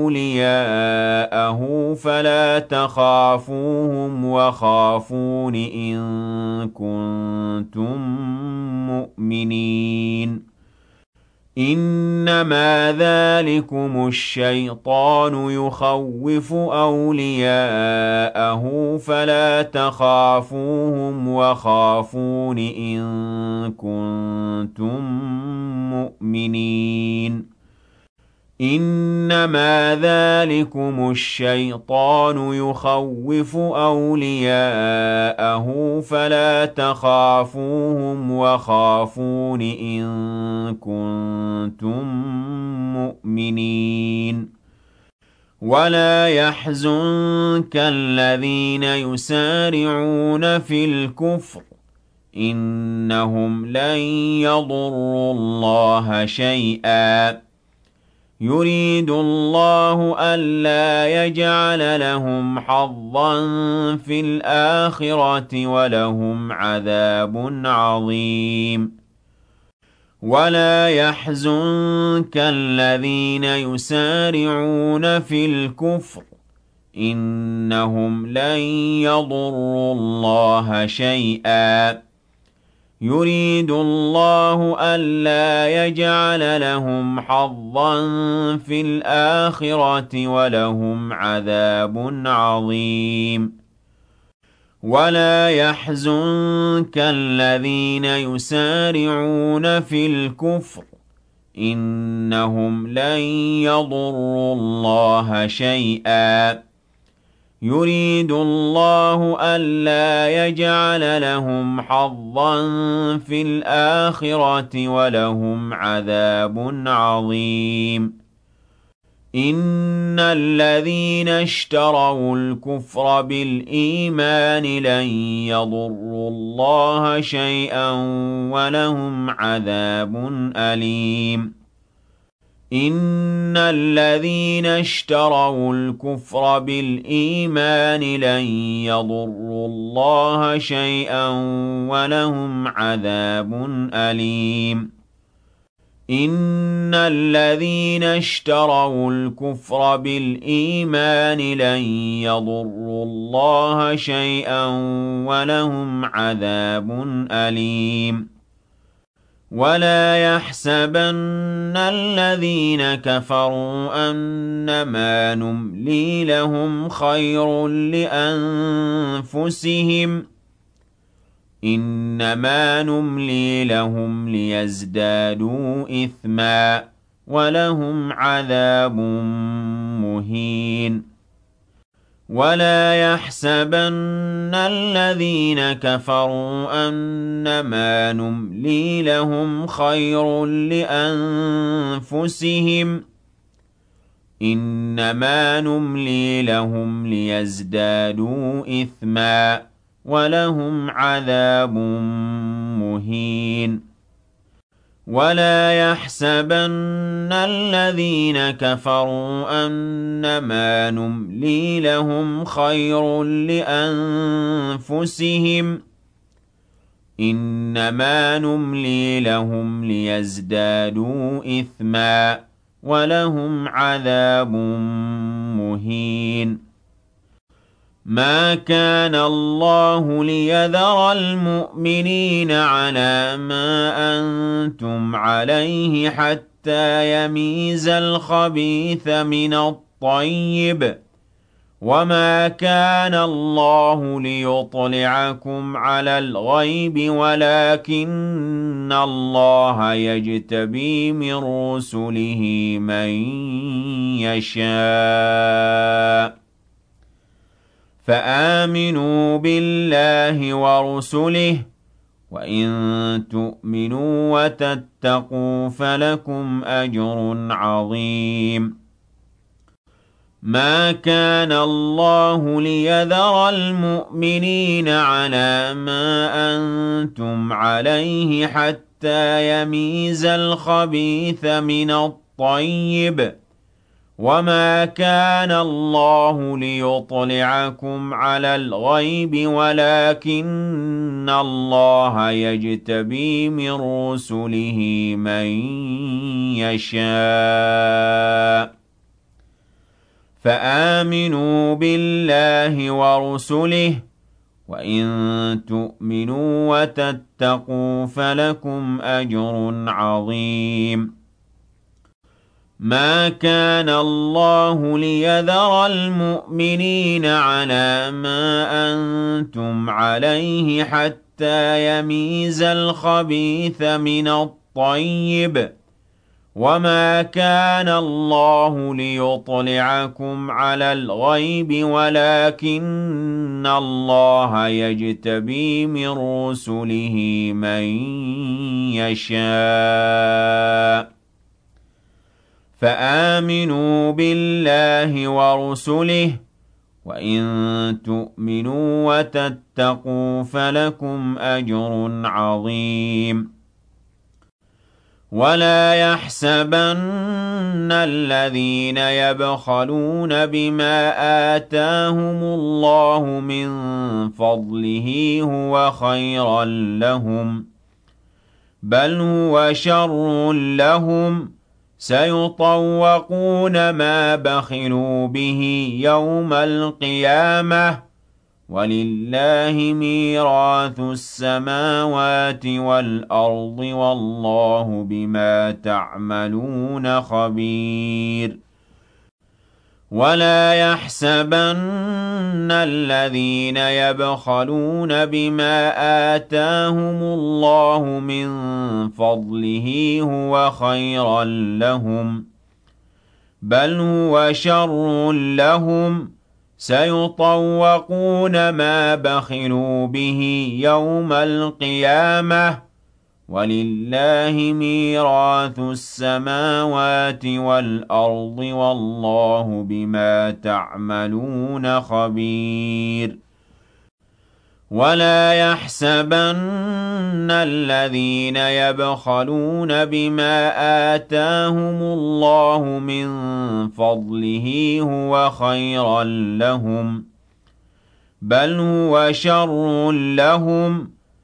أولياءه فلا تخافوهم وخافون إن كنتم مؤمنين إنما ذلكم الشيطان يخوف أولياءه فلا تخافوهم وخافون إن كنتم مؤمنين إنما ذلكم الشيطان يخوف أولياءه فلا تخافوهم وخافون إن كنتم مؤمنين ولا يحزنك الذين يسارعون في الكفر إنهم لن يضروا الله شيئا يريد الله ألا يجعل لهم حظا في الآخرة ولهم عذاب عظيم ولا يحزنك الذين يسارعون في الكفر إنهم لن يضروا الله شيئا يريد الله ألا يجعل لهم حظا في الآخرة ولهم عذاب عظيم ولا يحزنك الذين يسارعون في الكفر إنهم لن يضروا الله شيئا يريد الله ألا يجعل لهم حظا في الآخرة ولهم عذاب عظيم إن الذين اشتروا الكفر بالإيمان لن يضروا الله شيئا ولهم عذاب أليم إن الذين اشتروا الكفر بالإيمان لن يضروا الله شيئا ولهم عذاب أليم إن الذين اشتروا الكفر بالإيمان لن يضروا الله شيئا ولهم عذاب أليم ولا يحسبن الذين كفروا أنما نملي لهم خير لأنفسهم إنما نملي لهم ليزدادوا إثما ولهم عذاب مهين ولا يحسبن الذين كفروا أنما نملي لهم خير لأنفسهم إنما نملي لهم ليزدادوا إثما ولهم عذاب مهين ولا يحسبن الذين كفروا أنما نملي لهم خير لأنفسهم إنما نملي لهم ليزدادوا إثما ولهم عذاب مهين ما كان الله ليذر المؤمنين على ما أنتم عليه حتى يميز الخبيث من الطيب وَمَا كَانَ اللَّهُ لِيُطْلِعَكُمْ عَلَى الْغَيْبِ وَلَكِنَّ اللَّهَ يَجْتَبِي مِن رُّسُلِهِ مَن يَشَاءُ ۖ فَآمِنُوا بِاللَّهِ وَرُسُلِهِ ۚ وَإِن تُؤْمِنُوا وَتَتَّقُوا فَلَكُمْ أَجْرٌ عَظِيمٌ. مَا كَانَ اللَّهُ لِيَذَرَ الْمُؤْمِنِينَ عَلَىٰ مَا أَنتُمْ عَلَيْهِ حَتَّىٰ يَمِيزَ الْخَبِيثَ مِنَ الطَّيِّبِ ۗ وَمَا كَانَ اللَّهُ لِيُطْلِعَكُمْ عَلَى الْغَيْبِ وَلَكِنَّ اللَّهَ يَجْتَبِي مِن رُّسُلِهِ مَن يَشَاءُ ۖ فَآمِنُوا بِاللَّهِ وَرُسُلِهِ ۚ وَإِن تُؤْمِنُوا وَتَتَّقُوا فَلَكُمْ أَجْرٌ عَظِيمٌ. مَا كَانَ اللَّهُ لِيَذَرَ الْمُؤْمِنِينَ عَلَىٰ مَا أَنتُمْ عَلَيْهِ حَتَّىٰ يَمِيزَ الْخَبِيثَ مِنَ الطَّيِّبِ ۗ وَمَا كَانَ اللَّهُ لِيُطْلِعَكُمْ عَلَى الْغَيْبِ وَلَكِنَّ اللَّهَ يَجْتَبِي مِن رُّسُلِهِ مَن يَشَاءُ ۖ فَآمِنُوا بِاللَّهِ وَرُسُلِهِ ۚ وَإِن تُؤْمِنُوا وَتَتَّقُوا فَلَكُمْ أَجْرٌ عَظِيمٌ. وَلَا يَحْسَبَنَّ الَّذِينَ يَبْخَلُونَ بِمَا آتَاهُمُ اللَّهُ مِن فَضْلِهِ هُوَ خَيْرًا لَّهُم ۖ بَلْ هُوَ شَرٌّ لَّهُمْ ۖ سَيُطَوَّقُونَ مَا بَخِلُوا بِهِ يَوْمَ الْقِيَامَةِ ۗ وَلِلَّهِ مِيرَاثُ السَّمَاوَاتِ وَالْأَرْضِ ۗ وَاللَّهُ بِمَا تَعْمَلُونَ خَبِيرٌ. وَلَا يَحْسَبَنَّ الَّذِينَ يَبْخَلُونَ بِمَا آتَاهُمُ اللَّهُ مِن فَضْلِهِ هُوَ خَيْرًا لَّهُم ۖ بَلْ هُوَ شَرٌّ لَّهُمْ ۖ سَيُطَوَّقُونَ مَا بَخِلُوا بِهِ يَوْمَ الْقِيَامَةِ ۗ وَلِلَّهِ مِيرَاثُ السَّمَاوَاتِ وَالْأَرْضِ ۗ وَاللَّهُ بِمَا تَعْمَلُونَ خَبِيرٌ. وَلَا يَحْسَبَنَّ الَّذِينَ يَبْخَلُونَ بِمَا آتَاهُمُ اللَّهُ مِن فَضْلِهِ هُوَ خَيْرًا لَّهُم ۖ بَلْ هُوَ شَرٌّ لَّهُمْ ۖ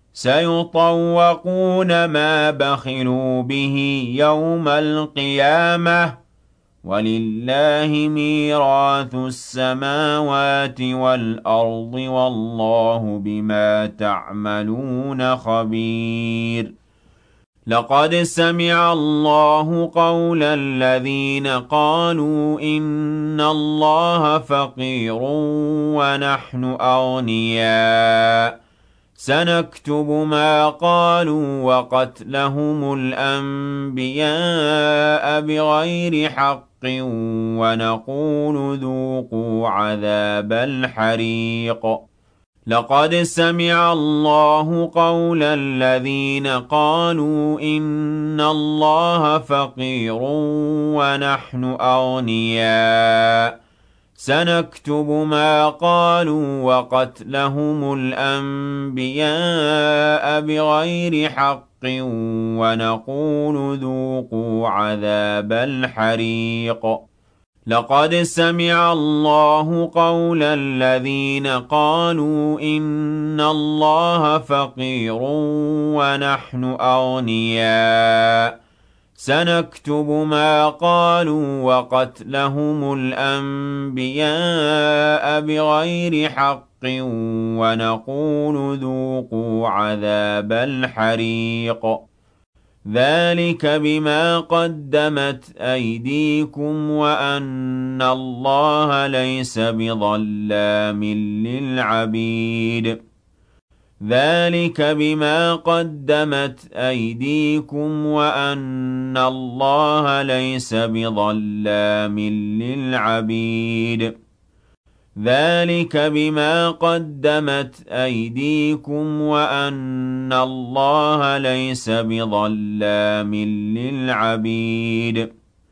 سَيُطَوَّقُونَ مَا بَخِلُوا بِهِ يَوْمَ الْقِيَامَةِ ۗ وَلِلَّهِ مِيرَاثُ السَّمَاوَاتِ وَالْأَرْضِ ۗ وَاللَّهُ بِمَا تَعْمَلُونَ خَبِيرٌ. لَقَدْ سَمِعَ اللَّهُ قَوْلَ الَّذِينَ قَالُوا إِنَّ اللَّهَ فَقِيرٌ وَنَحْنُ أَغْنِيَاءُ ۘ سَنَكْتُبُ مَا قَالُوا وَقَتْلَهُمُ الْأَنبِيَاءَ بِغَيْرِ حَقٍّ وَنَقُولُ ذُوقُوا عَذَابَ الْحَرِيقِ. لَقَدْ سَمِعَ اللَّهُ قَوْلَ الَّذِينَ قَالُوا إِنَّ اللَّهَ فَقِيرٌ وَنَحْنُ أَغْنِيَاءُ ۘ سَنَكْتُبُ مَا قَالُوا وَقَتْلَهُمُ الْأَنبِيَاءَ بِغَيْرِ حَقٍّ وَنَقُولُ ذُوقُوا عَذَابَ الْحَرِيقِ. لَقَدْ سَمِعَ اللَّهُ قَوْلَ الَّذِينَ قَالُوا إِنَّ اللَّهَ فَقِيرٌ وَنَحْنُ أَغْنِيَاءُ ۘ سَنَكْتُبُ مَا قَالُوا وَقَتْلَهُمُ الْأَنبِيَاءَ بِغَيْرِ حَقٍّ وَنَقُولُ ذُوقُوا عَذَابَ الْحَرِيقِ. ذلك بما قدمت أيديكم وأن الله ليس بظلام للعبيد ذلك بما قدمت أيديكم وأن الله ليس بظلام للعبيد ذلك بما قدمت أيديكم وأن الله ليس بظلام للعبيد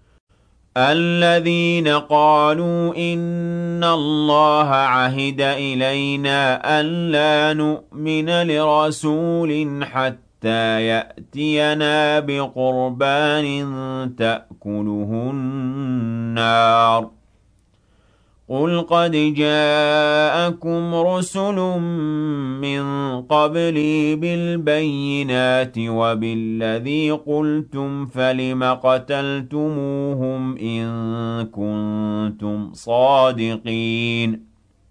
الذين قالوا إن الله عهد إلينا ألا نؤمن لرسول حتى يأتينا بقربان تأكله النار قل قد جاءكم رسل من قبلي بالبينات وبالذي قلتم فلم قتلتموهم إن كنتم صادقين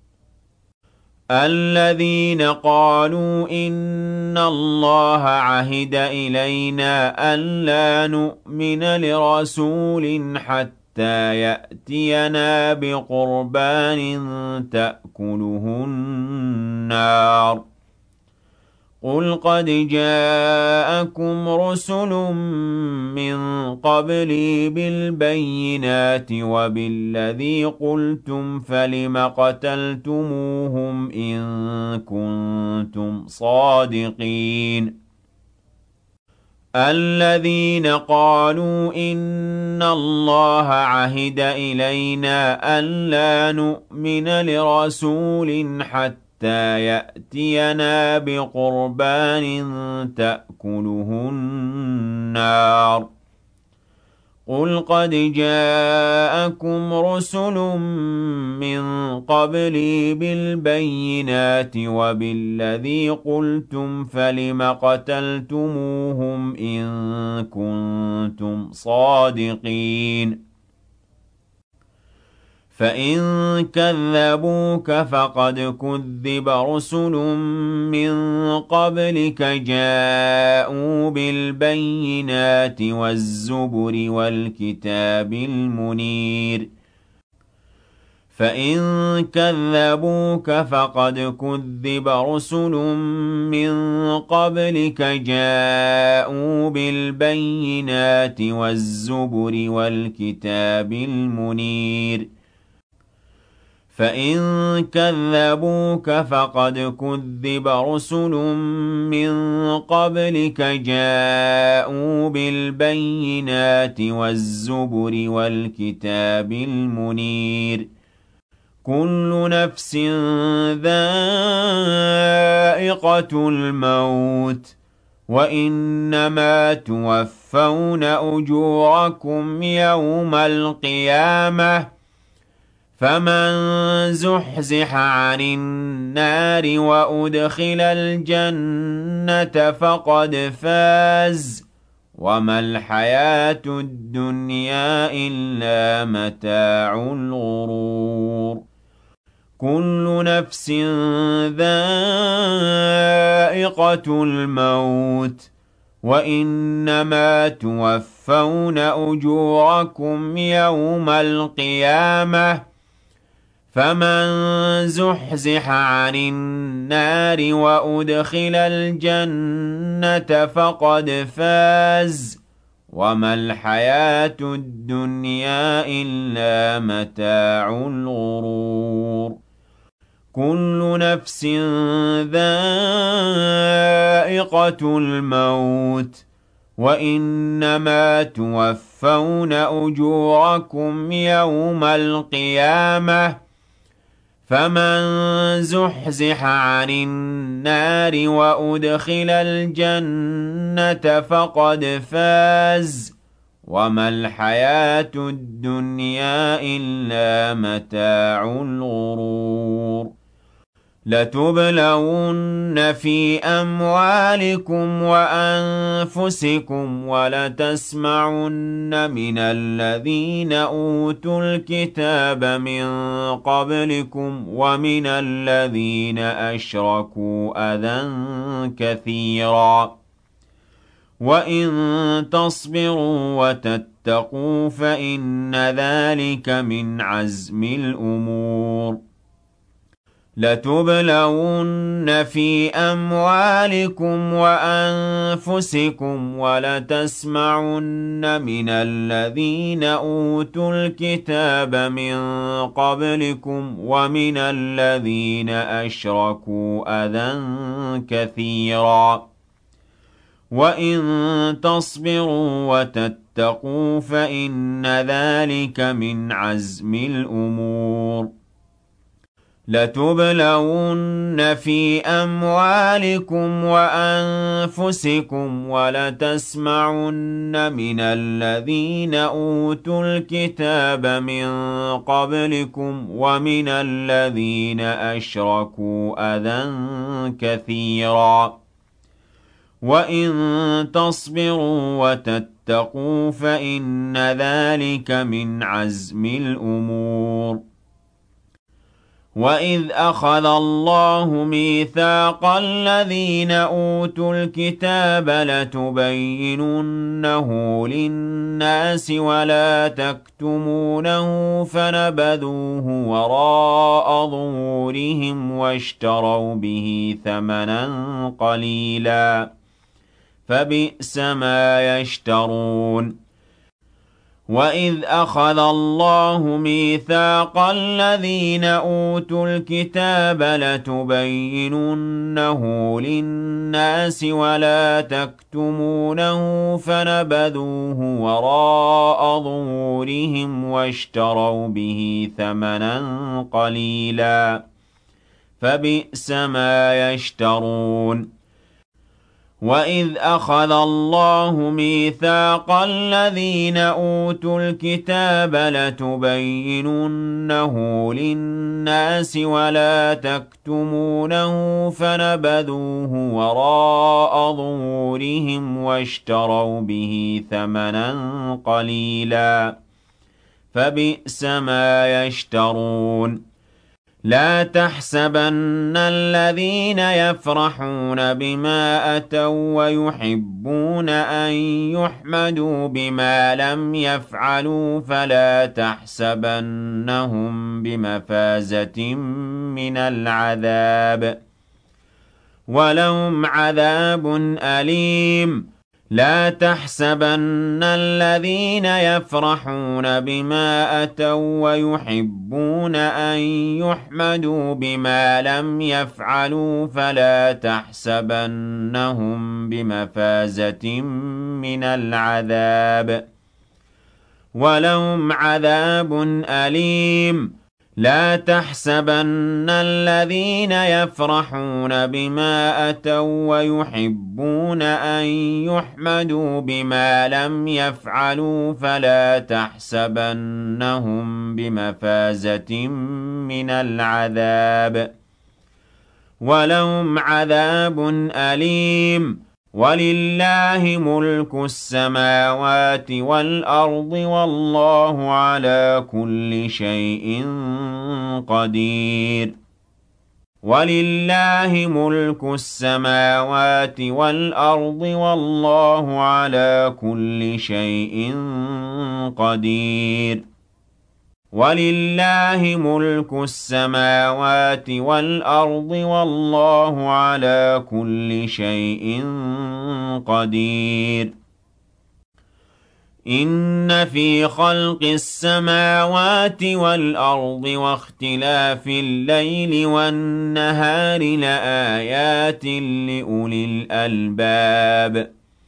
الذين قالوا إن الله عهد إلينا ألا نؤمن لرسول حتى حتى يأتينا بقربان تأكله النار قل قد جاءكم رسل من قبلي بالبينات وبالذي قلتم فلم قتلتموهم إن كنتم صادقين الذين قالوا إن الله عهد إلينا ألا نؤمن لرسول حتى يأتينا بقربان تأكله النار قل قد جاءكم رسل من قبلي بالبينات وبالذي قلتم فلم قتلتموهم إن كنتم صادقين فإن كذبوك فقد كذب رسل من قبلك جاءوا بالبينات والزبر والكتاب المنير فإن كذبوك فقد كذب رسل من قبلك جاءوا بالبينات والزبر والكتاب المنير فإن كذبوك فقد كذب رسل من قبلك جاءوا بالبينات والزبر والكتاب المنير كل نفس ذائقة الموت وإنما توفون أجوركم يوم القيامة فمن زحزح عن النار وأدخل الجنة فقد فاز وما الحياة الدنيا إلا متاع الغرور كل نفس ذائقة الموت وإنما توفون أجوركم يوم القيامة فمن زحزح عن النار وأدخل الجنة فقد فاز وما الحياة الدنيا إلا متاع الغرور كل نفس ذائقة الموت وإنما توفون أجوركم يوم القيامة فمن زحزح عن النار وأدخل الجنة فقد فاز وما الحياة الدنيا إلا متاع الغرور لتبلون في أموالكم وأنفسكم ولتسمعن من الذين أوتوا الكتاب من قبلكم ومن الذين أشركوا أذى كثيرا وَإِن تَصْبِرُوا وَتَتَّقُوا فَإِنَّ ذَلِكَ مِنْ عَزْمِ الْأُمُورِ لَتُبْلَوُنَّ فِي أَمْوَالِكُمْ وَأَنفُسِكُمْ وَلَتَسْمَعُنَّ مِنَ الَّذِينَ أُوتُوا الْكِتَابَ مِنْ قَبْلِكُمْ وَمِنَ الَّذِينَ أَشْرَكُوا أَذًى كَثِيرًا وَإِن تَصْبِرُوا وَتَتَّقُوا فَإِنَّ ذَلِكَ مِنْ عَزْمِ الْأُمُورِ لَتُبْلَوُنَّ فِي أَمْوَالِكُمْ وَأَنفُسِكُمْ وَلَتَسْمَعُنَّ مِنَ الَّذِينَ أُوتُوا الْكِتَابَ مِنْ قَبْلِكُمْ وَمِنَ الَّذِينَ أَشْرَكُوا أَذًى كَثِيرًا وَإِن تَصْبِرُوا وَتَتَّقُوا فَإِنَّ ذَلِكَ مِنْ عَزْمِ الْأُمُورِ وَإِذْ أَخَذَ اللَّهُ مِيثَاقَ الَّذِينَ أُوتُوا الْكِتَابَ لَتُبَيِّنُنَّهُ لِلنَّاسِ وَلَا تَكْتُمُونَهُ فَنَبَذُوهُ وَرَاءَ ظُهُورِهِمْ وَاشْتَرَوْا بِهِ ثَمَنًا قَلِيلًا فَبِئْسَ مَا يَشْتَرُونَ وَإِذْ أَخَذَ اللَّهُ مِيثَاقَ الَّذِينَ أُوتُوا الْكِتَابَ لَتُبَيِّنُنَّهُ لِلنَّاسِ وَلَا تَكْتُمُونَهُ فَنَبَذُوهُ وَرَاءَ ظُهُورِهِمْ وَاشْتَرَوْا بِهِ ثَمَنًا قَلِيلًا فَبِئْسَ مَا يَشْتَرُونَ وَإِذْ أَخَذَ اللَّهُ مِيثَاقَ الَّذِينَ أُوتُوا الْكِتَابَ لَتُبَيِّنُنَّهُ لِلنَّاسِ وَلَا تَكْتُمُونَهُ فَنَبَذُوهُ وَرَاءَ ظُهُورِهِمْ وَاشْتَرَوْا بِهِ ثَمَنًا قَلِيلًا فَبِئْسَ مَا يَشْتَرُونَ لَا تَحْسَبَنَّ الَّذِينَ يَفْرَحُونَ بِمَا أَتَوا وَّيُحِبُّونَ أَن يُحْمَدُوا بِمَا لَمْ يَفْعَلُوا فَلَا تَحْسَبَنَّهُم بِمَفَازَةٍ مِّنَ الْعَذَابِ وَلَهُمْ عَذَابٌ أَلِيمٌ لَا تَحْسَبَنَّ الَّذِينَ يَفْرَحُونَ بِمَا أَتَوا وَّيُحِبُّونَ أَن يُحْمَدُوا بِمَا لَمْ يَفْعَلُوا فَلَا تَحْسَبَنَّهُم بِمَفَازَةٍ مِّنَ الْعَذَابِ وَلَهُمْ عَذَابٌ أَلِيمٌ لَا تَحْسَبَنَّ الَّذِينَ يَفْرَحُونَ بِمَا أَتَوا وَّيُحِبُّونَ أَن يُحْمَدُوا بِمَا لَمْ يَفْعَلُوا فَلَا تَحْسَبَنَّهُم بِمَفَازَةٍ مِّنَ الْعَذَابِ وَلَهُمْ عَذَابٌ أَلِيمٌ وَلِلَّهِ مُلْكُ السَّمَاوَاتِ وَالْأَرْضِ وَاللَّهُ عَلَى كُلِّ شَيْءٍ قَدِيرٌ وَلِلَّهِ مُلْكُ السَّمَاوَاتِ وَالْأَرْضِ وَاللَّهُ عَلَى كُلِّ شَيْءٍ قَدِيرٌ وَلِلَّهِ مُلْكُ السَّمَاوَاتِ وَالْأَرْضِ وَاللَّهُ عَلَى كُلِّ شَيْءٍ قَدِيرٌ إِنَّ فِي خَلْقِ السَّمَاوَاتِ وَالْأَرْضِ وَاخْتِلَافِ اللَّيْلِ وَالنَّهَارِ لَآيَاتٍ لِّأُولِي الْأَلْبَابِ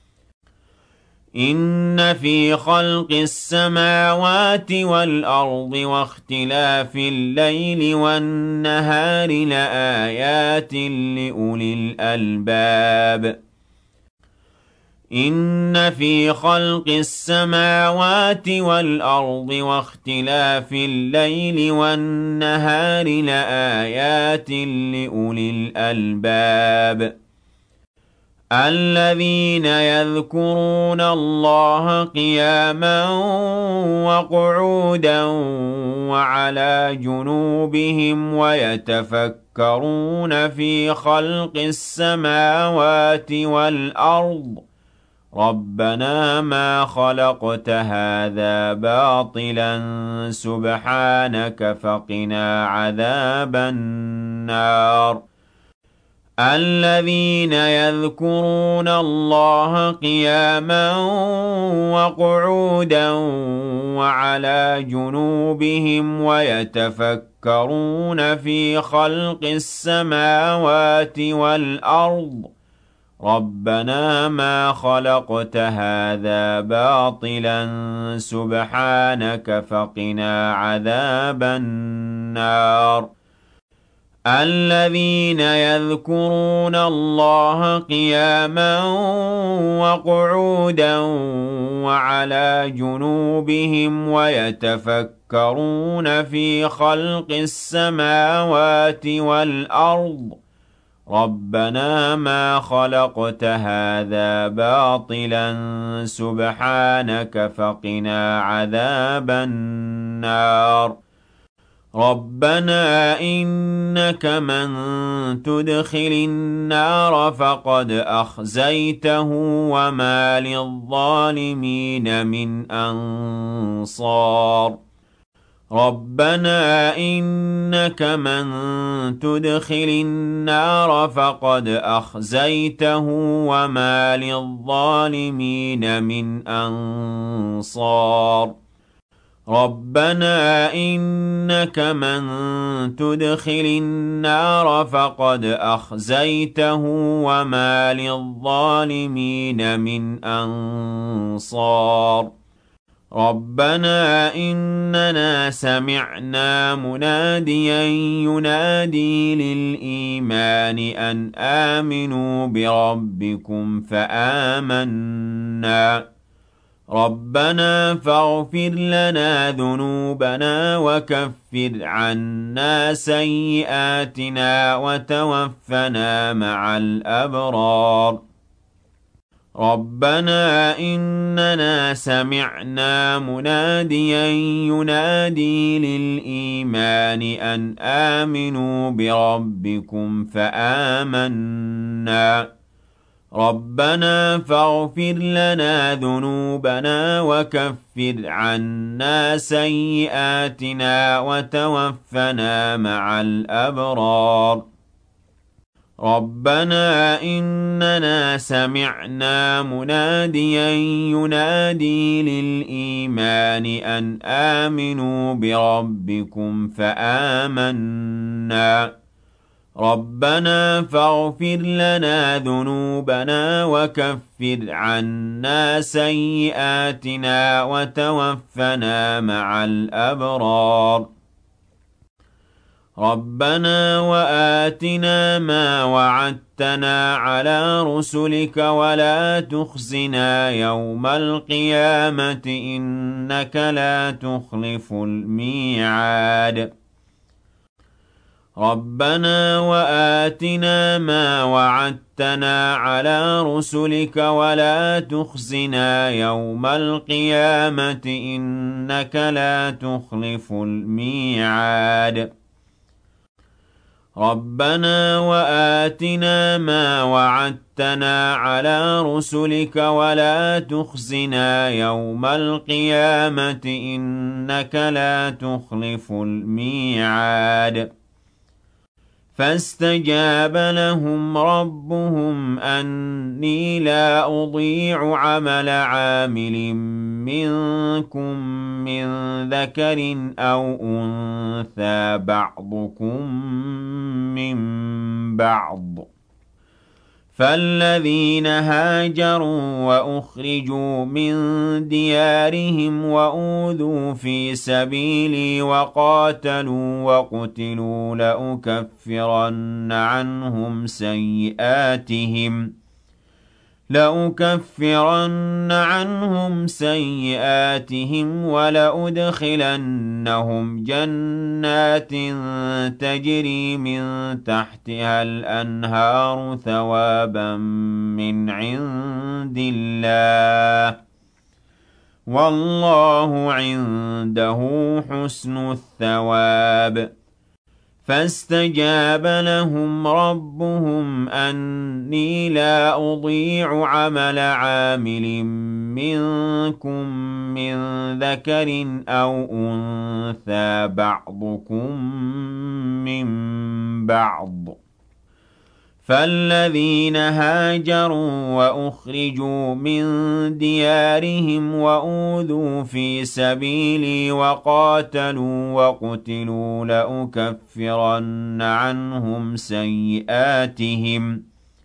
إِنَّ فِي خَلْقِ السَّمَاوَاتِ وَالْأَرْضِ وَاخْتِلَافِ اللَّيْلِ وَالنَّهَارِ لَآيَاتٍ لِّأُولِي الْأَلْبَابِ إِنَّ فِي خَلْقِ السَّمَاوَاتِ وَالْأَرْضِ وَاخْتِلَافِ اللَّيْلِ وَالنَّهَارِ لَآيَاتٍ لِّأُولِي الْأَلْبَابِ الَّذِينَ يَذْكُرُونَ اللَّهَ قِيَامًا وَقُعُودًا وَعَلَى جُنُوبِهِمْ وَيَتَفَكَّرُونَ فِي خَلْقِ السَّمَاوَاتِ وَالْأَرْضِ رَبَّنَا مَا خَلَقْتَ هَٰذَا بَاطِلًا سُبْحَانَكَ فَقِنَا عَذَابَ النَّارِ الَّذِينَ يَذْكُرُونَ اللَّهَ قِيَامًا وَقُعُودًا وَعَلَىٰ جُنُوبِهِمْ وَيَتَفَكَّرُونَ فِي خَلْقِ السَّمَاوَاتِ وَالْأَرْضِ رَبَّنَا مَا خَلَقْتَ هَٰذَا بَاطِلًا سُبْحَانَكَ فَقِنَا عَذَابَ النَّارِ الَّذِينَ يَذْكُرُونَ اللَّهَ قِيَامًا وَقُعُودًا وَعَلَىٰ جُنُوبِهِمْ وَيَتَفَكَّرُونَ فِي خَلْقِ السَّمَاوَاتِ وَالْأَرْضِ رَبَّنَا مَا خَلَقْتَ هَٰذَا بَاطِلًا سُبْحَانَكَ فَقِنَا عَذَابَ النَّارِ رَبَّنَا إِنَّكَ مَن تُدْخِلِ النَّارَ فَقَدْ أَخْزَيْتَهُ وَمَا لِلظَّالِمِينَ مِنْ أَنصَارٍ رَبَّنَا إِنَّكَ مَن تُدْخِلِ النَّارَ فَقَدْ أَخْزَيْتَهُ وَمَا لِلظَّالِمِينَ مِنْ أَنصَارٍ رَبَّنَا إِنَّكَ مَن تُدْخِلِ النَّارَ فَقَدْ أَخْزَيْتَهُ وَمَا لِلظَّالِمِينَ مِنْ أَنصَارٍ رَبَّنَا إِنَّنَا سَمِعْنَا مُنَادِيًا يُنَادِي لِلْإِيمَانِ أَنْ آمِنُوا بِرَبِّكُمْ فَآمَنَّا رَبَّنَا فَاغْفِرْ لَنَا ذُنُوبَنَا وَكَفِّرْ عَنَّا سَيِّئَاتِنَا وَتَوَفَّنَا مَعَ الْأَبْرَارِ رَبَّنَا إِنَّنَا سَمِعْنَا مُنَادِيًا يُنَادِي لِلْإِيمَانِ أَنْ آمِنُوا بِرَبِّكُمْ فَآمَنَّا رَبَّنَا فَاغْفِرْ لَنَا ذُنُوبَنَا وَكَفِّرْ عَنَّا سَيِّئَاتِنَا وَتَوَفَّنَا مَعَ الْأَبْرَارِ رَبَّنَا إِنَّنَا سَمِعْنَا مُنَادِيًا يُنَادِي لِلْإِيمَانِ أَنْ آمِنُوا بِرَبِّكُمْ فَآمَنَّا رَبَّنَا فَاغْفِرْ لَنَا ذُنُوبَنَا وَكَفِّرْ عَنَّا سَيِّئَاتِنَا وَتَوَفَّنَا مَعَ الْأَبْرَارِ رَبَّنَا وَآتِنَا مَا وَعَدتَّنَا عَلَىٰ رُسُلِكَ وَلَا تُخْزِنَا يَوْمَ الْقِيَامَةِ إِنَّكَ لَا تُخْلِفُ الْمِيعَادَ رَبَّنَا وَآتِنَا مَا وَعَدتَّنَا عَلَىٰ رُسُلِكَ وَلَا تُخْزِنَا يَوْمَ الْقِيَامَةِ إِنَّكَ لَا تُخْلِفُ الْمِيعَادَ رَبَّنَا وَآتِنَا مَا وَعَدتَّنَا عَلَىٰ رُسُلِكَ وَلَا تُخْزِنَا يَوْمَ الْقِيَامَةِ إِنَّكَ لَا تُخْلِفُ الْمِيعَادَ فَاسْتَجَابَ لَهُمْ رَبُّهُمْ أَنِّي لَا أُضِيعُ عَمَلَ عَامِلٍ مِّنكُم مِّن ذَكَرٍ أَوْ أُنثَىٰ بَعْضُكُم مِّن بَعْضٍ ۖ فَالَّذِينَ هَاجَرُوا وَأُخْرِجُوا مِن دِيَارِهِمْ وَأُوذُوا فِي سَبِيلِي وَقَاتَلُوا وَقُتِلُوا لَأُكَفِّرَنَّ عَنْهُمْ سَيِّئَاتِهِمْ لَأُكَفِّرَنَّ عَنْهُمْ سَيِّئَاتِهِمْ وَلَأُدْخِلَنَّهُمْ جَنَّاتٍ تَجْرِي مِن تَحْتِهَا الْأَنْهَارُ ثَوَابًا مِّنْ عِندِ اللَّهِ ۗ وَاللَّهُ عِندَهُ حُسْنُ الثَّوَابِ فاستجاب لهم ربهم أني لا أضيع عمل عامل منكم من ذكر أو أنثى بعضكم من بعض. فالذين هاجروا وأخرجوا من ديارهم وأوذوا في سبيلي وقاتلوا وقتلوا لأكفرن عنهم سيئاتهم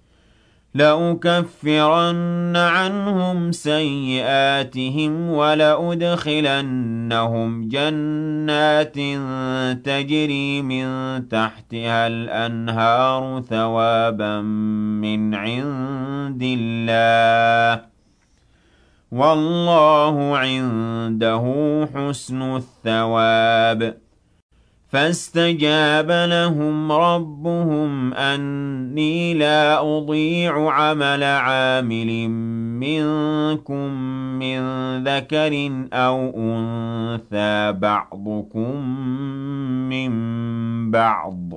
لأكفرن عنهم سيئاتهم ولأدخلنهم جنات تجري من تحتها الأنهار ثوابا من عند الله والله عنده حسن الثواب. فاستجاب لهم ربهم أني لا أضيع عمل عامل منكم من ذكر أو أنثى بعضكم من بعض.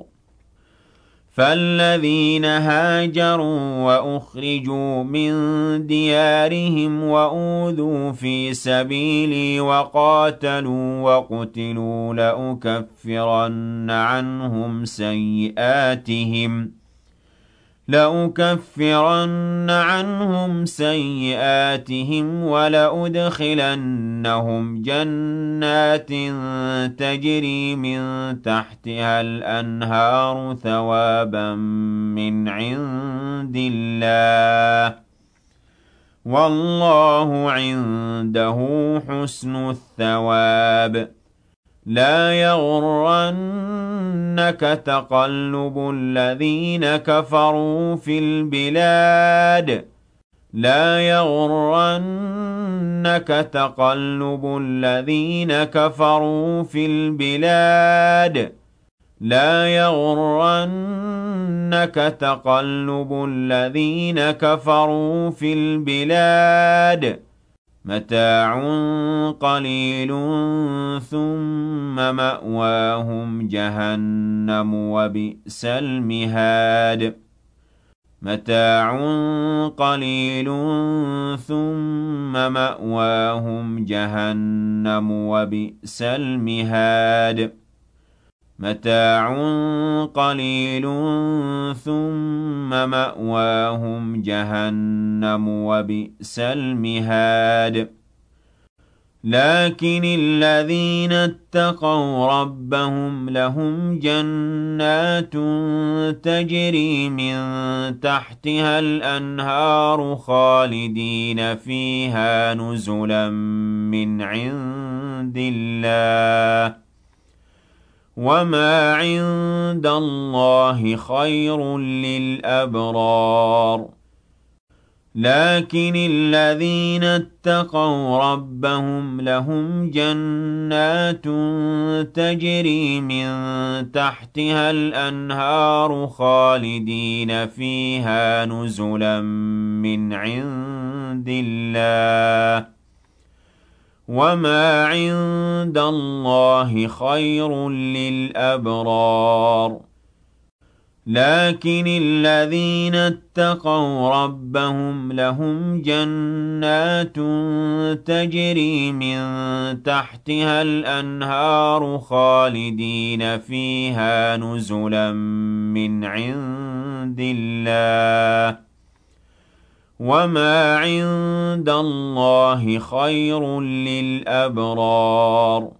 فالذين هاجروا وأخرجوا من ديارهم وأوذوا في سبيلي وقاتلوا وقتلوا لأكفرن عنهم سيئاتهم لأكفرن عنهم سيئاتهم ولأدخلنهم جنات تجري من تحتها الأنهار ثوابا من عند الله والله عنده حسن الثواب. لا يغرنك تقلب الذين كفروا في البلاد لا يغرنك تقلب الذين كفروا في البلاد لا يغرنك تقلب الذين كفروا في البلاد متاع قليل ثم مأواهم جهنم وبئس المهاد متاع قليل ثم مأواهم جهنم وبئس المهاد متاع قليل ثم مأواهم جهنم وبئس المهاد. لكن الذين اتقوا ربهم لهم جنات تجري من تحتها الأنهار خالدين فيها نزلا من عند الله وما عند الله خير للأبرار. لكن الذين اتقوا ربهم لهم جنات تجري من تحتها الأنهار خالدين فيها نزلا من عند الله وما عند الله خير للأبرار. لكن الذين اتقوا ربهم لهم جنات تجري من تحتها الأنهار خالدين فيها نزلا من عند الله وما عند الله خير للأبرار.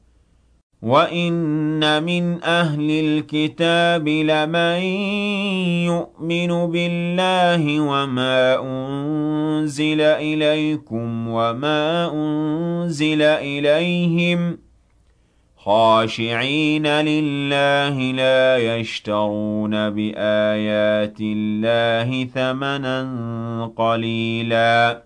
وإن من أهل الكتاب لمن يؤمن بالله وما أنزل إليكم وما أنزل إليهم خاشعين لله لا يشترون بآيات الله ثمنا قليلا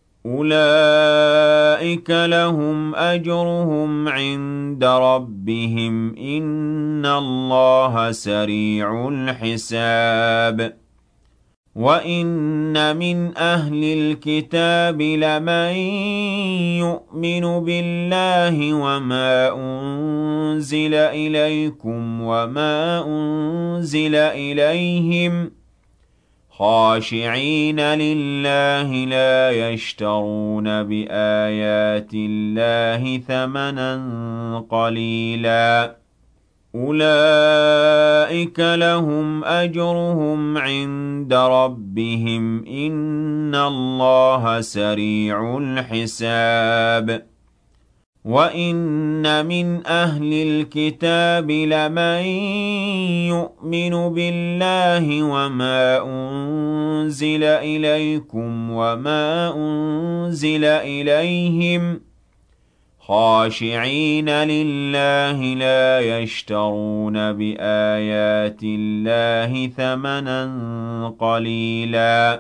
أولئك لهم أجرهم عند ربهم إن الله سريع الحساب. وَإِنَّ مِنْ أَهْلِ الْكِتَابِ لَمَن يُؤْمِنُ بِاللَّهِ وَمَا أُنزِلَ إِلَيْكُمْ وَمَا أُنزِلَ إِلَيْهِمْ خَاشِعِينَ لِلَّهِ لَا يَشْتَرُونَ بِآيَاتِ اللَّهِ ثَمَنًا قَلِيلًا أُولَئِكَ لَهُمْ أَجْرُهُمْ عِندَ رَبِّهِمْ ۗ إِنَّ اللَّهَ سَرِيعُ الْحِسَابِ وَإِنَّ مِنْ أَهْلِ الْكِتَابِ لَمَن يُؤْمِنُ بِاللَّهِ وَمَا أُنزِلَ إِلَيْكُمْ وَمَا أُنزِلَ إِلَيْهِمْ خَاشِعِينَ لِلَّهِ لَا يَشْتَرُونَ بِآيَاتِ اللَّهِ ثَمَنًا قَلِيلًا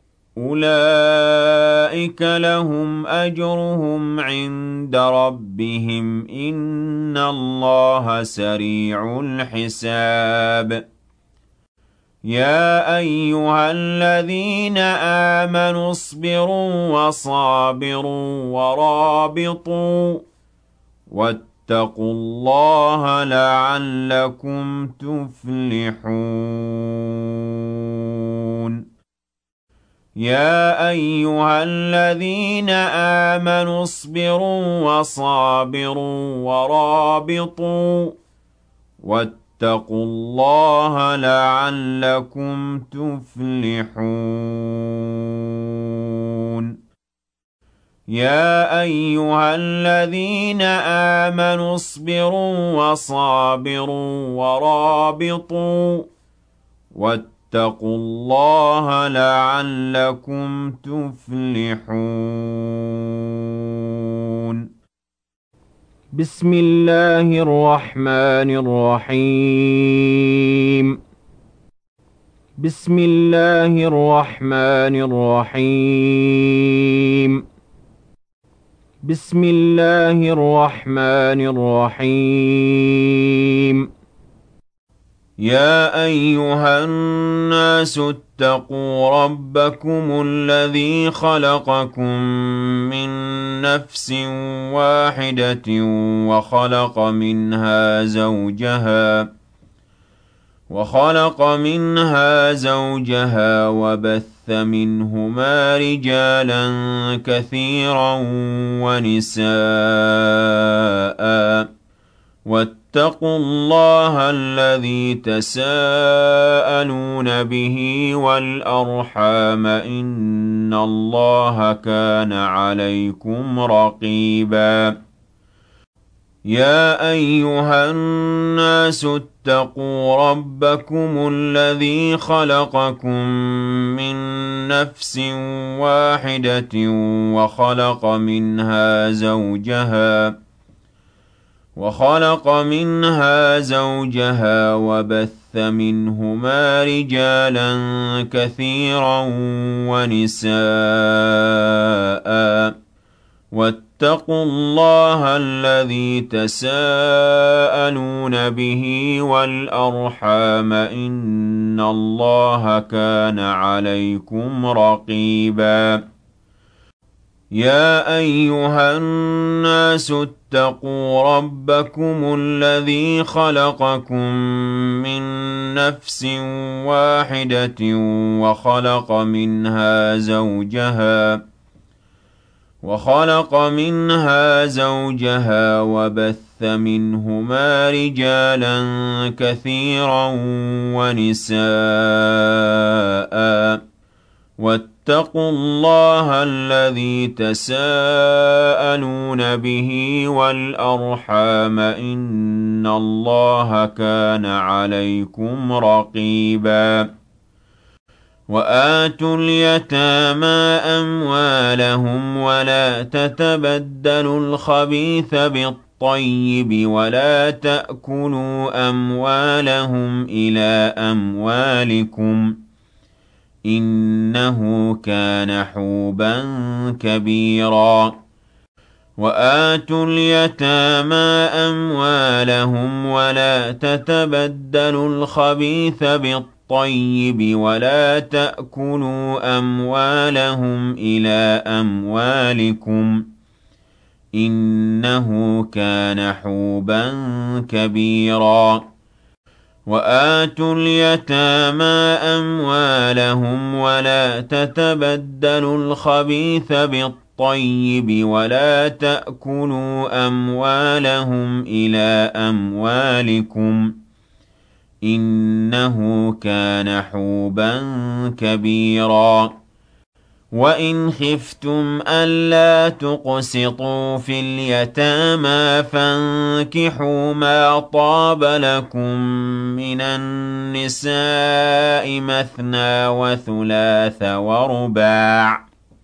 أُولَئِكَ لَهُمْ أَجْرُهُمْ عِندَ رَبِّهِمْ ۗ إِنَّ اللَّهَ سَرِيعُ الْحِسَابِ يَا أَيُّهَا الَّذِينَ آمَنُوا اصْبِرُوا وَصَابِرُوا وَرَابِطُوا وَاتَّقُوا اللَّهَ لَعَلَّكُمْ تُفْلِحُونَ يَا أَيُّهَا الَّذِينَ آمَنُوا اصْبِرُوا وَصَابِرُوا وَرَابِطُوا وَاتَّقُوا اللَّهَ لَعَلَّكُمْ تُفْلِحُونَ يَا أَيُّهَا الَّذِينَ آمَنُوا اصْبِرُوا وَصَابِرُوا وَرَابِطُوا وَاتَّقُوا اللَّهَ لَعَلَّكُمْ تُفْلِحُونَ بسم الله الرحمن الرحيم بسم الله الرحمن الرحيم بسم الله الرحمن الرحيم يا أيها الناس اتقوا ربكم الذي خلقكم من نفس واحدة وخلق منها زوجها وخلق منها زوجها وبث منهما رجالا كثيرا ونساء واتقوا الله الذي تساءلون به والأرحام إن الله كان عليكم رقيبا يا أيها الناس اتقوا ربكم الذي خلقكم من نفس واحدة وخلق منها زوجها وخلق منها زوجها وبث منهما رجالا كثيرا ونساء واتقوا الله الذي تساءلون به والأرحام إن الله كان عليكم رقيبا يا أيها الناس اتقوا ربكم الذي خلقكم من نفس واحدة وخلق منها زوجها وخلق منها زوجها وبث منهما رجالا كثيرا ونساء واتقوا الله الذي تساءلون به والأرحام إن الله كان عليكم رقيبا وآتوا اليتامى أموالهم ولا تتبدلوا الخبيث بالطيب ولا تأكلوا أموالهم إلى أموالكم إنه كان حوبا كبيرا وآتوا اليتامى أموالهم ولا تتبدلوا الخبيث بالطيب بالطيب ولا تأكلوا أموالهم إلى أموالكم إنه كان حوبا كبيرا وآتوا اليتامى أموالهم ولا تتبدلوا الخبيث بالطيب ولا تأكلوا أموالهم إلى أموالكم إنه كان حوبا كبيرا وإن خفتم ألا تقسطوا في اليتامى فانكحوا ما طاب لكم من النساء مثنى وثلاث ورباع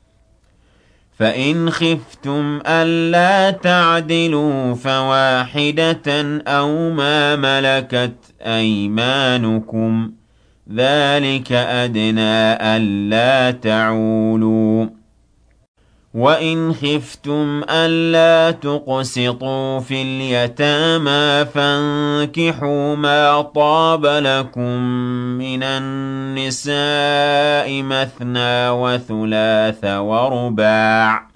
فإن خفتم ألا تعدلوا فواحدة أو ما ملكت أيمانكم ذلك أدنى ألا تعولوا وإن خفتم ألا تقسطوا في اليتامى فانكحوا ما طاب لكم من النساء مثنى وثلاث ورباع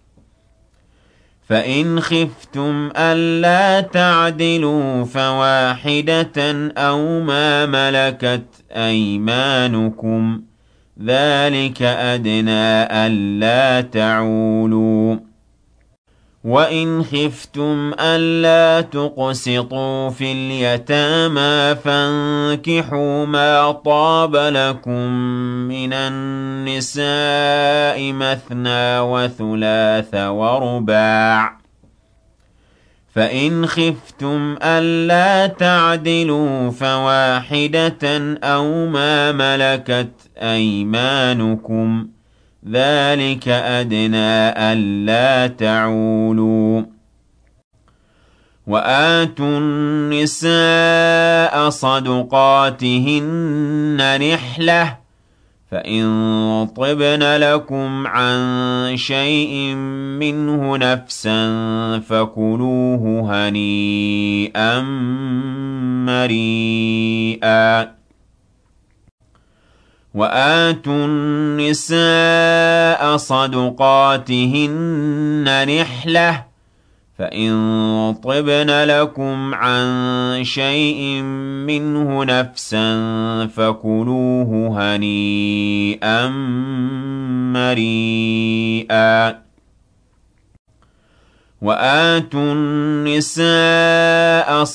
فإن خفتم ألا تعدلوا فواحدة أو ما ملكت أيمانكم ذلك أدنى ألا تعولوا وإن خفتم ألا تقسطوا في اليتامى فانكحوا ما طاب لكم من النساء مثنى وثلاث ورباع فإن خفتم ألا تعدلوا فواحدة أو ما ملكت أيمانكم ذلك أدنى ألا تعولوا وآتوا النساء صدقاتهن نحلة فإن طبن لكم عن شيء منه نفسا فكلوه هنيئا مريئا وآتوا النساء صدقاتهن نحلة فإن طبن لكم عن شيء منه نفسا فكلوه هنيئا مريئا وآتوا النساء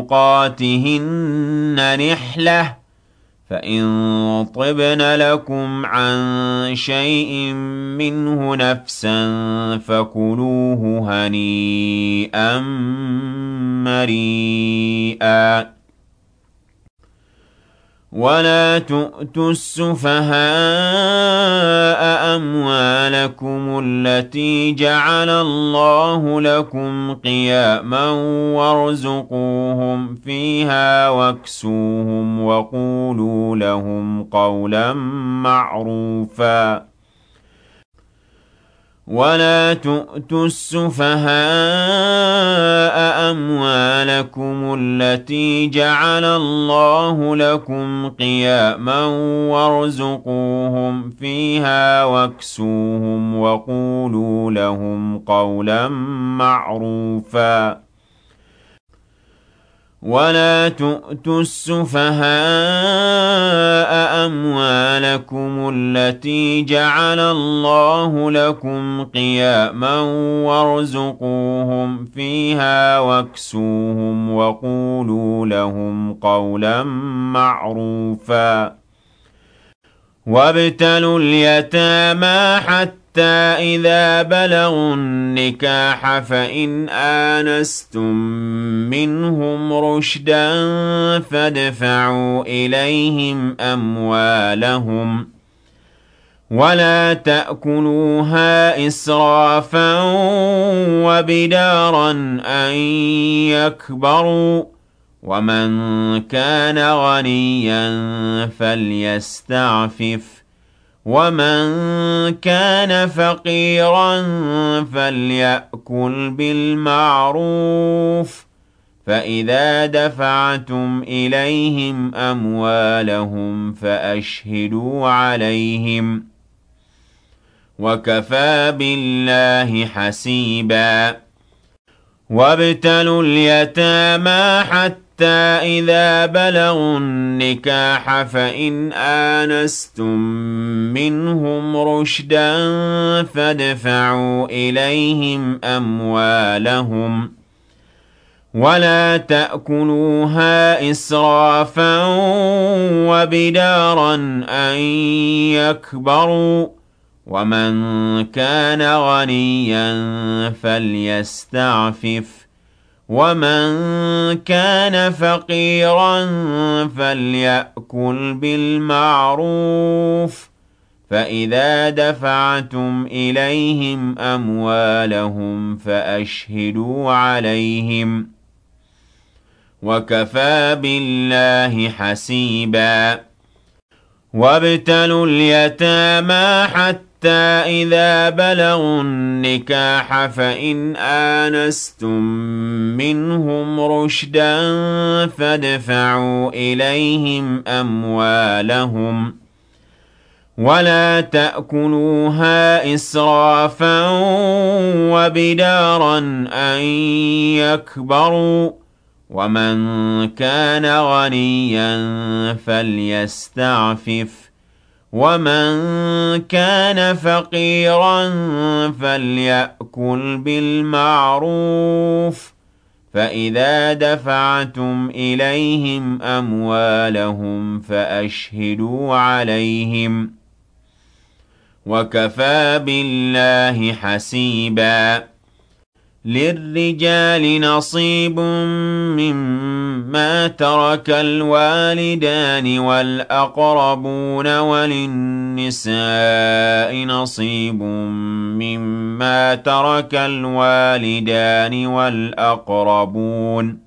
صدقاتهن نحلة فإن طبن لكم عن شيء منه نفسا فكلوه هنيئا مريئا ولا تؤتوا السفهاء أموالكم التي جعل الله لكم قياما وارزقوهم فيها واكسوهم وقولوا لهم قولا معروفا ولا تؤتوا السفهاء أموالكم التي جعل الله لكم قياما وارزقوهم فيها واكسوهم وقولوا لهم قولا معروفا ولا تؤتوا السفهاء أموالكم التي جعل الله لكم قياما وارزقوهم فيها واكسوهم وقولوا لهم قولا معروفا وابتلوا اليتامى حتى إذا بلغوا النكاح فإن آنستم منهم رشدا فادفعوا إليهم أموالهم ولا تأكلوها إسرافا وبدارا أن يكبروا ومن كان غنيا فليستعفف ومن كان فقيرا فليأكل بالمعروف فإذا دفعتم إليهم أموالهم فأشهدوا عليهم وكفى بالله حسيبا وابتلوا اليتامى حتى إذا بلغوا النكاح فإن آنستم منهم رشدا فادفعوا إليهم أموالهم ولا تأكلوها إسرافا وبدارا أن يكبروا ومن كان غنيا فليستعفف ومن كان فقيرا فليأكل بالمعروف فإذا دفعتم إليهم أموالهم فأشهدوا عليهم وكفى بالله حسيبا وابتلوا اليتامى حتى إذا بلغوا النكاح فإن آنستم منهم رشدا فادفعوا إليهم أموالهم ولا تأكلوها إسرافا وبدارا أن يكبروا ومن كان غنيا فليستعفف ومن كان فقيرا فليأكل بالمعروف فإذا دفعتم إليهم أموالهم فأشهدوا عليهم وكفى بالله حسيبا للرجال نصيب مما ترك الوالدان والأقربون وللنساء نصيب مما ترك الوالدان والأقربون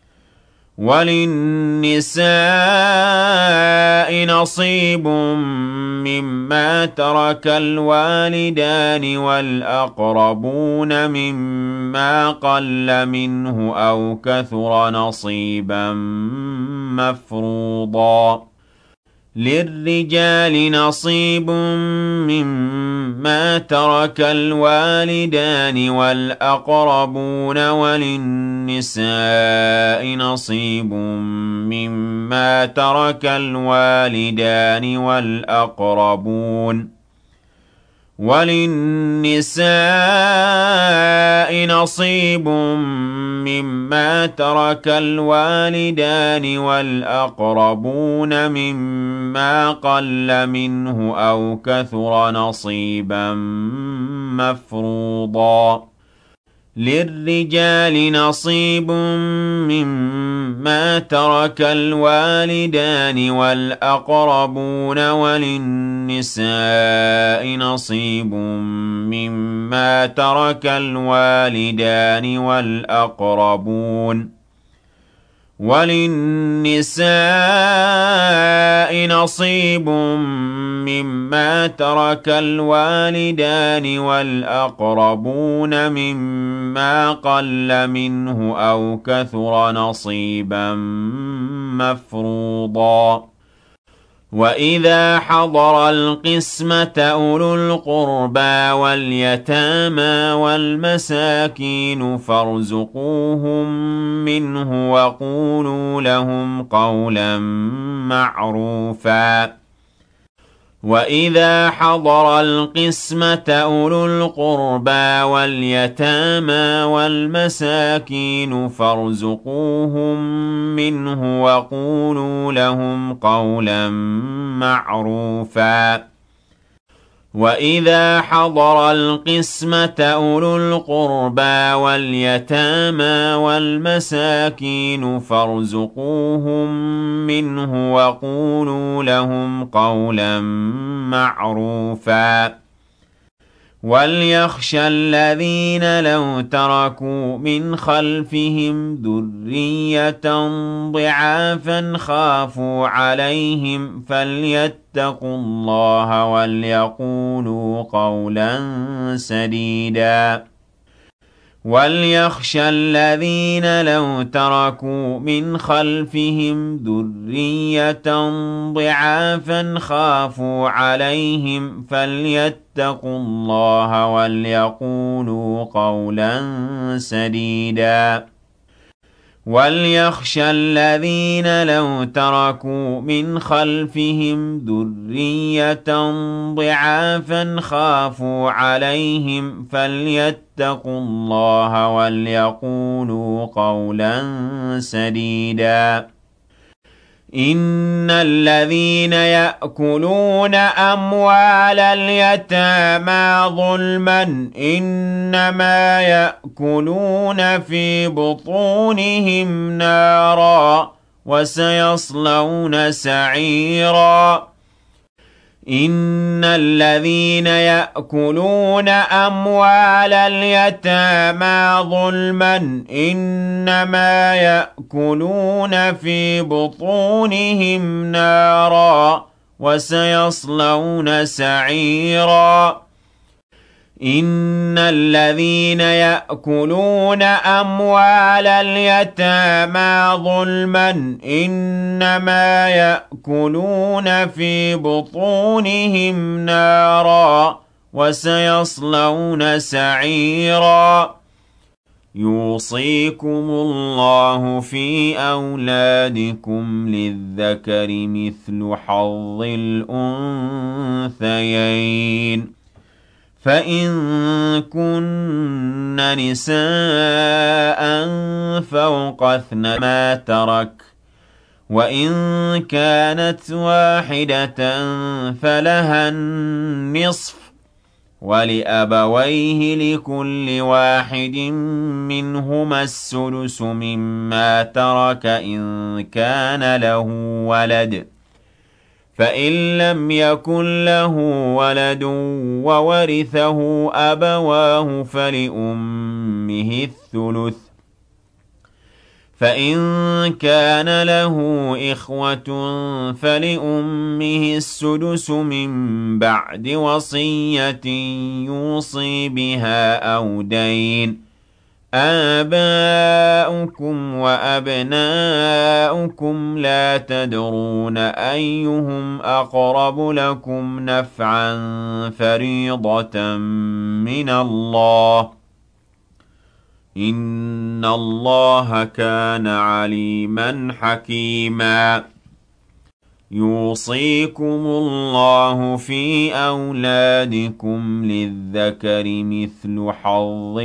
وللنساء نصيب مما ترك الوالدان والأقربون مما قل منه أو كثر نصيبا مفروضا للرجال نصيب مما ترك الوالدان والأقربون وللنساء نصيب مما ترك الوالدان والأقربون وللنساء نصيب مما ترك الوالدان والأقربون مما قل منه أو كثر نصيبا مفروضا للرجال نصيب مما ترك الوالدان والأقربون وللنساء نصيب مما ترك الوالدان والأقربون وللنساء نصيب مما ترك الوالدان والأقربون مما قل منه أو كثر نصيبا مفروضا وإذا حضر القسمة أولو القربى واليتامى والمساكين فارزقوهم منه وقولوا لهم قولا معروفا وإذا حضر القسمة أولو القربى واليتامى والمساكين فارزقوهم منه وقولوا لهم قولا معروفا وإذا حضر القسمة أولو القربى واليتامى والمساكين فارزقوهم منه وقولوا لهم قولا معروفا وليخشى الذين لو تركوا من خلفهم ذرية ضعافا خافوا عليهم فليتقوا الله وليقولوا قولا سديدا وَلْيَخْشَ الَّذِينَ لَوْ تَرَكُوا مِنْ خَلْفِهِمْ ذُرِّيَّةً ضِعَافًا خَافُوا عَلَيْهِمْ فَلْيَتَّقُوا اللَّهَ وَلْيَقُولُوا قَوْلًا سَدِيدًا وَلْيَخْشَ الَّذِينَ لَوْ تَرَكُوا مِنْ خَلْفِهِمْ ذُرِّيَّةً ضِعَافًا خَافُوا عَلَيْهِمْ فَلْيَتَّقُوا اللَّهَ وَلْيَقُولُوا قَوْلًا سَدِيدًا إِنَّ الَّذِينَ يَأْكُلُونَ أَمْوَالَ الْيَتَامَى ظُلْمًا إِنَّمَا يَأْكُلُونَ فِي بُطُونِهِمْ نَارًا وَسَيَصْلَوْنَ سَعِيرًا إِنَّ الَّذِينَ يَأْكُلُونَ أَمْوَالَ الْيَتَامَى ظُلْمًا إِنَّمَا يَأْكُلُونَ فِي بُطُونِهِمْ نَارًا وَسَيَصْلَوْنَ سَعِيرًا إِنَّ الَّذِينَ يَأْكُلُونَ أَمْوَالَ الْيَتَامَى ظُلْمًا إِنَّمَا يَأْكُلُونَ فِي بُطُونِهِمْ نَارًا وَسَيَصْلَوْنَ سَعِيرًا يُوصِيكُمُ اللَّهُ فِي أَوْلَادِكُمْ لِلذَّكَرِ مِثْلُ حَظِّ الْأُنثَيَيْنِ فَإِن كُنَّ نِسَاءً فَوْقَ اثْنَتَيْنِ تَرَكَ وَإِن كَانَتْ وَاحِدَةً فَلَهَا النِّصْفُ وَلِأَبَوَيْهِ لِكُلِّ وَاحِدٍ مِّنْهُمَا السُّدُسُ مِمَّا تَرَكَ إِن كَانَ لَهُ وَلَدٌ فَإِن لَّمْ يَكُن لَّهُ وَلَدٌ وَوَرِثَهُ أَبَوَاهُ فَلِأُمِّهِ الثُّلُثُ فَإِن كَانَ لَهُ إِخْوَةٌ فَلِأُمِّهِ السُّدُسُ مِن بَعْدِ وَصِيَّةٍ يُوصِي بِهَا أَوْ دَيْنٍ آبَاؤُكُمْ وَأَبْنَاؤُكُمْ لَا تَدْرُونَ أَيُّهُمْ أَقْرَبُ لَكُمْ نَفْعًا فَرِيضَةً مِّنَ اللَّهِ ۗ إِنَّ اللَّهَ كَانَ عَلِيمًا حَكِيمًا يُوصِيكُمُ اللَّهُ فِي أَوْلَادِكُمْ لِلذَّكَرِ مِثْلُ حَظِّ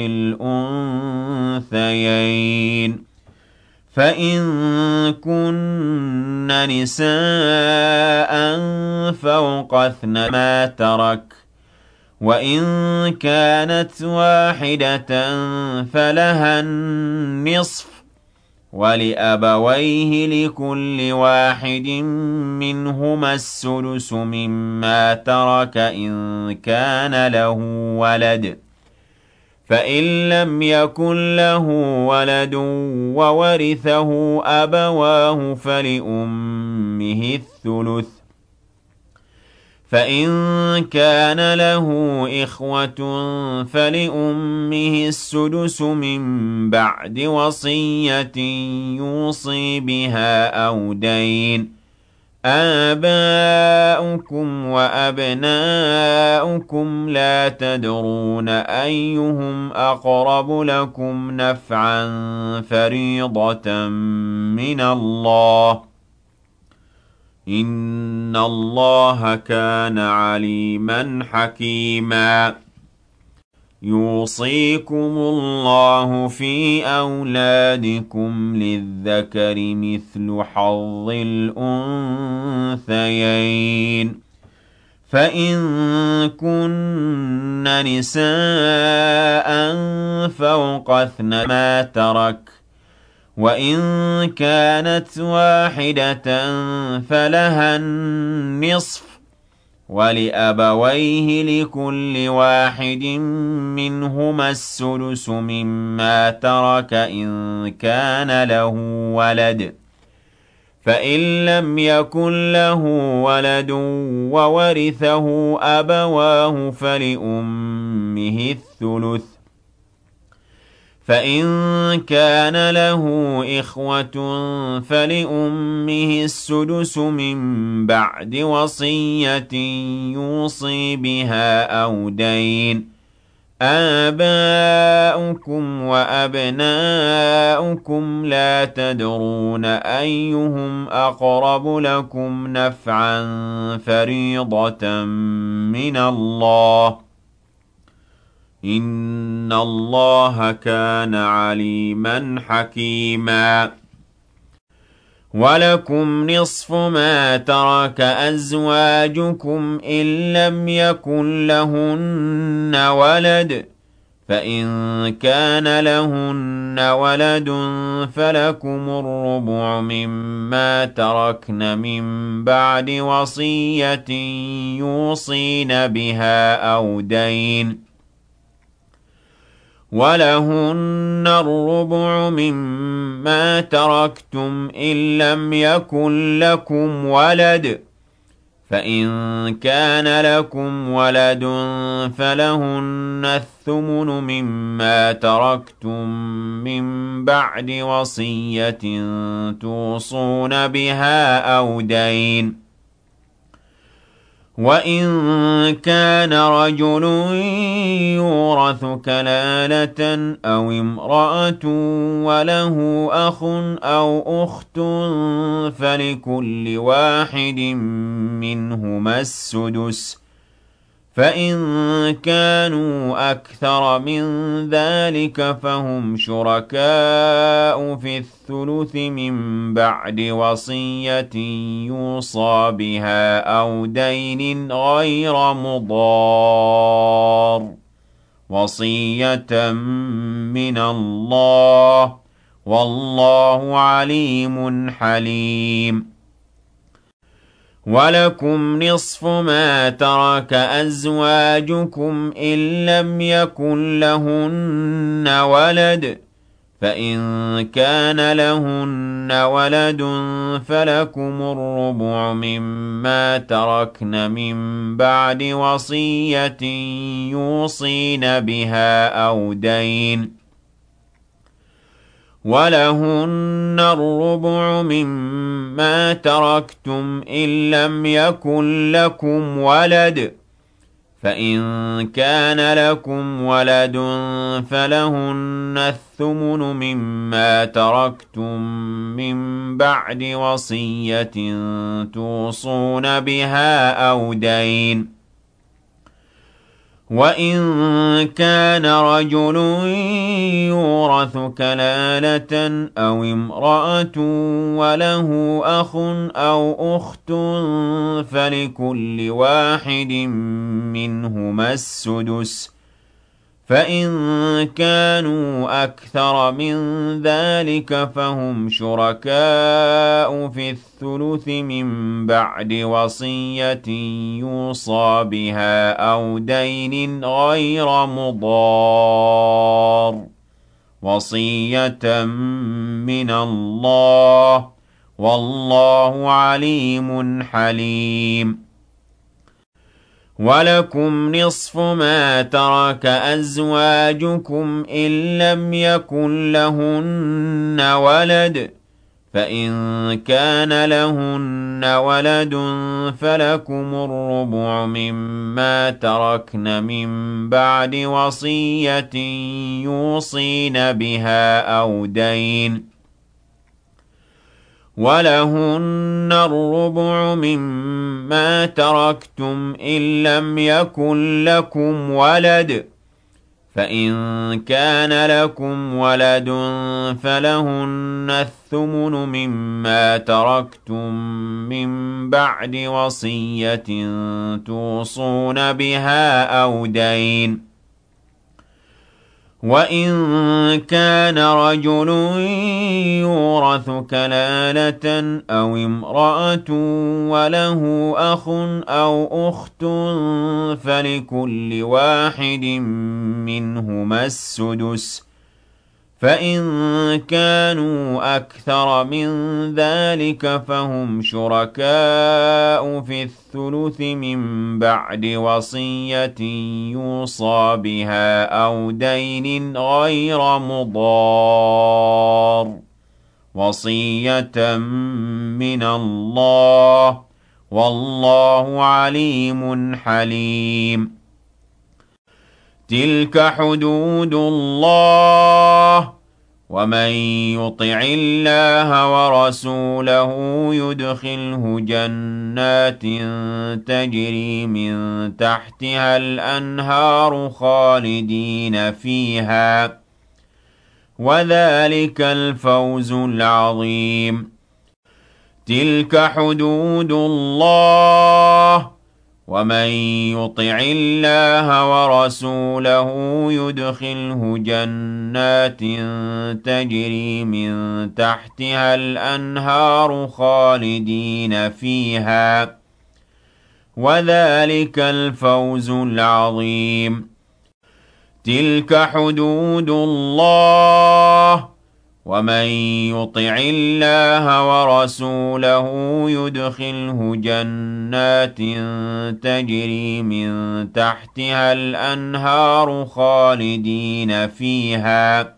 الْأُنثَيَيْنِ فَإِن كُنَّ نِسَاءً فَوْقَ اثْنَتَيْنِ تَرَكَ وَإِن كَانَتْ وَاحِدَةً فَلَهَا النِّصْفُ وَلِأَبَوَيْهِ لِكُلِّ وَاحِدٍ مِّنْهُمَا السُّدُسُ مِمَّا تَرَكَ إِن كَانَ لَهُ وَلَدٌ فَإِن لَّمْ يَكُن لَّهُ وَلَدٌ وَوَرِثَهُ أَبَوَاهُ فَلِأُمِّهِ الثُّلُثُ فَإِن كَانَ لَهُ إِخْوَةٌ فَلِأُمِّهِ السُّدُسُ مِن بَعْدِ وَصِيَّةٍ يُوصِي بِهَا أَوْ دَيْنٍ آبَاؤُكُمْ وَأَبْنَاؤُكُمْ لَا تَدْرُونَ أَيُّهُمْ أَقْرَبُ لَكُمْ نَفْعًا فَرِيضَةً مِّنَ اللَّهِ ۗ إِنَّ اللَّهَ كَانَ عَلِيمًا حَكِيمًا يُوصِيكُمُ اللَّهُ فِي أَوْلَادِكُمْ لِلذَّكَرِ مِثْلُ حَظِّ الْأُنثَيَيْنِ فَإِن كُنَّ نِسَاءً فَوْقَ اثْنَتَيْنِ تَرَكَ وَإِن كَانَتْ وَاحِدَةً فَلَهَا النِّصْفُ وَلِأَبَوَيْهِ لِكُلِّ وَاحِدٍ مِّنْهُمَا السُّدُسُ مِمَّا تَرَكَ إِن كَانَ لَهُ وَلَدٌ فَإِن لَّمْ يَكُن لَّهُ وَلَدٌ وَوَرِثَهُ أَبَوَاهُ فَلِأُمِّهِ الثُّلُثُ فإن كان له إخوة فلأمه السدس من بعد وصية يوصي بها أو دين. آباؤكم وأبناؤكم لا تدرون أيهم أقرب لكم نفعا فريضة من الله إن الله كان عليما حكيما. ولكم نصف ما ترك أزواجكم إن لم يكن لهن ولد، فإن كان لهن ولد فلكم الربع مما تركن من بعد وصية يوصين بها أو دين. ولهن الربع مما تركتم إن لم يكن لكم ولد، فإن كان لكم ولد فلهن الثمن مما تركتم من بعد وصية توصون بها أو دين. وإن كان رجل يورث كلالة أو امرأة وله أخ أو أخت فلكل واحد منهما السدس، فإن كانوا أكثر من ذلك فهم شركاء في الثلث من بعد وصية يوصى بها أو دين غير مضار، وصية من الله والله عليم حليم. ولكم نصف ما ترك أزواجكم إن لم يكن لهن ولد، فإن كان لهن ولد فلكم الربع مما تركن من بعد وصية يوصين بها أو دين. ولهن الربع مما تركتم إن لم يكن لكم ولد، فإن كان لكم ولد فلهن الثمن مما تركتم من بعد وصية توصون بها أو دين. وإن كان رجل يورث كلالة أو امرأة وله أخ أو أخت فلكل واحد منهما السدس، فإن كانوا أكثر من ذلك فهم شركاء في الثلث من بعد وصية يوصى بها أو دين غير مضار، وصية من الله والله عليم حليم. ولكم نصف ما ترك أزواجكم إن لم يكن لهن ولد، فإن كان لهن ولد فلكم الربع مما تركن من بعد وصية يوصين بها أو دين. ولهن الربع مما تركتم إن لم يكن لكم ولد، فإن كان لكم ولد فلهن الثمن مما تركتم من بعد وصية توصون بها أو دين. وإن كان رجل يورث كلالة أو امرأة وله أخ أو أخت فلكل واحد منهما السدس، فإن كانوا أكثر من ذلك فهم شركاء في الثلث من بعد وصية يوصى بها أو دين غير مضار وصية من الله والله عليم حليم. تلك حدود الله ومن يطع الله ورسوله يدخله جنات تجري من تحتها الأنهار خالدين فيها وذلك الفوز العظيم. تلك حدود الله ومن يطع الله ورسوله يدخله جنات تجري من تحتها الأنهار خالدين فيها وذلك الفوز العظيم. تلك حدود الله ومن يطع الله ورسوله يدخله جنات تجري من تحتها الأنهار خالدين فيها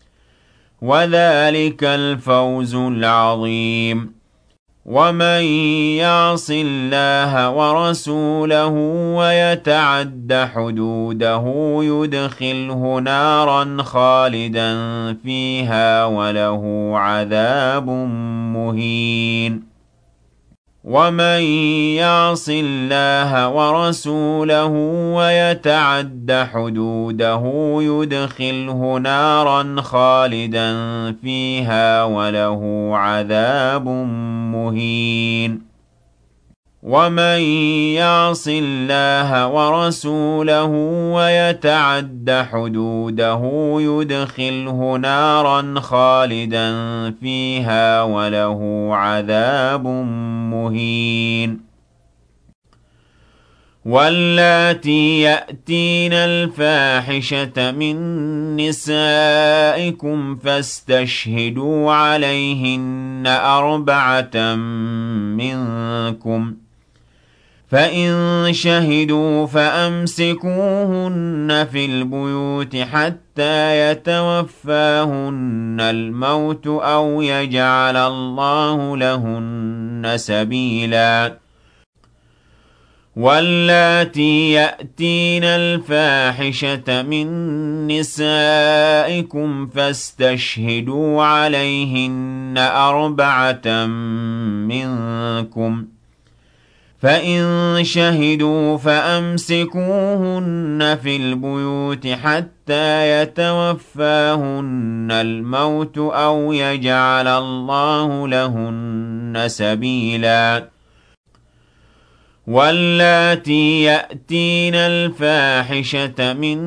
وذلك الفوز العظيم. ومن يعص الله ورسوله ويتعد حدوده يدخله نارا خالدا فيها وله عذاب مهين. ومن يعص الله ورسوله ويتعد حدوده يدخله نارا خالدا فيها وله عذاب مهين. ومن يعص الله ورسوله ويتعد حدوده يدخله نارا خالدا فيها وله عذاب مهين. واللاتي يأتين الفاحشة من نسائكم فاستشهدوا عليهن أربعة منكم فإن شهدوا فأمسكوهن في البيوت حتى يتوفاهن الموت أو يجعل الله لهن سبيلا. واللاتي يأتين الفاحشة من نسائكم فاستشهدوا عليهن أربعة منكم فإن شهدوا فأمسكوهن في البيوت حتى يتوفاهن الموت أو يجعل الله لهن سبيلا. واللاتي يأتين الفاحشة من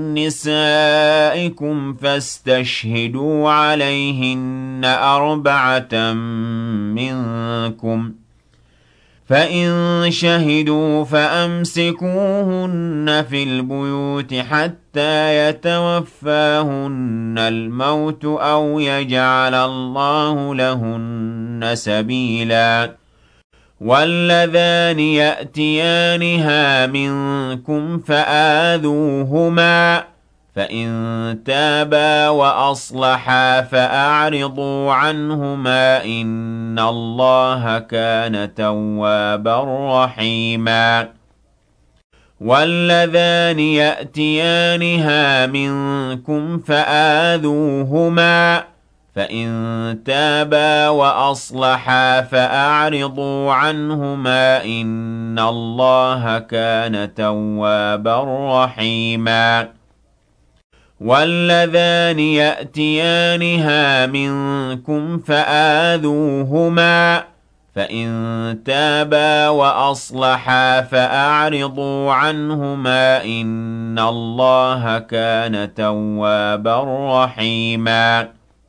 نسائكم فاستشهدوا عليهن أربعة منكم فإن شهدوا فأمسكوهن في البيوت حتى يتوفاهن الموت أو يجعل الله لهن سبيلا. واللذان يأتيانها منكم فآذوهما فإن تابا وأصلحا فأعرضوا عنهما إن الله كان توابا رحيما. واللذان يأتيانها منكم فآذوهما فإن تابا وأصلحا فأعرضوا عنهما إن الله كان توابا رحيما. واللذان يأتيانها منكم فآذوهما فإن تابا وأصلحا فأعرضوا عنهما إن الله كان توابا رحيما.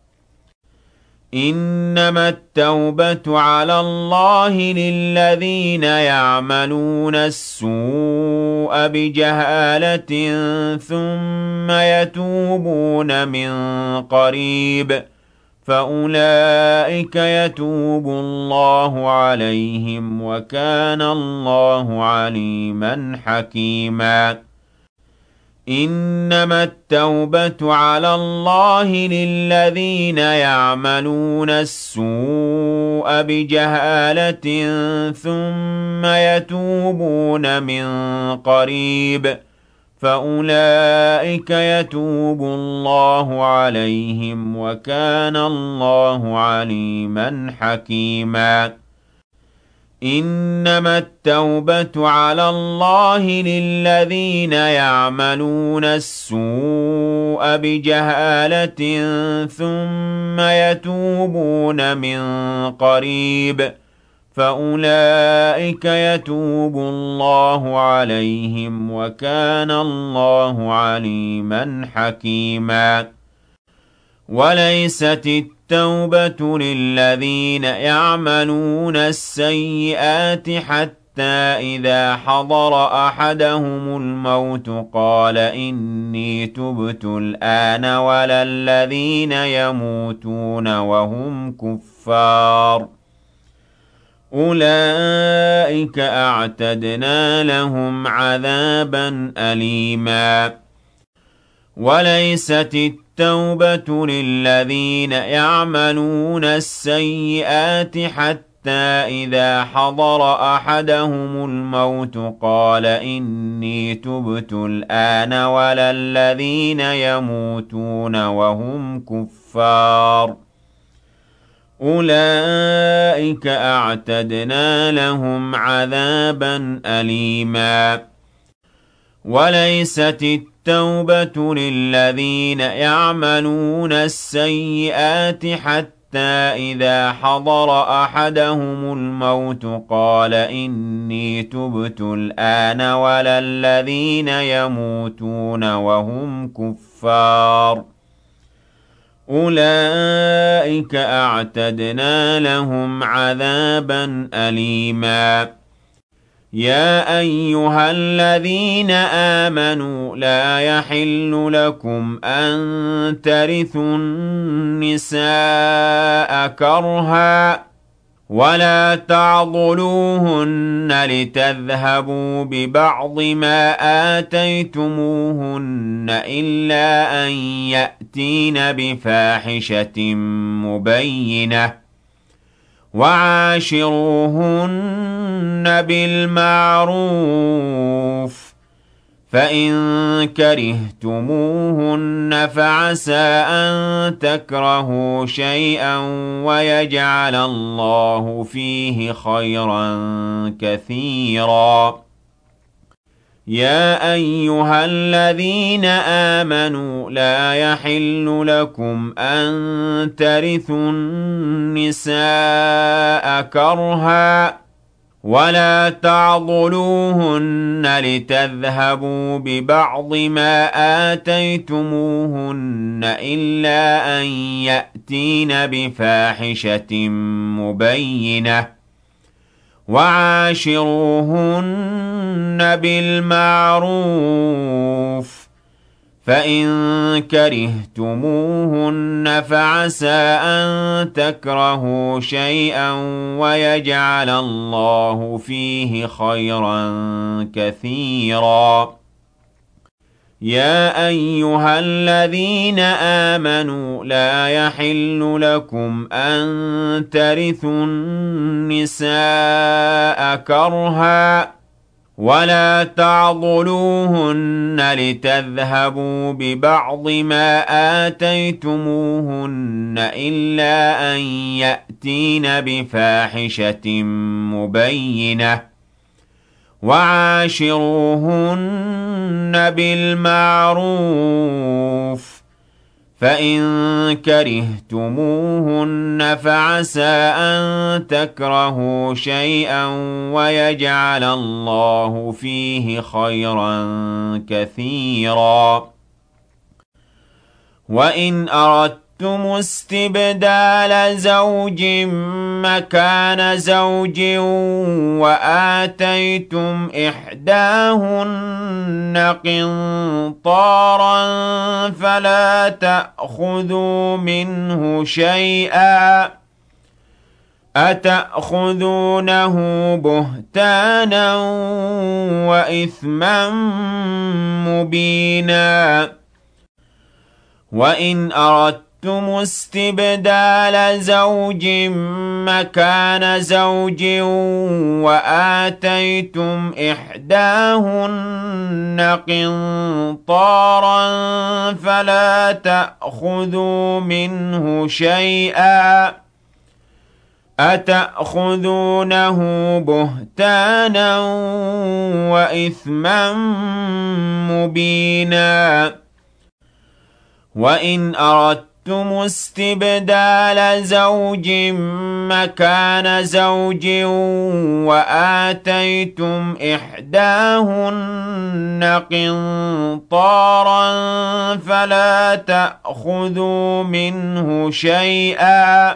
إنما التوبة على الله للذين يعملون السوء السُّوءَ بِجَهَالَةٍ ثُمَّ يَتُوبُونَ مِن قَرِيبٍ فَأُولَئِكَ يَتُوبُ اللَّهُ عَلَيْهِمْ وَكَانَ اللَّهُ عَلِيمًا حَكِيمًا إِنَّمَا التَّوْبَةُ عَلَى اللَّهِ لِلَّذِينَ يَعْمَلُونَ السُّوءَ بِجَهَالَةٍ ثُمَّ يَتُوبُونَ مِن قَرِيبٍ فَأُولَئِكَ يَتُوبُ اللَّهُ عَلَيْهِمْ وَكَانَ اللَّهُ عَلِيمًا حَكِيمًا إِنَّمَا التَّوْبَةُ عَلَى اللَّهِ لِلَّذِينَ يَعْمَلُونَ السُّوءَ بِجَهَالَةٍ ثُمَّ يَتُوبُونَ مِن قَرِيبٍ فَأُولَئِكَ يَتُوبُ اللَّهُ عَلَيْهِمْ وَكَانَ اللَّهُ عَلِيمًا حَكِيمًا وَلَيْسَتِ التَّوْبَةُ لِلَّذِينَ يَعْمَلُونَ السَّيِّئَاتِ حَتَّى إِذَا حَضَرَ أَحَدَهُمُ الْمَوْتُ قَالَ إِنِّي تُبْتُ الْآنَ وَلَا الَّذِينَ يَمُوتُونَ وَهُمْ كُفَّارٌ أُولَئِكَ أَعْتَدْنَا لَهُمْ عَذَابًا أَلِيمًا وَلَيْسَتِ التَّوْبَةُ لِلَّذِينَ يَعْمَلُونَ السَّيِّئَاتِ حَتَّى إِذَا حَضَرَ أَحَدَهُمُ الْمَوْتُ قَالَ إِنِّي تُبْتُ الْآنَ وَلَا الَّذِينَ يَمُوتُونَ وَهُمْ كُفَّارٌ أُولَئِكَ أَعْتَدْنَا لَهُمْ عَذَابًا أَلِيمًا وَلَيْسَتِ التَّوْبَةُ لِلَّذِينَ يَعْمَلُونَ السَّيِّئَاتِ حَتَّى إِذَا حَضَرَ أَحَدَهُمُ الْمَوْتُ قَالَ إِنِّي تُبْتُ الْآنَ وَلَا الَّذِينَ يَمُوتُونَ وَهُمْ كُفَّارٌ أُولَئِكَ أَعْتَدْنَا لَهُمْ عَذَابًا أَلِيمًا يَا أَيُّهَا الَّذِينَ آمَنُوا لَا يَحِلُّ لَكُمْ أَن تَرِثُوا النِّسَاءَ كَرْهًا وَلَا تَعْضُلُوهُنَّ لِتَذْهَبُوا بِبَعْضِ مَا آتَيْتُمُوهُنَّ إِلَّا أَن يَأْتِينَ بِفَاحِشَةٍ مُبَيِّنَةٍ وَعَاشِرُوهُنَّ بِالْمَعْرُوفِ فَإِن كَرِهْتُمُوهُنَّ فَعَسَىٰ أَن تَكْرَهُوا شَيْئًا وَيَجْعَلَ اللَّهُ فِيهِ خَيْرًا كَثِيرًا يَا أَيُّهَا الَّذِينَ آمَنُوا لَا يَحِلُّ لَكُمْ أَن تَرِثُوا النِّسَاءَ كَرْهًا وَلَا تَعْضُلُوهُنَّ لِتَذْهَبُوا بِبَعْضِ مَا آتَيْتُمُوهُنَّ إِلَّا أَن يَأْتِينَ بِفَاحِشَةٍ مُبَيِّنَةٍ وَعَاشِرُوهُنَّ بِالْمَعْرُوفِ فَإِن كَرِهْتُمُوهُنَّ فَعَسَىٰ أَن تَكْرَهُوا شَيْئًا وَيَجْعَلَ اللَّهُ فِيهِ خَيْرًا كَثِيرًا يَا أَيُّهَا الَّذِينَ آمَنُوا لَا يَحِلُّ لَكُمْ أَن تَرِثُوا النِّسَاءَ كَرْهًا وَلَا تَعْضُلُوهُنَّ لِتَذْهَبُوا بِبَعْضِ مَا آتَيْتُمُوهُنَّ إِلَّا أَن يَأْتِينَ بِفَاحِشَةٍ مُبَيِّنَةٍ وَعَاشِرُوهُنَّ بِالْمَعْرُوفِ فَإِن كَرِهْتُمُوهُنَّ فَعَسَىٰ أَن تَكْرَهُوا شَيْئًا وَيَجْعَلَ اللَّهُ فِيهِ خَيْرًا كَثِيرًا وَإِنْ أَرَدتُّمْ أردتم استبدال زوج مكان زوج وآتيتم إحداهن قنطارا فلا تأخذوا منه شيئا أتأخذونه بهتانا وإثما مبينا وإن أردتم استبدال زوج مكان زوج وآتيتم إحداهن قنطارا فلا تأخذوا منه شيئا أتأخذونه بهتانا وإثما مبينا وإن أردتم استبدال زوج مكان زوج وآتيتم إحداهن قنطارا فلا تأخذوا منه شيئا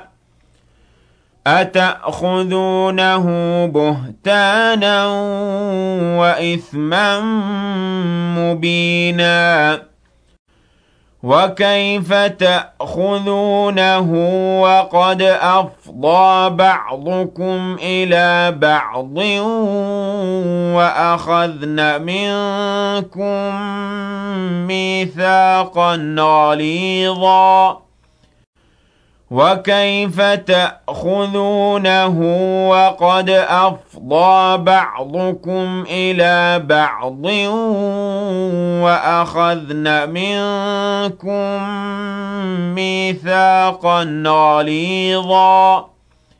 أتأخذونه بهتانا وإثما مبينا وكيف تأخذونه وقد أفضى بعضكم إلى بعض وأخذن منكم ميثاقا غليظا وكيف تأخذونه وقد أفضى بعضكم إلى بعض وأخذن منكم ميثاقا غليظا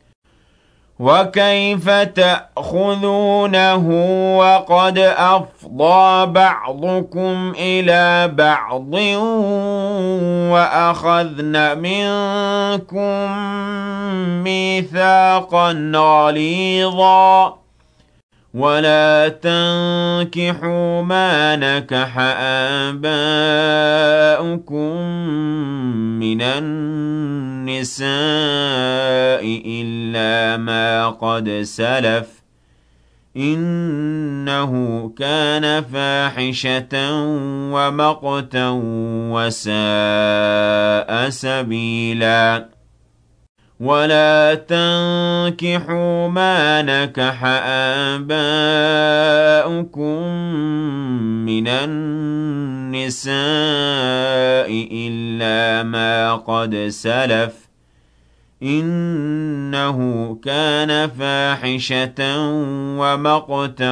وكيف تأخذونه وقد أفضى بعضكم إلى بعض وأخذن منكم ميثاقا غليظا ولا تنكحوا ما نكح آباؤكم من النساء إلا ما قد سلف إنه كان فاحشة ومقتا وساء سبيلا ولا تنكحوا ما نكح آباؤكم من النساء إلا ما قد سلف إنه كان فاحشة ومقتا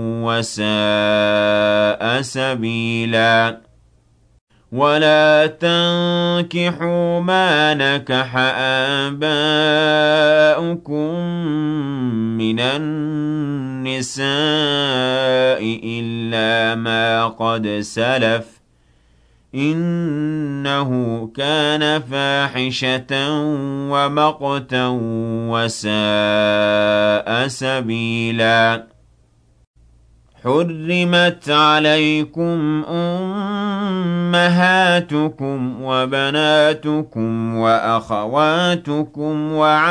وساء سبيلا ولا تنكحوا ما نكح آباؤكم من النساء إلا ما قد سلف إنه كان فاحشة ومقتا وساء سبيلا حرمت عليكم أمهاتكم وبناتكم وأخواتكم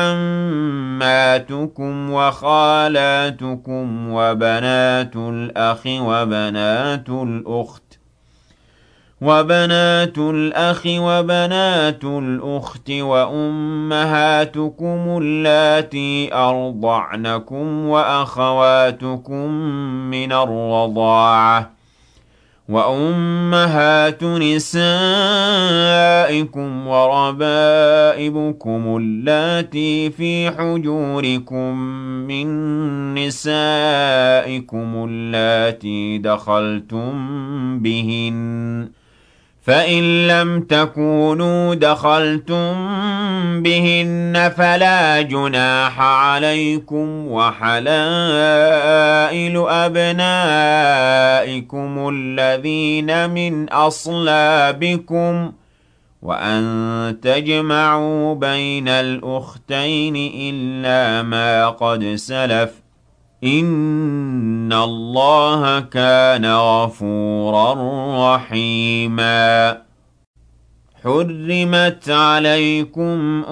وعماتكم وخالاتكم وبنات الأخ وبنات الأخت وبنات الأخ وبنات الأخت وأمهاتكم اللاتي أرضعنكم وأخواتكم من الرضاعة وأمهات نسائكم وربائبكم اللاتي في حجوركم من نسائكم اللاتي دخلتم بهن فإن لم تكونوا دخلتم بهن فلا جناح عليكم وحلائل أبنائكم الذين من أصلابكم وأن تجمعوا بين الأختين إلا ما قد سلف إن الله كان غفورا رحيما حرمت عليكم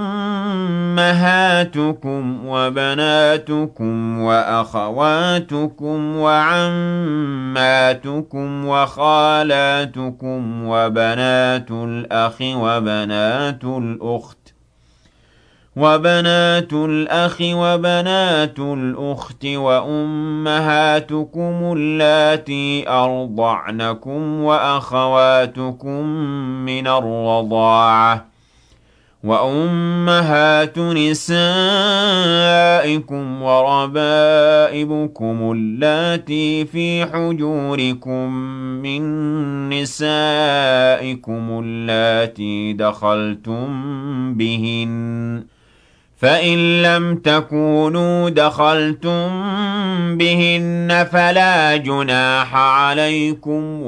أمهاتكم وبناتكم وأخواتكم وعماتكم وخالاتكم وبنات الأخ وبنات الأخت وبنات الأخ وبنات الأخت وأمهاتكم اللاتي أرضعنكم وأخواتكم من الرضاعة وأمهات نسائكم وربائبكم اللاتي في حجوركم من نسائكم اللاتي دخلتم بهن فإن لم تكونوا دخلتم بهن فلا جناح عليكم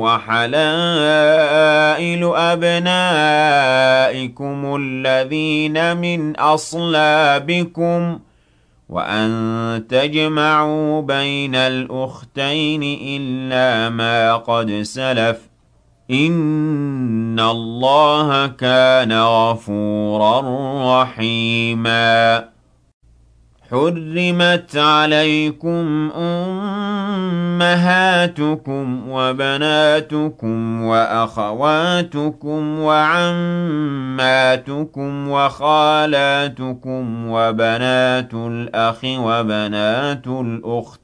وحلائل أبنائكم الذين من أصلابكم وأن تجمعوا بين الأختين إلا ما قد سلف إن الله كان غفورا رحيما حرمت عليكم أمهاتكم وبناتكم وأخواتكم وعماتكم وخالاتكم وبنات الأخ وبنات الأخت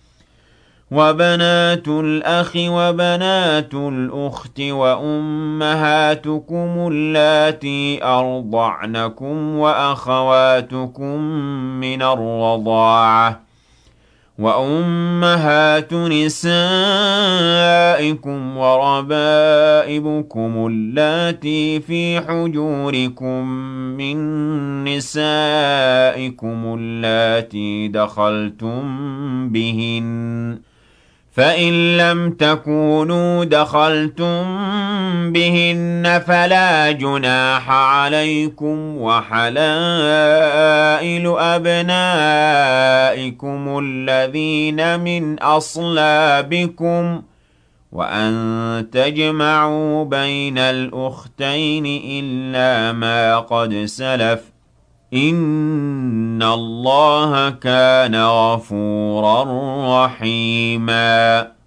وبنات الأخ وبنات الأخت وأمهاتكم اللاتي أرضعنكم وأخواتكم من الرضاعة وأمهات نسائكم وربائبكم اللاتي في حجوركم من نسائكم اللاتي دخلتم بهن فإن لم تكونوا دخلتم بهن فلا جناح عليكم وحلائل أبنائكم الذين من أصلابكم وأن تجمعوا بين الأختين إلا ما قد سلف إن الله كان غفورا رحيما